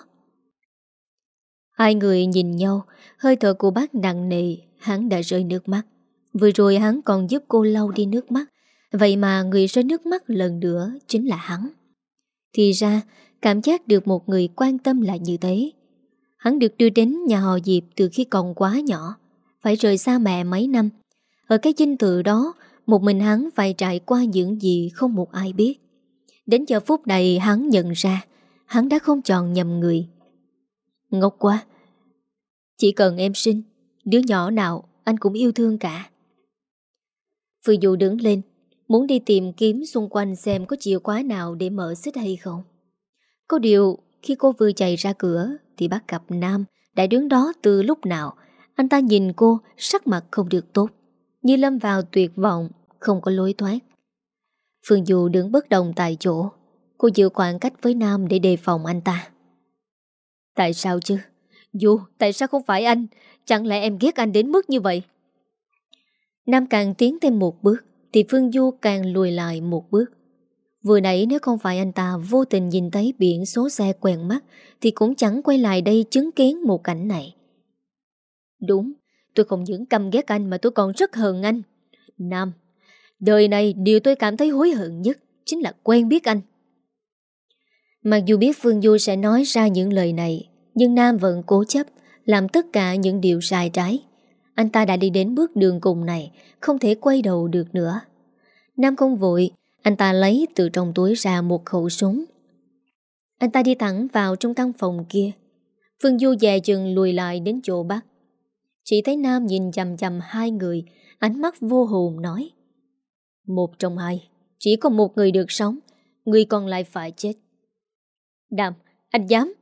Hai người nhìn nhau, hơi thở của bác nặng nề. Hắn đã rơi nước mắt. Vừa rồi hắn còn giúp cô lau đi nước mắt. Vậy mà người rơi nước mắt lần nữa chính là hắn. Thì ra cảm giác được một người quan tâm là như thế. Hắn được đưa đến nhà họ Diệp từ khi còn quá nhỏ, phải rời xa mẹ mấy năm. Ở cái dinh thự đó, một mình hắn phải trải qua những gì không một ai biết. Đến giờ phút này hắn nhận ra hắn đã không chọn nhầm người. Ngốc quá. Chỉ cần em sinh, đứa nhỏ nào anh cũng yêu thương cả. Phương Du đứng lên, muốn đi tìm kiếm xung quanh xem có chìa khóa nào để mở xích hay không. Có điều khi cô vừa chạy ra cửa thì bắt gặp Nam đã đứng đó từ lúc nào. Anh ta nhìn cô sắc mặt không được tốt, như lâm vào tuyệt vọng, không có lối thoát. Phương Du đứng bất động tại chỗ. Cô giữ khoảng cách với Nam để đề phòng anh ta. Tại sao chứ? Du, tại sao không phải anh? Chẳng lẽ em ghét anh đến mức như vậy? Nam càng tiến thêm một bước thì Phương Du càng lùi lại một bước. Vừa nãy nếu không phải anh ta vô tình nhìn thấy biển số xe quen mắt thì cũng chẳng quay lại đây chứng kiến một cảnh này. Đúng, tôi không những căm ghét anh mà tôi còn rất hờn anh. Nam, đời này điều tôi cảm thấy hối hận nhất chính là quen biết anh. Mặc dù biết Phương Du sẽ nói ra những lời này, nhưng Nam vẫn cố chấp làm tất cả những điều sai trái. Anh ta đã đi đến bước đường cùng này, không thể quay đầu được nữa. Nam không vội, anh ta lấy từ trong túi ra một khẩu súng. Anh ta đi thẳng vào trong căn phòng kia. Phương Du dè chừng lùi lại đến chỗ Bắc. Chỉ thấy Nam nhìn chằm chằm hai người, ánh mắt vô hồn nói: một trong hai, chỉ có một người được sống, người còn lại phải chết. Nam, anh dám?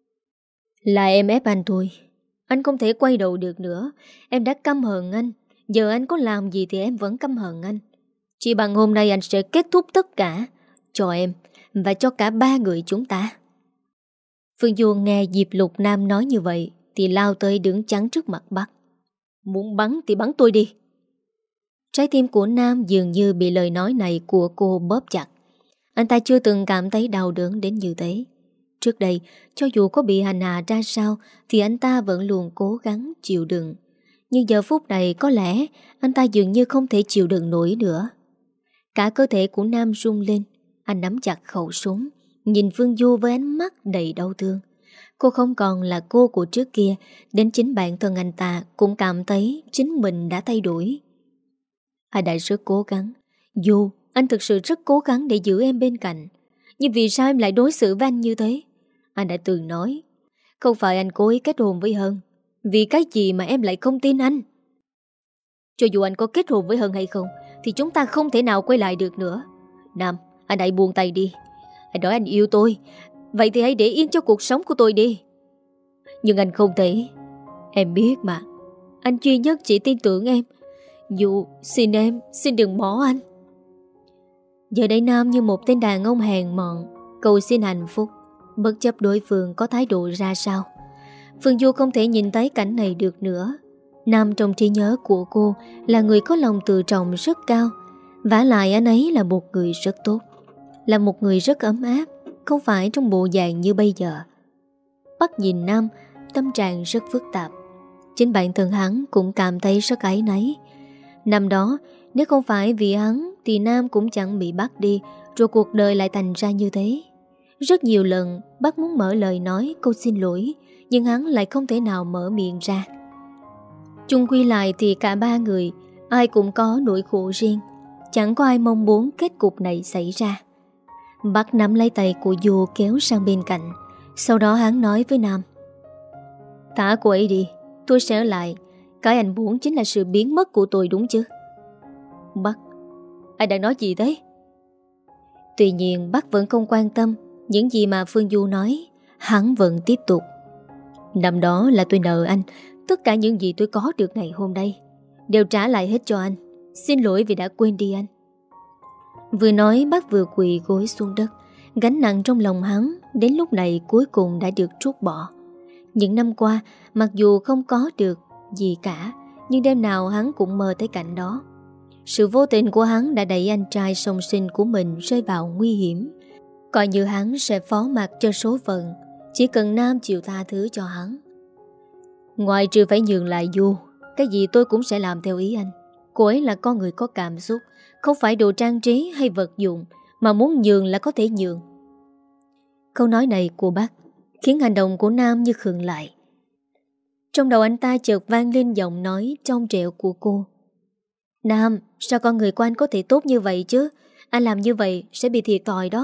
Là em ép anh thôi. Anh không thể quay đầu được nữa. Em đã căm hờn anh. Giờ anh có làm gì thì em vẫn căm hờn anh. Chỉ bằng hôm nay anh sẽ kết thúc tất cả, cho em và cho cả ba người chúng ta. Phương Du nghe Diệp Lục Nam nói như vậy thì lao tới đứng chắn trước mặt Bắc. Muốn bắn thì bắn tôi đi. Trái tim của Nam dường như bị lời nói này của cô bóp chặt. Anh ta chưa từng cảm thấy đau đớn đến như thế. Trước đây, cho dù có bị hành hạ ra sao thì anh ta vẫn luôn cố gắng chịu đựng. Nhưng giờ phút này có lẽ anh ta dường như không thể chịu đựng nổi nữa. Cả cơ thể của Nam rung lên. Anh nắm chặt khẩu súng, nhìn Phương Du với ánh mắt đầy đau thương. Cô không còn là cô của trước kia. Đến chính bản thân anh ta cũng cảm thấy chính mình đã thay đổi. Anh đã rất cố gắng. Du, anh thực sự rất cố gắng để giữ em bên cạnh. Nhưng vì sao em lại đối xử với anh như thế? Anh đã từng nói, không phải anh cố ý kết hôn với Hân. Vì cái gì mà em lại không tin anh? Cho dù anh có kết hôn với Hân hay không thì chúng ta không thể nào quay lại được nữa. Nam, anh hãy buông tay đi. Anh nói anh yêu tôi, vậy thì hãy để yên cho cuộc sống của tôi đi. Nhưng anh không thể. Em biết mà, anh duy nhất chỉ tin tưởng em. Dù xin em, xin đừng bỏ anh. Giờ đây Nam như một tên đàn ông hèn mọn cầu xin hạnh phúc, bất chấp đối phương có thái độ ra sao. Phương Du không thể nhìn thấy cảnh này được nữa. Nam trong trí nhớ của cô là người có lòng tự trọng rất cao. Vả lại anh ấy là một người rất tốt, là một người rất ấm áp, không phải trong bộ dạng như bây giờ. Bắc nhìn Nam, tâm trạng rất phức tạp. Chính bản thân hắn cũng cảm thấy rất áy náy. Năm đó, nếu không phải vì hắn thì Nam cũng chẳng bị bắt đi, rồi cuộc đời lại thành ra như thế. Rất nhiều lần Bắc muốn mở lời nói câu xin lỗi, nhưng hắn lại không thể nào mở miệng ra. Chung quy lại thì cả ba người ai cũng có nỗi khổ riêng. Chẳng có ai mong muốn kết cục này xảy ra. Bắc nắm lấy tay của Du kéo sang bên cạnh. Sau đó hắn nói với Nam: thả cô ấy đi, tôi sẽ ở lại. Cái anh muốn chính là sự biến mất của tôi đúng chứ? Bắc, anh đang nói gì thế? Tuy nhiên Bắc vẫn không quan tâm những gì mà Phương Du nói. Hắn vẫn tiếp tục: năm đó là tôi nợ anh. Tất cả những gì tôi có được ngày hôm nay đều trả lại hết cho anh. Xin lỗi vì đã quên đi anh. Vừa nói Bắc vừa quỳ gối xuống đất. Gánh nặng trong lòng hắn đến lúc này cuối cùng đã được trút bỏ. Những năm qua, mặc dù không có được gì cả, nhưng đêm nào hắn cũng mơ tới cảnh đó. Sự vô tình của hắn đã đẩy anh trai song sinh của mình rơi vào nguy hiểm. Coi như hắn sẽ phó mặc cho số phận, chỉ cần Nam chịu tha thứ cho hắn. Ngoài trừ phải nhường lại Du, cái gì tôi cũng sẽ làm theo ý anh. Cô ấy là con người có cảm xúc, không phải đồ trang trí hay vật dụng, mà muốn nhường là có thể nhường. Câu nói này của bác khiến hành động của Nam như khựng lại. Trong đầu anh ta chợt vang lên giọng nói trong trẻo của cô: Nam, sao con người của anh có thể tốt như vậy chứ? Anh làm như vậy sẽ bị thiệt thòi đó.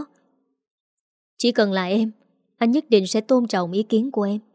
Chỉ cần là em, anh nhất định sẽ tôn trọng ý kiến của em.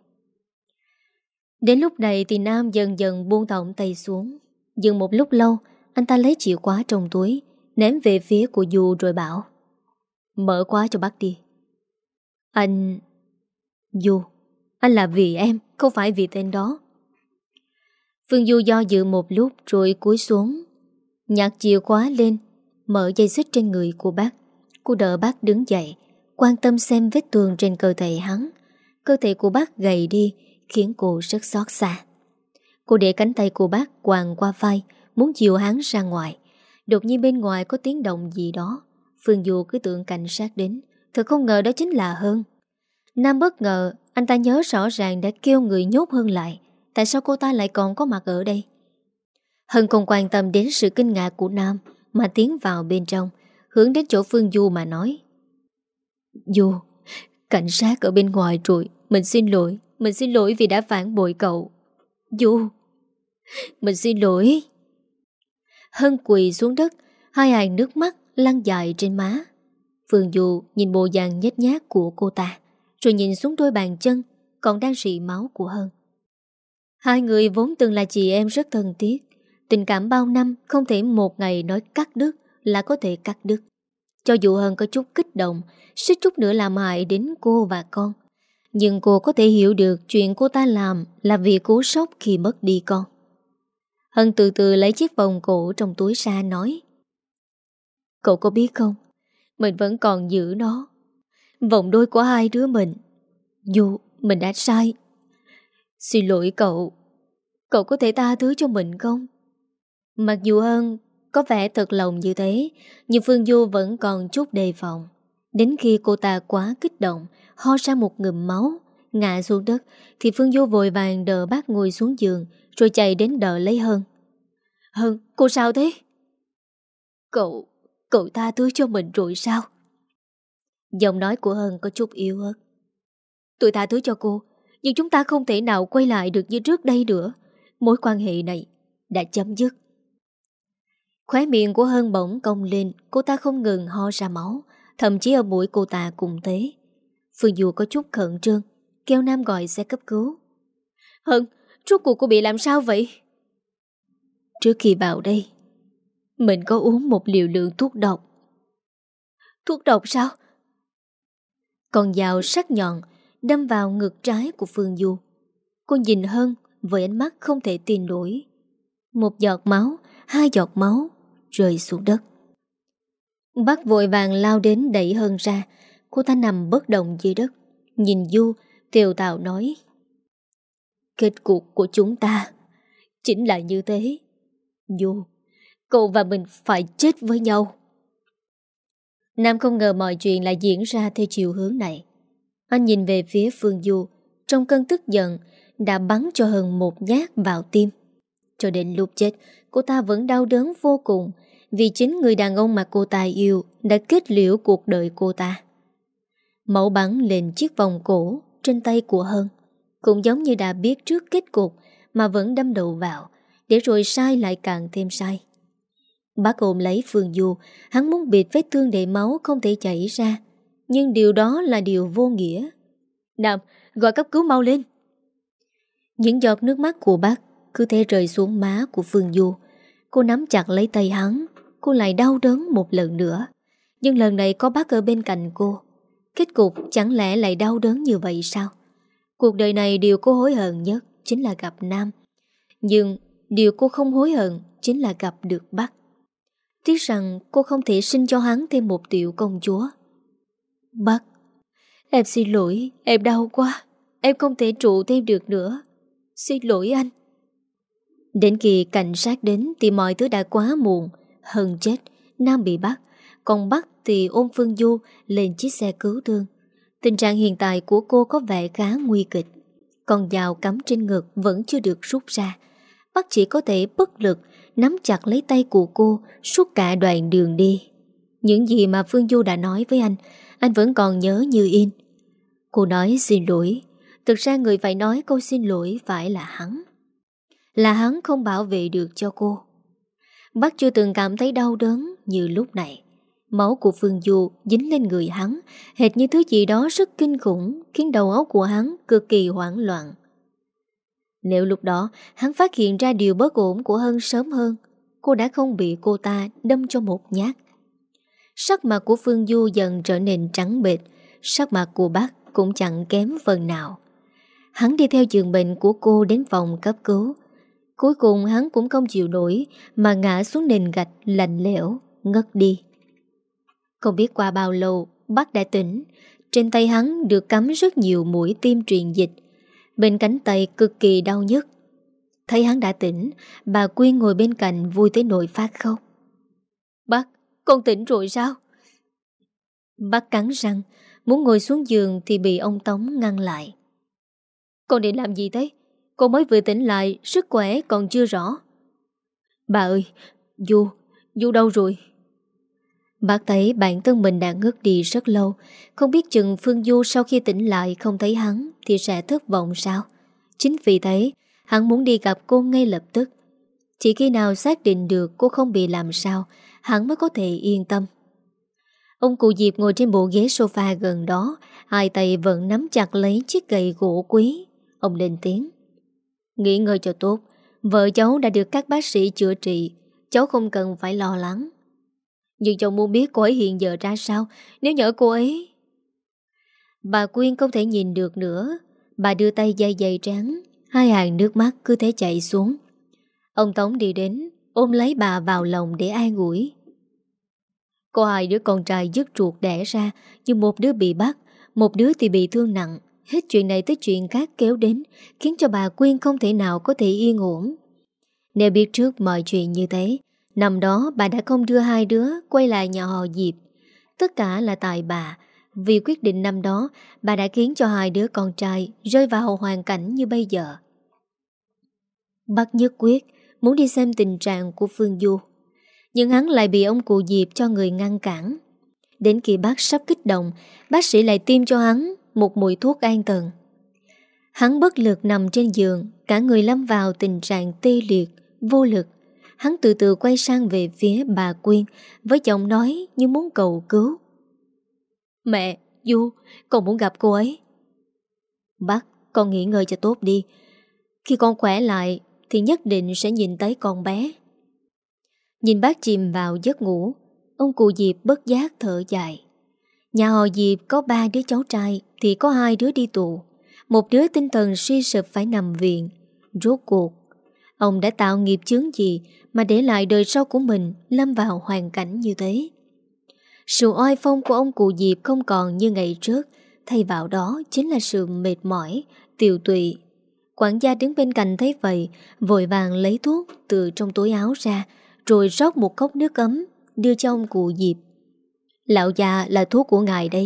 Đến lúc này thì Nam dần dần buông thõng tay xuống. Dừng một lúc lâu, anh ta lấy chìa khóa trong túi, ném về phía của Du rồi bảo: mở khóa cho bác đi. Anh... Du, anh là vì em, không phải vì tên đó. Phương Du do dự một lúc rồi cúi xuống, nhặt chìa khóa lên, mở dây xích trên người của bác. Cô đỡ bác đứng dậy, quan tâm xem vết thương trên cơ thể hắn. Cơ thể của bác gầy đi khiến cô rất xót xa. Cô để cánh tay của bác quàng qua vai, muốn dìu hắn ra ngoài. Đột nhiên bên ngoài có tiếng động gì đó. Phương Du cứ tưởng cảnh sát đến, thật không ngờ đó chính là Hân. Nam bất ngờ, anh ta nhớ rõ ràng đã kêu người nhốt Hân lại. Tại sao cô ta lại còn có mặt ở đây? Hân không quan tâm đến sự kinh ngạc của Nam, mà tiến vào bên trong, hướng đến chỗ Phương Du mà nói: Du, cảnh sát ở bên ngoài rồi. Mình xin lỗi, mình xin lỗi vì đã phản bội cậu. Du, mình xin lỗi. Hân quỳ xuống đất, hai hàng nước mắt lăn dài trên má. Phương Du nhìn bộ dạng nhếch nhác của cô ta, rồi nhìn xuống đôi bàn chân còn đang rỉ máu của Hân. Hai người vốn từng là chị em rất thân thiết. Tình cảm bao năm không thể một ngày nói cắt đứt là có thể cắt đứt. Cho dù Hân có chút kích động, suýt chút nữa làm hại đến cô và con, nhưng cô có thể hiểu được chuyện cô ta làm là vì cú sốc khi mất đi con. Hân từ từ lấy chiếc vòng cổ trong túi ra nói: Cậu có biết không, mình vẫn còn giữ nó, vòng đôi của hai đứa mình. Dù mình đã sai, xin lỗi cậu. Cậu có thể tha thứ cho mình không? Mặc dù Hân có vẻ thật lòng như thế, nhưng Phương Du vẫn còn chút đề phòng. Đến khi cô ta quá kích động, ho ra một ngụm máu, ngã xuống đất, thì Phương Du vội vàng đỡ bác ngồi xuống giường, rồi chạy đến đỡ lấy Hân. Hân, cô sao thế? Cậu, cậu tha thứ cho mình rồi sao? Giọng nói của Hân có chút yếu ớt. Tôi tha thứ cho cô, nhưng chúng ta không thể nào quay lại được như trước đây nữa. Mối quan hệ này đã chấm dứt. Khóe miệng của Hân bỗng cong lên, cô ta không ngừng ho ra máu, thậm chí ở mũi cô ta cũng thế. Phương Du có chút khẩn trương, kêu Nam gọi xe cấp cứu. Hân, rốt cuộc cô bị làm sao vậy? Trước khi vào đây, mình có uống một liều lượng thuốc độc. Thuốc độc sao? Con dao sắc nhọn đâm vào ngực trái của Phương Du. Cô nhìn Hân với ánh mắt không thể tin nổi. Một giọt máu, hai giọt máu rơi xuống đất. Bác vội vàng lao đến đẩy Hân ra. Cô ta nằm bất động dưới đất, nhìn Du, tiều tào nói: Kết cục của chúng ta chính là như thế. Du, cậu và mình phải chết với nhau. Nam không ngờ mọi chuyện lại diễn ra theo chiều hướng này. Anh nhìn về phía Phương Du, trong cơn tức giận đã bắn cho Hân một nhát vào tim. Cho đến lúc chết, cô ta vẫn đau đớn vô cùng, vì chính người đàn ông mà cô ta yêu đã kết liễu cuộc đời cô ta. Máu bắn lên chiếc vòng cổ trên tay của Hân, cũng giống như đã biết trước kết cục mà vẫn đâm đầu vào, để rồi sai lại càng thêm sai. Bác ôm lấy Phương Du, hắn muốn bịt vết thương để máu không thể chảy ra, nhưng điều đó là điều vô nghĩa. Nam, gọi cấp cứu mau lên. Những giọt nước mắt của bác cứ thế rơi xuống má của Phương Du. Cô nắm chặt lấy tay hắn, cô lại đau đớn một lần nữa. Nhưng lần này có bác ở bên cạnh cô. Kết cục chẳng lẽ lại đau đớn như vậy sao? Cuộc đời này điều cô hối hận nhất chính là gặp Nam. Nhưng điều cô không hối hận chính là gặp được bác. Tiếc rằng cô không thể sinh cho hắn thêm một tiểu công chúa. Bác, em xin lỗi, em đau quá. Em không thể trụ thêm được nữa. Xin lỗi anh. Đến khi cảnh sát đến thì mọi thứ đã quá muộn. Hân chết, Nam bị bắt, còn Bắc thì ôm Phương Du lên chiếc xe cứu thương. Tình trạng hiện tại của cô có vẻ khá nguy kịch. Con dao cắm trên ngực vẫn chưa được rút ra. Bắc chỉ có thể bất lực nắm chặt lấy tay của cô suốt cả đoạn đường đi. Những gì mà Phương Du đã nói với anh, anh vẫn còn nhớ như in. Cô nói xin lỗi. Thực ra người phải nói câu xin lỗi phải là hắn. Là hắn không bảo vệ được cho cô. Bác chưa từng cảm thấy đau đớn như lúc này. Máu của Phương Du dính lên người hắn, hệt như thứ gì đó rất kinh khủng, khiến đầu óc của hắn cực kỳ hoảng loạn. Nếu lúc đó hắn phát hiện ra điều bất ổn của Hân sớm hơn, cô đã không bị cô ta đâm cho một nhát. Sắc mặt của Phương Du dần trở nên trắng bệch, sắc mặt của bác cũng chẳng kém phần nào. Hắn đi theo giường bệnh của cô đến phòng cấp cứu. Cuối cùng hắn cũng không chịu nổi mà ngã xuống nền gạch lạnh lẽo, ngất đi. Không biết qua bao lâu bác đã tỉnh. Trên tay hắn được cắm rất nhiều mũi tiêm truyền dịch. Bên cánh tay cực kỳ đau nhức. Thấy hắn đã tỉnh, bà Quyên ngồi bên cạnh vui tới nỗi phát khóc. Bác, con tỉnh rồi sao? Bác cắn răng, muốn ngồi xuống giường thì bị ông Tống ngăn lại. Con định làm gì thế? Con mới vừa tỉnh lại, sức khỏe còn chưa rõ. Bà ơi, Du, Du đâu rồi? Bác thấy bản thân mình đã ngất đi rất lâu. Không biết chừng Phương Du sau khi tỉnh lại không thấy hắn thì sẽ thất vọng sao? Chính vì thế, hắn muốn đi gặp cô ngay lập tức. Chỉ khi nào xác định được cô không bị làm sao, hắn mới có thể yên tâm. Ông cụ Diệp ngồi trên bộ ghế sofa gần đó, hai tay vẫn nắm chặt lấy chiếc gậy gỗ quý. Ông lên tiếng. Nghỉ ngơi cho tốt, vợ cháu đã được các bác sĩ chữa trị, cháu không cần phải lo lắng. Nhưng cháu muốn biết cô ấy hiện giờ ra sao, nếu nhỡ cô ấy... Bà Quyên không thể nhìn được nữa. Bà đưa tay dây dày trắng, hai hàng nước mắt cứ thế chảy xuống. Ông Tống đi đến, ôm lấy bà vào lòng để an ủi. Có hai đứa con trai dứt ruột đẻ ra, nhưng một đứa bị bắt, một đứa thì bị thương nặng. Hết chuyện này tới chuyện khác kéo đến, khiến cho bà Quyên không thể nào có thể yên ổn. Nếu biết trước mọi chuyện như thế, năm đó bà đã không đưa hai đứa quay lại nhà họ Diệp. Tất cả là tại bà. Vì quyết định năm đó, bà đã khiến cho hai đứa con trai rơi vào hoàn cảnh như bây giờ. Bác nhất quyết muốn đi xem tình trạng của Phương Du, nhưng hắn lại bị ông cụ Diệp cho người ngăn cản. Đến khi bác sắp kích động, bác sĩ lại tiêm cho hắn một mũi thuốc an thần. Hắn bất lực nằm trên giường, cả người lâm vào tình trạng tê liệt, vô lực. Hắn từ từ quay sang về phía bà Quyên với giọng nói như muốn cầu cứu. Mẹ, Du, con muốn gặp cô ấy. Bác, con nghỉ ngơi cho tốt đi. Khi con khỏe lại thì nhất định sẽ nhìn thấy con bé. Nhìn bác chìm vào giấc ngủ, ông cụ Diệp bất giác thở dài. Nhà họ Diệp có ba đứa cháu trai thì có hai đứa đi tù. Một đứa tinh thần suy sụp phải nằm viện. Rốt cuộc, ông đã tạo nghiệp chướng gì mà để lại đời sau của mình lâm vào hoàn cảnh như thế? Sự oai phong của ông cụ Diệp không còn như ngày trước, thay vào đó chính là sự mệt mỏi, tiều tụy. Quản gia đứng bên cạnh thấy vậy, vội vàng lấy thuốc từ trong túi áo ra, rồi rót một cốc nước ấm, đưa cho ông cụ Diệp. Lão già, là thuốc của ngài đây.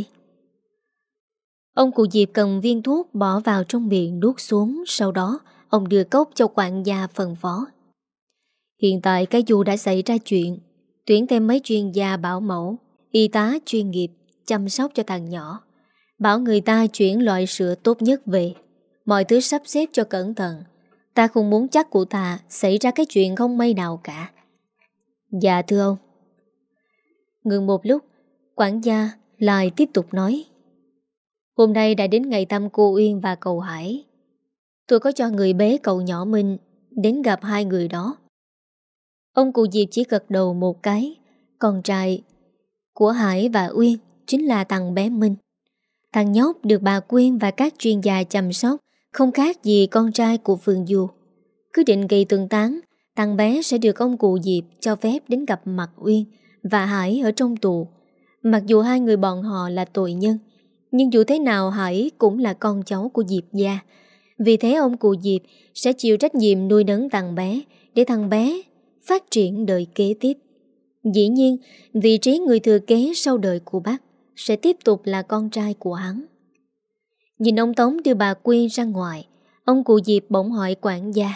Ông cụ Diệp cầm viên thuốc bỏ vào trong miệng nuốt xuống, sau đó ông đưa cốc cho quản gia phân phó. Hiện tại cái Du đã xảy ra chuyện, tuyển thêm mấy chuyên gia bảo mẫu, y tá chuyên nghiệp chăm sóc cho thằng nhỏ. Bảo người ta chuyển loại sữa tốt nhất về, mọi thứ sắp xếp cho cẩn thận. Ta không muốn chắc của ta xảy ra cái chuyện không may nào cả. Dạ thưa ông. Ngừng một lúc, quản gia lại tiếp tục nói. Hôm nay đã đến ngày thăm cô Uyên và cậu Hải. Tôi có cho người bế cậu nhỏ Minh đến gặp hai người đó. Ông cụ Diệp chỉ gật đầu một cái. Con trai của Hải và Uyên chính là thằng bé Minh. Thằng nhóc được bà Quyên và các chuyên gia chăm sóc không khác gì con trai của Phương Du. Cứ định kỳ tuần tháng, thằng bé sẽ được ông cụ Diệp cho phép đến gặp mặt Uyên và Hải ở trong tù. Mặc dù hai người bọn họ là tội nhân, nhưng dù thế nào Hải cũng là con cháu của Diệp gia. Vì thế ông cụ Diệp sẽ chịu trách nhiệm nuôi nấng thằng bé để thằng bé phát triển đời kế tiếp. Dĩ nhiên, vị trí người thừa kế sau đời của bác sẽ tiếp tục là con trai của hắn. Nhìn ông Tống đưa bà Quyên ra ngoài, ông cụ Diệp bỗng hỏi quản gia.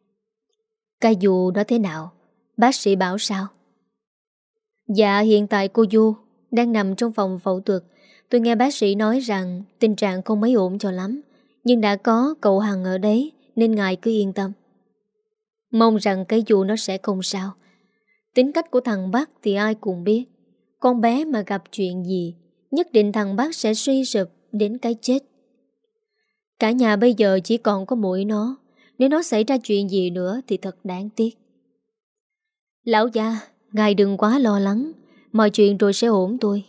Cái Du đó thế nào? Bác sĩ bảo sao? Dạ, hiện tại cô Du đang nằm trong phòng phẫu thuật. Tôi nghe bác sĩ nói rằng tình trạng không mấy ổn cho lắm, nhưng đã có cậu Hằng ở đấy nên ngài cứ yên tâm. Mong rằng cái Du nó sẽ không sao. Tính cách của thằng Bắc thì ai cũng biết. Con bé mà gặp chuyện gì, nhất định thằng Bắc sẽ suy sụp đến cái chết. Cả nhà bây giờ chỉ còn có mỗi nó. Nếu nó xảy ra chuyện gì nữa thì thật đáng tiếc. Lão gia, ngài đừng quá lo lắng. Mọi chuyện rồi sẽ ổn thôi.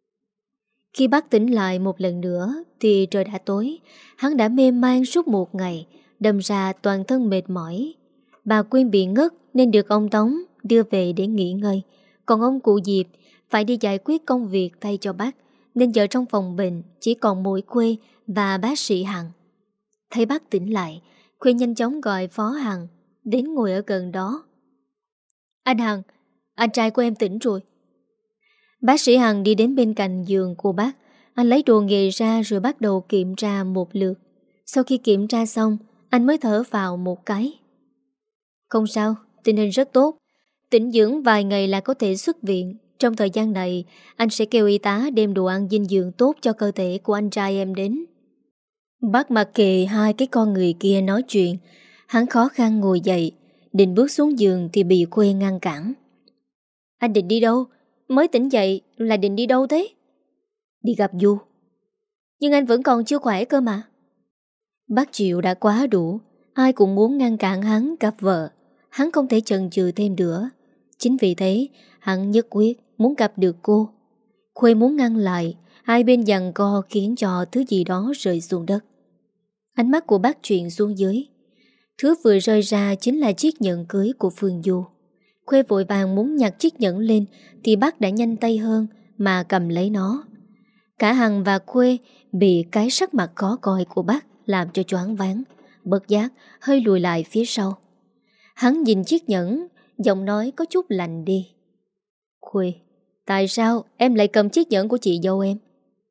Khi bác tỉnh lại một lần nữa thì trời đã tối. Hắn đã mê man suốt một ngày, đâm ra toàn thân mệt mỏi. Bà Quyên bị ngất nên được ông Tống đưa về để nghỉ ngơi. Còn ông cụ Diệp phải đi giải quyết công việc thay cho bác, nên giờ trong phòng bệnh chỉ còn mỗi Khuê và bác sĩ Hằng. Thấy bác tỉnh lại, Khuê nhanh chóng gọi Phó Hằng đến ngồi ở gần đó. Anh Hằng, anh trai của em tỉnh rồi. Bác sĩ Hằng đi đến bên cạnh giường của bác. Anh lấy đồ nghề ra rồi bắt đầu kiểm tra một lượt. Sau khi kiểm tra xong, anh mới thở vào một cái. Không sao, tình hình rất tốt. Tĩnh dưỡng vài ngày là có thể xuất viện. Trong thời gian này, anh sẽ kêu y tá đem đồ ăn dinh dưỡng tốt cho cơ thể của anh trai em đến. Bác mặc kệ hai cái con người kia nói chuyện. Hắn khó khăn ngồi dậy, định bước xuống giường thì bị Khuê ngăn cản. Anh định đi đâu? Mới tỉnh dậy là định đi đâu thế? Đi gặp Du. Nhưng anh vẫn còn chưa khỏe cơ mà. Bác Triệu đã quá đủ. Ai cũng muốn ngăn cản hắn gặp vợ. Hắn không thể chần chừ thêm nữa. Chính vì thế hắn nhất quyết muốn gặp được cô. Khuê muốn ngăn lại. Hai bên giằng co khiến cho thứ gì đó rơi xuống đất. Ánh mắt của bác chuyển xuống dưới. Thứ vừa rơi ra chính là chiếc nhẫn cưới của Phương Du. Khuê vội vàng muốn nhặt chiếc nhẫn lên thì bác đã nhanh tay hơn mà cầm lấy nó. Cả Hằng và Khuê bị cái sắc mặt khó coi của bác làm cho choáng váng, bất giác hơi lùi lại phía sau. Hắn nhìn chiếc nhẫn, giọng nói có chút lạnh đi. Khuê, tại sao em lại cầm chiếc nhẫn của chị dâu em?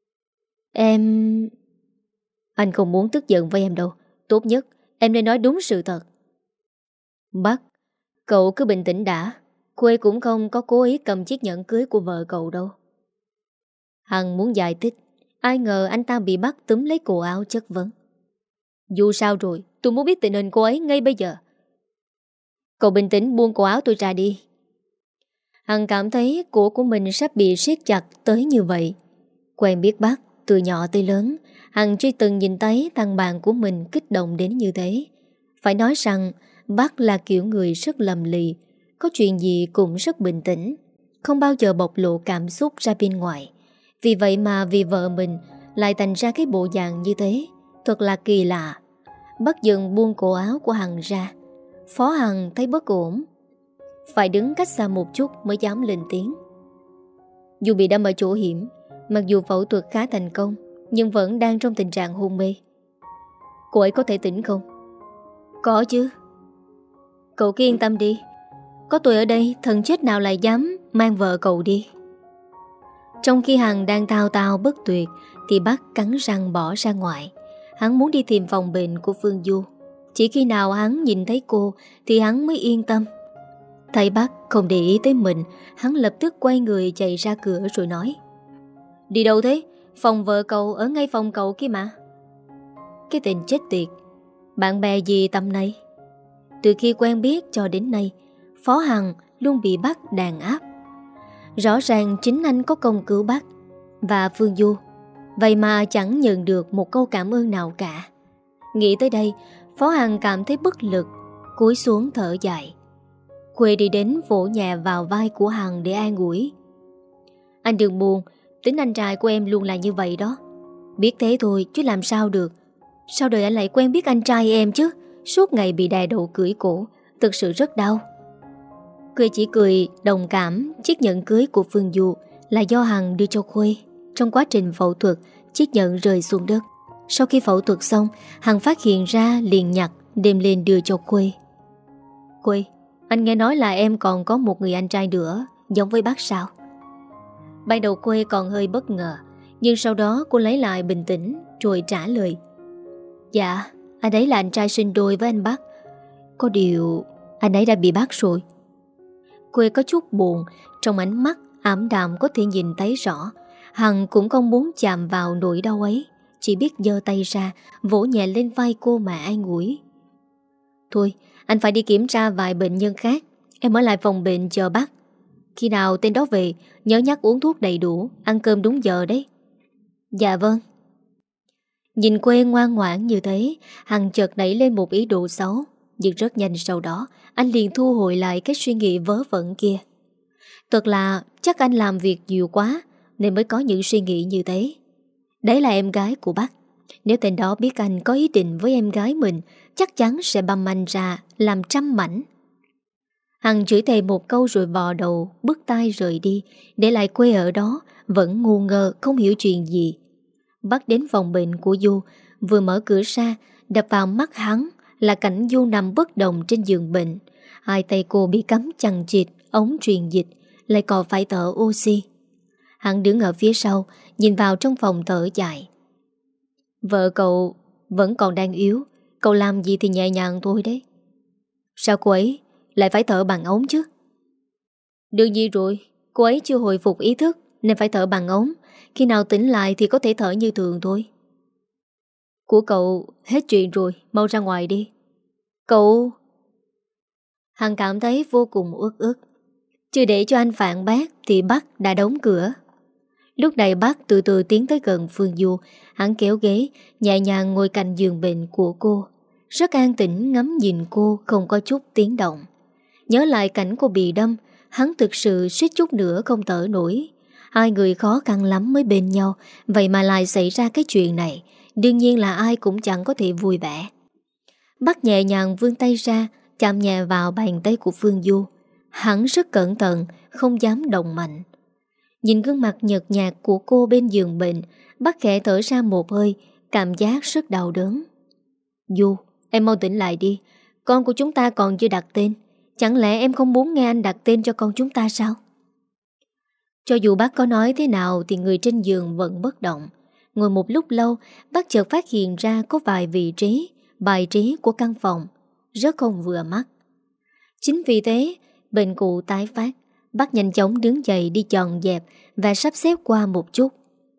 Em... Anh không muốn tức giận với em đâu. Tốt nhất em nên nói đúng sự thật. Bác, cậu cứ bình tĩnh đã. Khuê cũng không có cố ý cầm chiếc nhẫn cưới của vợ cậu đâu. Hằng muốn giải thích, ai ngờ anh ta bị bắt túm lấy cổ áo chất vấn. Dù sao rồi, tôi muốn biết tình hình cô ấy ngay bây giờ. Cậu bình tĩnh buông cổ áo tôi ra đi. Hằng cảm thấy cổ của mình sắp bị siết chặt tới như vậy. Quen biết bác từ nhỏ tới lớn, Hằng chưa từng nhìn thấy thằng bạn của mình kích động đến như thế. Phải nói rằng bác là kiểu người rất lầm lì, có chuyện gì cũng rất bình tĩnh, không bao giờ bộc lộ cảm xúc ra bên ngoài. Vì vậy mà vì vợ mình lại thành ra cái bộ dạng như thế, thật là kỳ lạ. Bác dừng buông cổ áo của Hằng ra. Phó Hằng thấy bất ổn, phải đứng cách xa một chút mới dám lên tiếng. Dù bị đâm ở chỗ hiểm, mặc dù phẫu thuật khá thành công, nhưng vẫn đang trong tình trạng hôn mê. Cô ấy có thể tỉnh không? Có chứ. Cậu cứ yên tâm đi. Có tôi ở đây, thần chết nào lại dám mang vợ cậu đi. Trong khi Hằng đang thao thao bất tuyệt thì bác cắn răng bỏ ra ngoài. Hắn muốn đi tìm phòng bệnh của Phương Du. Chỉ khi nào hắn nhìn thấy cô thì hắn mới yên tâm. Thấy bác không để ý tới mình, hắn lập tức quay người chạy ra cửa rồi nói: Đi đâu thế? Phòng vợ cậu ở ngay phòng cậu kia mà. Cái tên chết tiệt, bạn bè gì tầm này? Từ khi quen biết cho đến nay, Phó Hằng luôn bị bác đàn áp. Rõ ràng chính anh có công cứu bác và Phương Du, vậy mà chẳng nhận được một câu cảm ơn nào cả. Nghĩ tới đây, Phó Hằng cảm thấy bất lực, cúi xuống thở dài. Khuê đi đến vỗ nhẹ vào vai của Hằng để an ủi. Anh đừng buồn, tính anh trai của em luôn là như vậy đó. Biết thế thôi chứ làm sao được. Sao đời anh lại quen biết anh trai em chứ? Suốt ngày bị đè đầu cưỡi cổ, thực sự rất đau. Khuê chỉ cười đồng cảm. Chiếc nhẫn cưới của Phương Du là do Hằng đưa cho Khuê. Trong quá trình phẫu thuật, chiếc nhẫn rơi xuống đất. Sau khi phẫu thuật xong, Hằng phát hiện ra liền nhặt đem lên đưa cho Khuê. Khuê, anh nghe nói là em còn có một người anh trai nữa, giống với bác sao? Ban đầu Khuê còn hơi bất ngờ, nhưng sau đó cô lấy lại bình tĩnh rồi trả lời. Dạ, anh ấy là anh trai sinh đôi với anh bác. Có điều anh ấy đã bị bắt rồi. Khuê có chút buồn, trong ánh mắt ảm đạm có thể nhìn thấy rõ. Hằng cũng không muốn chạm vào nỗi đau ấy, chỉ biết giơ tay ra vỗ nhẹ lên vai cô mà an ủi. Thôi, anh phải đi kiểm tra vài bệnh nhân khác, em ở lại phòng bệnh chờ bác. Khi nào tên đó về, nhớ nhắc uống thuốc đầy đủ, ăn cơm đúng giờ đấy. Dạ vâng. Nhìn Khuê ngoan ngoãn như thế, Hằng chợt nảy lên một ý đồ xấu. Nhưng rất nhanh sau đó, anh liền thu hồi lại cái suy nghĩ vớ vẩn kia. Thật là chắc anh làm việc nhiều quá nên mới có những suy nghĩ như thế. Đấy là em gái của bác. Nếu tên đó biết anh có ý định với em gái mình, chắc chắn sẽ băm anh ra làm trăm mảnh. Hằng chửi thề một câu rồi vò đầu, bước tay rời đi, để lại Khuê ở đó vẫn ngu ngơ không hiểu chuyện gì. Bắc đến phòng bệnh của Du, vừa mở cửa ra, đập vào mắt hắn là cảnh Du nằm bất động trên giường bệnh. Hai tay cô bị cắm chằng chịt ống truyền dịch, lại còn phải thở oxy. Hắn đứng ở phía sau, nhìn vào trong phòng thở dài. Vợ cậu vẫn còn đang yếu, cậu làm gì thì nhẹ nhàng thôi đấy. Sao cô ấy lại phải thở bằng ống chứ? Đương nhiên rồi, cô ấy chưa hồi phục ý thức nên phải thở bằng ống. Khi nào tỉnh lại thì có thể thở như thường thôi. Của cậu hết chuyện rồi, mau ra ngoài đi. Cậu... Hằng cảm thấy vô cùng uất ức. Chưa để cho anh phản bác thì Bắc đã đóng cửa. Lúc này Bắc từ từ tiến tới gần Phương Du. Hắn kéo ghế, nhẹ nhàng ngồi cạnh giường bệnh của cô, rất an tĩnh ngắm nhìn cô không có chút tiếng động. Nhớ lại cảnh cô bị đâm, hắn thực sự suýt chút nữa không thở nổi. Hai người khó khăn lắm mới bên nhau, vậy mà lại xảy ra cái chuyện này. Đương nhiên là ai cũng chẳng có thể vui vẻ. Bắc nhẹ nhàng vươn tay ra, chạm nhẹ vào bàn tay của Phương Du. Hắn rất cẩn thận, không dám động mạnh. Nhìn gương mặt nhợt nhạt của cô bên giường bệnh, Bắc khẽ thở ra một hơi, cảm giác rất đau đớn. Du, em mau tỉnh lại đi. Con của chúng ta còn chưa đặt tên. Chẳng lẽ em không muốn nghe anh đặt tên cho con chúng ta sao? Cho dù bác có nói thế nào thì người trên giường vẫn bất động. Ngồi một lúc lâu, bác chợt phát hiện ra có vài vị trí, bài trí của căn phòng rất không vừa mắt. Chính vì thế, bệnh cụ tái phát, bác nhanh chóng đứng dậy đi dọn dẹp và sắp xếp qua một chút.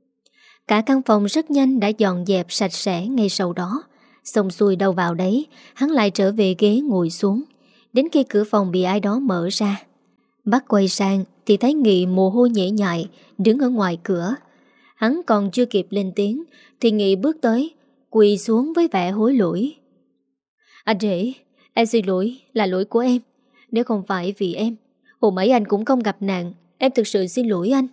Cả căn phòng rất nhanh đã dọn dẹp sạch sẽ ngay sau đó. Xong xuôi đâu vào đấy, hắn lại trở về ghế ngồi xuống. Đến khi cửa phòng bị ai đó mở ra, bác quay sang thì thấy Nghị mồ hôi nhễ nhại đứng ở ngoài cửa. Hắn còn chưa kịp lên tiếng thì Nghị bước tới, quỳ xuống với vẻ hối lỗi. Anh rể, em xin lỗi, là lỗi của em. Nếu không phải vì em, hôm ấy anh cũng không gặp nạn. Em thực sự xin lỗi anh.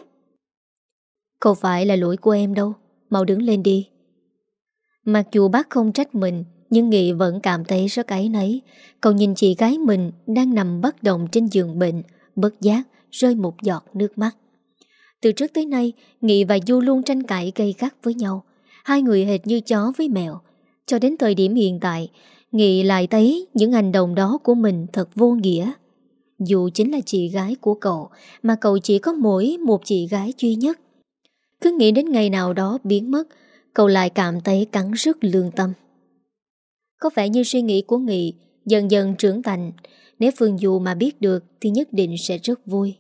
Không phải là lỗi của em đâu, mau đứng lên đi. Mặc dù bác không trách mình, nhưng Nghị vẫn cảm thấy rất áy náy. Cậu nhìn chị gái mình đang nằm bất động trên giường bệnh, bất giác rơi một giọt nước mắt. Từ trước tới nay, Nghị và Du luôn tranh cãi gay gắt với nhau. Hai người hệt như chó với mèo. Cho đến thời điểm hiện tại, Nghị lại thấy những hành động đó của mình thật vô nghĩa. Dù chính là chị gái của cậu, mà cậu chỉ có mỗi một chị gái duy nhất. Cứ nghĩ đến ngày nào đó biến mất, cậu lại cảm thấy cắn rứt lương tâm. Có vẻ như suy nghĩ của Nghị dần dần trưởng thành. Nếu Phương Du mà biết được thì nhất định sẽ rất vui.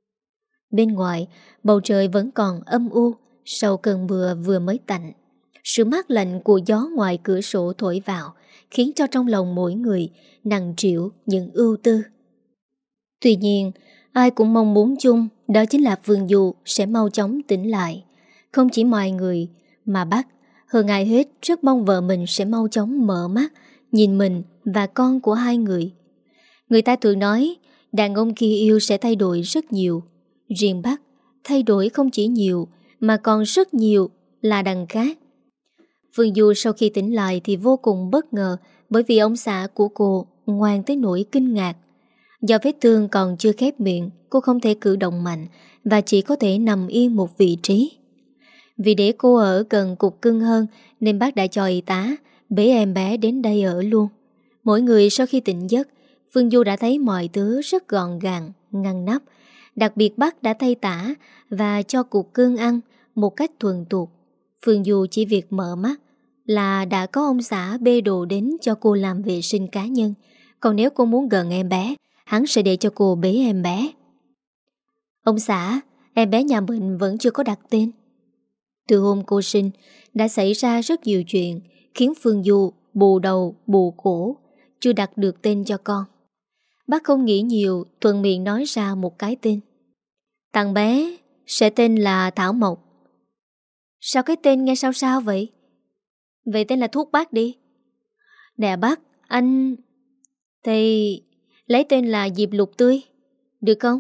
Bên ngoài, bầu trời vẫn còn âm u sau cơn mưa vừa mới tạnh. Sự mát lạnh của gió ngoài cửa sổ thổi vào khiến cho trong lòng mỗi người nặng trĩu những ưu tư. Tuy nhiên, ai cũng mong muốn chung đó chính là Phương Du sẽ mau chóng tỉnh lại. Không chỉ mọi người mà bác hơn ai hết rất mong vợ mình sẽ mau chóng mở mắt, nhìn mình và con của hai người. Người ta thường nói đàn ông khi yêu sẽ thay đổi rất nhiều. Riêng bác thay đổi không chỉ nhiều mà còn rất nhiều là đằng khác. Phương Du sau khi tỉnh lại thì vô cùng bất ngờ, bởi vì ông xã của cô ngoan tới nỗi kinh ngạc. Do vết thương còn chưa khép miệng, cô không thể cử động mạnh và chỉ có thể nằm yên một vị trí. Vì để cô ở gần cục cưng hơn nên bác đã cho y tá bế em bé đến đây ở luôn. Mỗi người sau khi tỉnh giấc, Phương Du đã thấy mọi thứ rất gọn gàng, ngăn nắp. Đặc biệt bác đã thay tã và cho cục cưng ăn một cách thuần thục. Phương Du chỉ việc mở mắt là đã có ông xã bê đồ đến cho cô làm vệ sinh cá nhân. Còn nếu cô muốn gần em bé, hắn sẽ để cho cô bế em bé. Ông xã, em bé nhà mình vẫn chưa có đặt tên. Từ hôm cô sinh, đã xảy ra rất nhiều chuyện khiến Phương Du bù đầu bù cổ, chưa đặt được tên cho con. Bác không nghĩ nhiều, thuận miệng nói ra một cái tên. Thằng bé sẽ tên là Thảo Mộc. Sao cái tên nghe sao sao vậy? Vậy tên là thuốc bác đi. Nè bác, anh... Thì lấy tên là Diệp Lục Tươi, được không?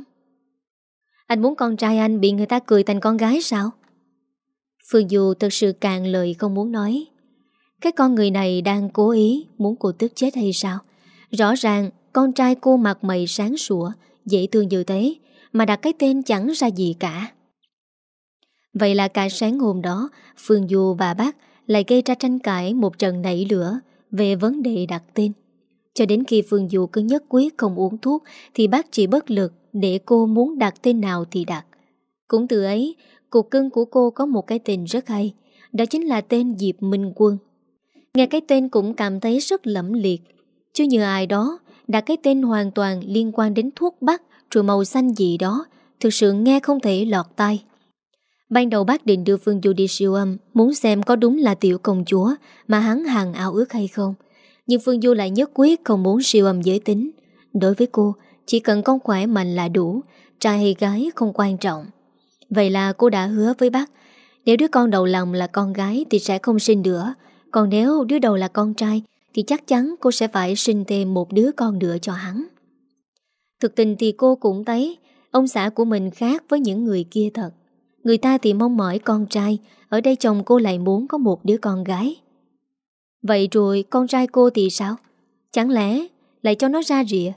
Anh muốn con trai anh bị người ta cười thành con gái sao? Phương Du thật sự cạn lời không muốn nói. Cái con người này đang cố ý muốn cô tức chết hay sao? Rõ ràng con trai cô mặt mày sáng sủa, dễ thương như thế, mà đặt cái tên chẳng ra gì cả. Vậy là cả sáng hôm đó, Phương Du và bác lại gây ra tranh cãi một trận nảy lửa về vấn đề đặt tên. Cho đến khi Phương Du cứ nhất quyết không uống thuốc thì bác chỉ bất lực để cô muốn đặt tên nào thì đặt. Cũng từ ấy, cục cưng của cô có một cái tên rất hay, đó chính là tên Diệp Minh Quân. Nghe cái tên cũng cảm thấy rất lẫm liệt, chứ như ai đó đặt cái tên hoàn toàn liên quan đến thuốc bắc rồi màu xanh gì đó, thực sự nghe không thể lọt tai. Ban đầu bác định đưa Phương Du đi siêu âm, muốn xem có đúng là tiểu công chúa mà hắn hàng ao ước hay không. Nhưng Phương Du lại nhất quyết không muốn siêu âm giới tính. Đối với cô, chỉ cần con khỏe mạnh là đủ, trai hay gái không quan trọng. Vậy là cô đã hứa với bác, nếu đứa con đầu lòng là con gái thì sẽ không sinh nữa. Còn nếu đứa đầu là con trai thì chắc chắn cô sẽ phải sinh thêm một đứa con nữa cho hắn. Thực tình thì cô cũng thấy ông xã của mình khác với những người kia thật. Người ta thì mong mỏi con trai, ở đây chồng cô lại muốn có một đứa con gái. Vậy rồi con trai cô thì sao? Chẳng lẽ lại cho nó ra rìa?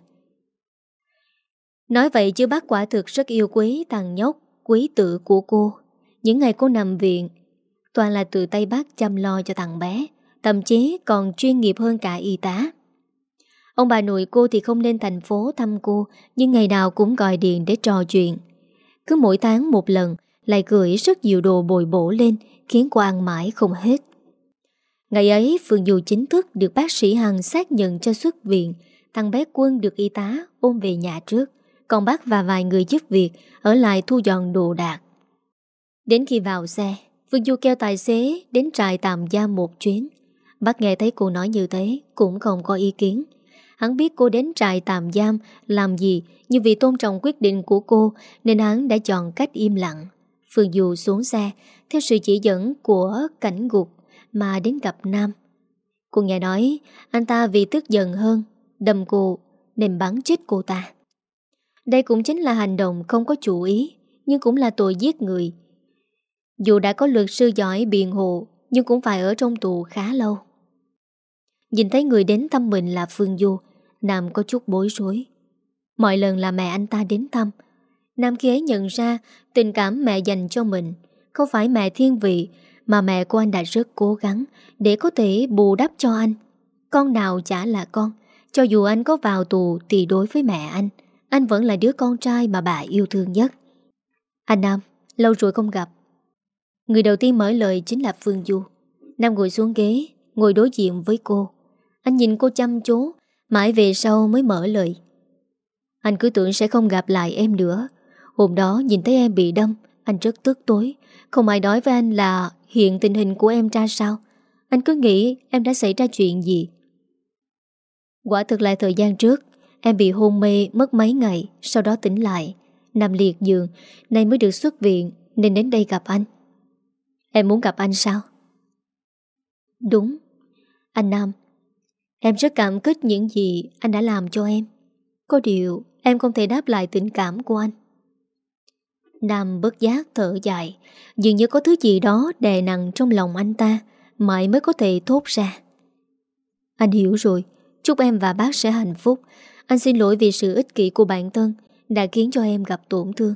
Nói vậy chứ bác quả thực rất yêu quý thằng nhóc quý tử của cô. Những ngày cô nằm viện, toàn là từ tay bác chăm lo cho thằng bé, thậm chí còn chuyên nghiệp hơn cả y tá. Ông bà nội cô thì không lên thành phố thăm cô, nhưng ngày nào cũng gọi điện để trò chuyện. Cứ mỗi tháng một lần lại gửi rất nhiều đồ bồi bổ lên, khiến cô ăn mãi không hết. Ngày ấy Phương Du chính thức được bác sĩ Hằng xác nhận cho xuất viện. Thằng bé Quân được y tá ôm về nhà trước, còn bác và vài người giúp việc ở lại thu dọn đồ đạc. Đến khi vào xe, Phương Du kêu tài xế đến trại tạm giam một chuyến. Bác nghe thấy cô nói như thế cũng không có ý kiến. Hắn biết cô đến trại tạm giam làm gì, nhưng vì tôn trọng quyết định của cô nên hắn đã chọn cách im lặng. Phương Du xuống xe theo sự chỉ dẫn của cảnh ngục mà đến gặp Nam. Cô nghe nói anh ta vì tức giận hơn đâm cô nên bắn chết cô ta. Đây cũng chính là hành động không có chủ ý, nhưng cũng là tội giết người. Dù đã có luật sư giỏi biện hộ, nhưng cũng phải ở trong tù khá lâu. Nhìn thấy người đến thăm mình là Phương Du, Nam có chút bối rối. Mọi lần là mẹ anh ta đến thăm, Nam khi ấy nhận ra tình cảm mẹ dành cho mình không phải mẹ thiên vị, mà mẹ của anh đã rất cố gắng để có thể bù đắp cho anh. Con nào chả là con. Cho dù anh có vào tù thì đối với mẹ anh, anh vẫn là đứa con trai mà bà yêu thương nhất. Anh Nam, lâu rồi không gặp. Người đầu tiên mở lời chính là Phương Du. Nam ngồi xuống ghế, ngồi đối diện với cô. Anh nhìn cô chăm chú, mãi về sau mới mở lời. Anh cứ tưởng sẽ không gặp lại em nữa. Hôm đó nhìn thấy em bị đâm, anh rất tức tối. Không ai nói với anh là hiện tình hình của em ra sao. Anh cứ nghĩ em đã xảy ra chuyện gì. Quả thực là thời gian trước em bị hôn mê mất mấy ngày, sau đó tỉnh lại, nằm liệt giường, nay mới được xuất viện nên đến đây gặp anh. Em muốn gặp anh sao? Đúng. Anh Nam, em rất cảm kích những gì anh đã làm cho em. Có điều em không thể đáp lại tình cảm của anh. Nam bất giác thở dài, dường như có thứ gì đó đè nặng trong lòng anh ta, mãi mới có thể thốt ra. Anh hiểu rồi, chúc em và bác sẽ hạnh phúc. Anh xin lỗi vì sự ích kỷ của bản thân đã khiến cho em gặp tổn thương.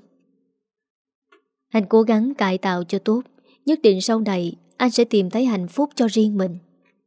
Anh cố gắng cải tạo cho tốt, nhất định sau này anh sẽ tìm thấy hạnh phúc cho riêng mình.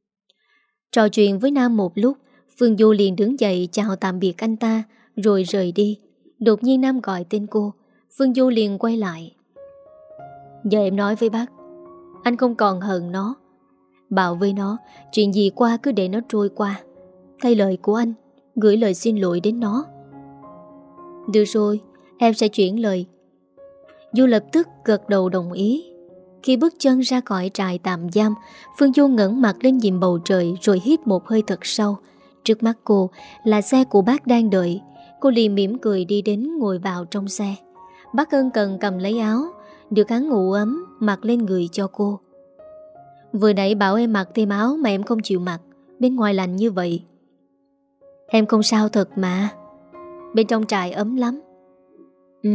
Trò chuyện với Nam một lúc, Phương Du liền đứng dậy chào tạm biệt anh ta rồi rời đi. Đột nhiên Nam gọi tên cô, Phương Du liền quay lại. Giờ em nói với bác, anh không còn hận nó. Bảo với nó, chuyện gì qua cứ để nó trôi qua. Thay lời của anh, gửi lời xin lỗi đến nó. Được rồi, em sẽ chuyển lời. Du lập tức gật đầu đồng ý. Khi bước chân ra khỏi trại tạm giam, Phương Du ngẩng mặt lên nhìn bầu trời rồi hít một hơi thật sâu. Trước mắt cô là xe của bác đang đợi. Cô liền mỉm cười đi đến ngồi vào trong xe. Bác ân cần cầm lấy áo, được hắn ngủ ấm mặc lên người cho cô. Vừa nãy bảo em mặc thêm áo mà em không chịu mặc, bên ngoài lạnh như vậy. Em không sao thật mà, bên trong trại ấm lắm. Ừ,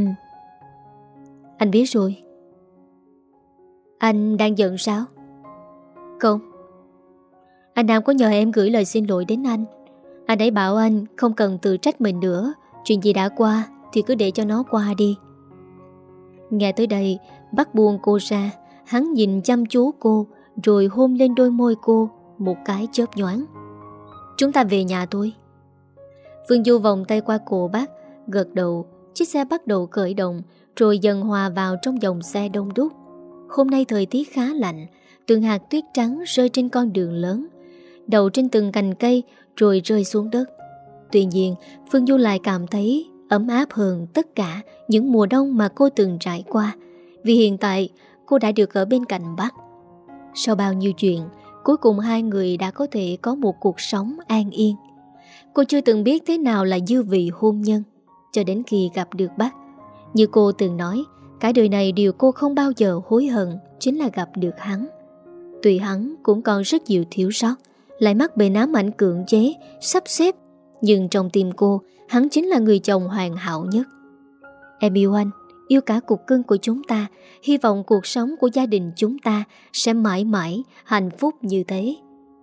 anh biết rồi. Anh đang giận sao? Không. Anh Nam có nhờ em gửi lời xin lỗi đến anh. Anh ấy bảo anh không cần tự trách mình nữa. Chuyện gì đã qua thì cứ để cho nó qua đi. Nghe tới đây, Bắt buông cô ra, hắn nhìn chăm chú cô, rồi hôn lên đôi môi cô một cái chớp nhoáng. Chúng ta về nhà thôi. Phương Du vòng tay qua cổ bác, gật đầu. Chiếc xe bắt đầu khởi động, rồi dần hòa vào trong dòng xe đông đúc. Hôm nay thời tiết khá lạnh, từng hạt tuyết trắng rơi trên con đường lớn, đậu trên từng cành cây rồi rơi xuống đất. Tuy nhiên, Phương Du lại cảm thấy ấm áp hơn tất cả những mùa đông mà cô từng trải qua, vì hiện tại cô đã được ở bên cạnh bác. Sau bao nhiêu chuyện, cuối cùng hai người đã có thể có một cuộc sống an yên. Cô chưa từng biết thế nào là dư vị hôn nhân, cho đến khi gặp được bác. Như cô từng nói, cả đời này điều cô không bao giờ hối hận chính là gặp được hắn. Tuy hắn cũng còn rất nhiều thiếu sót, lại mắc bệnh ám ảnh cưỡng chế, sắp xếp, nhưng trong tim cô, hắn chính là người chồng hoàn hảo nhất. Em yêu anh, yêu cả cục cưng của chúng ta. Hy vọng cuộc sống của gia đình chúng ta sẽ mãi mãi hạnh phúc như thế.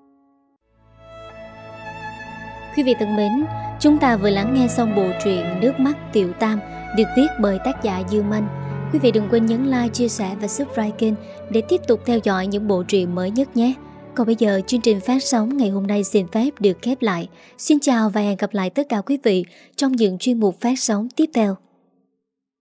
Quý vị thân mến, chúng ta vừa lắng nghe xong bộ truyện Nước mắt Tiểu Tam được viết bởi tác giả Dương Manh. Quý vị đừng quên nhấn like, chia sẻ và subscribe kênh để tiếp tục theo dõi những bộ truyện mới nhất nhé. Còn bây giờ, chương trình phát sóng ngày hôm nay xin phép được khép lại. Xin chào và hẹn gặp lại tất cả quý vị trong những chuyên mục phát sóng tiếp theo.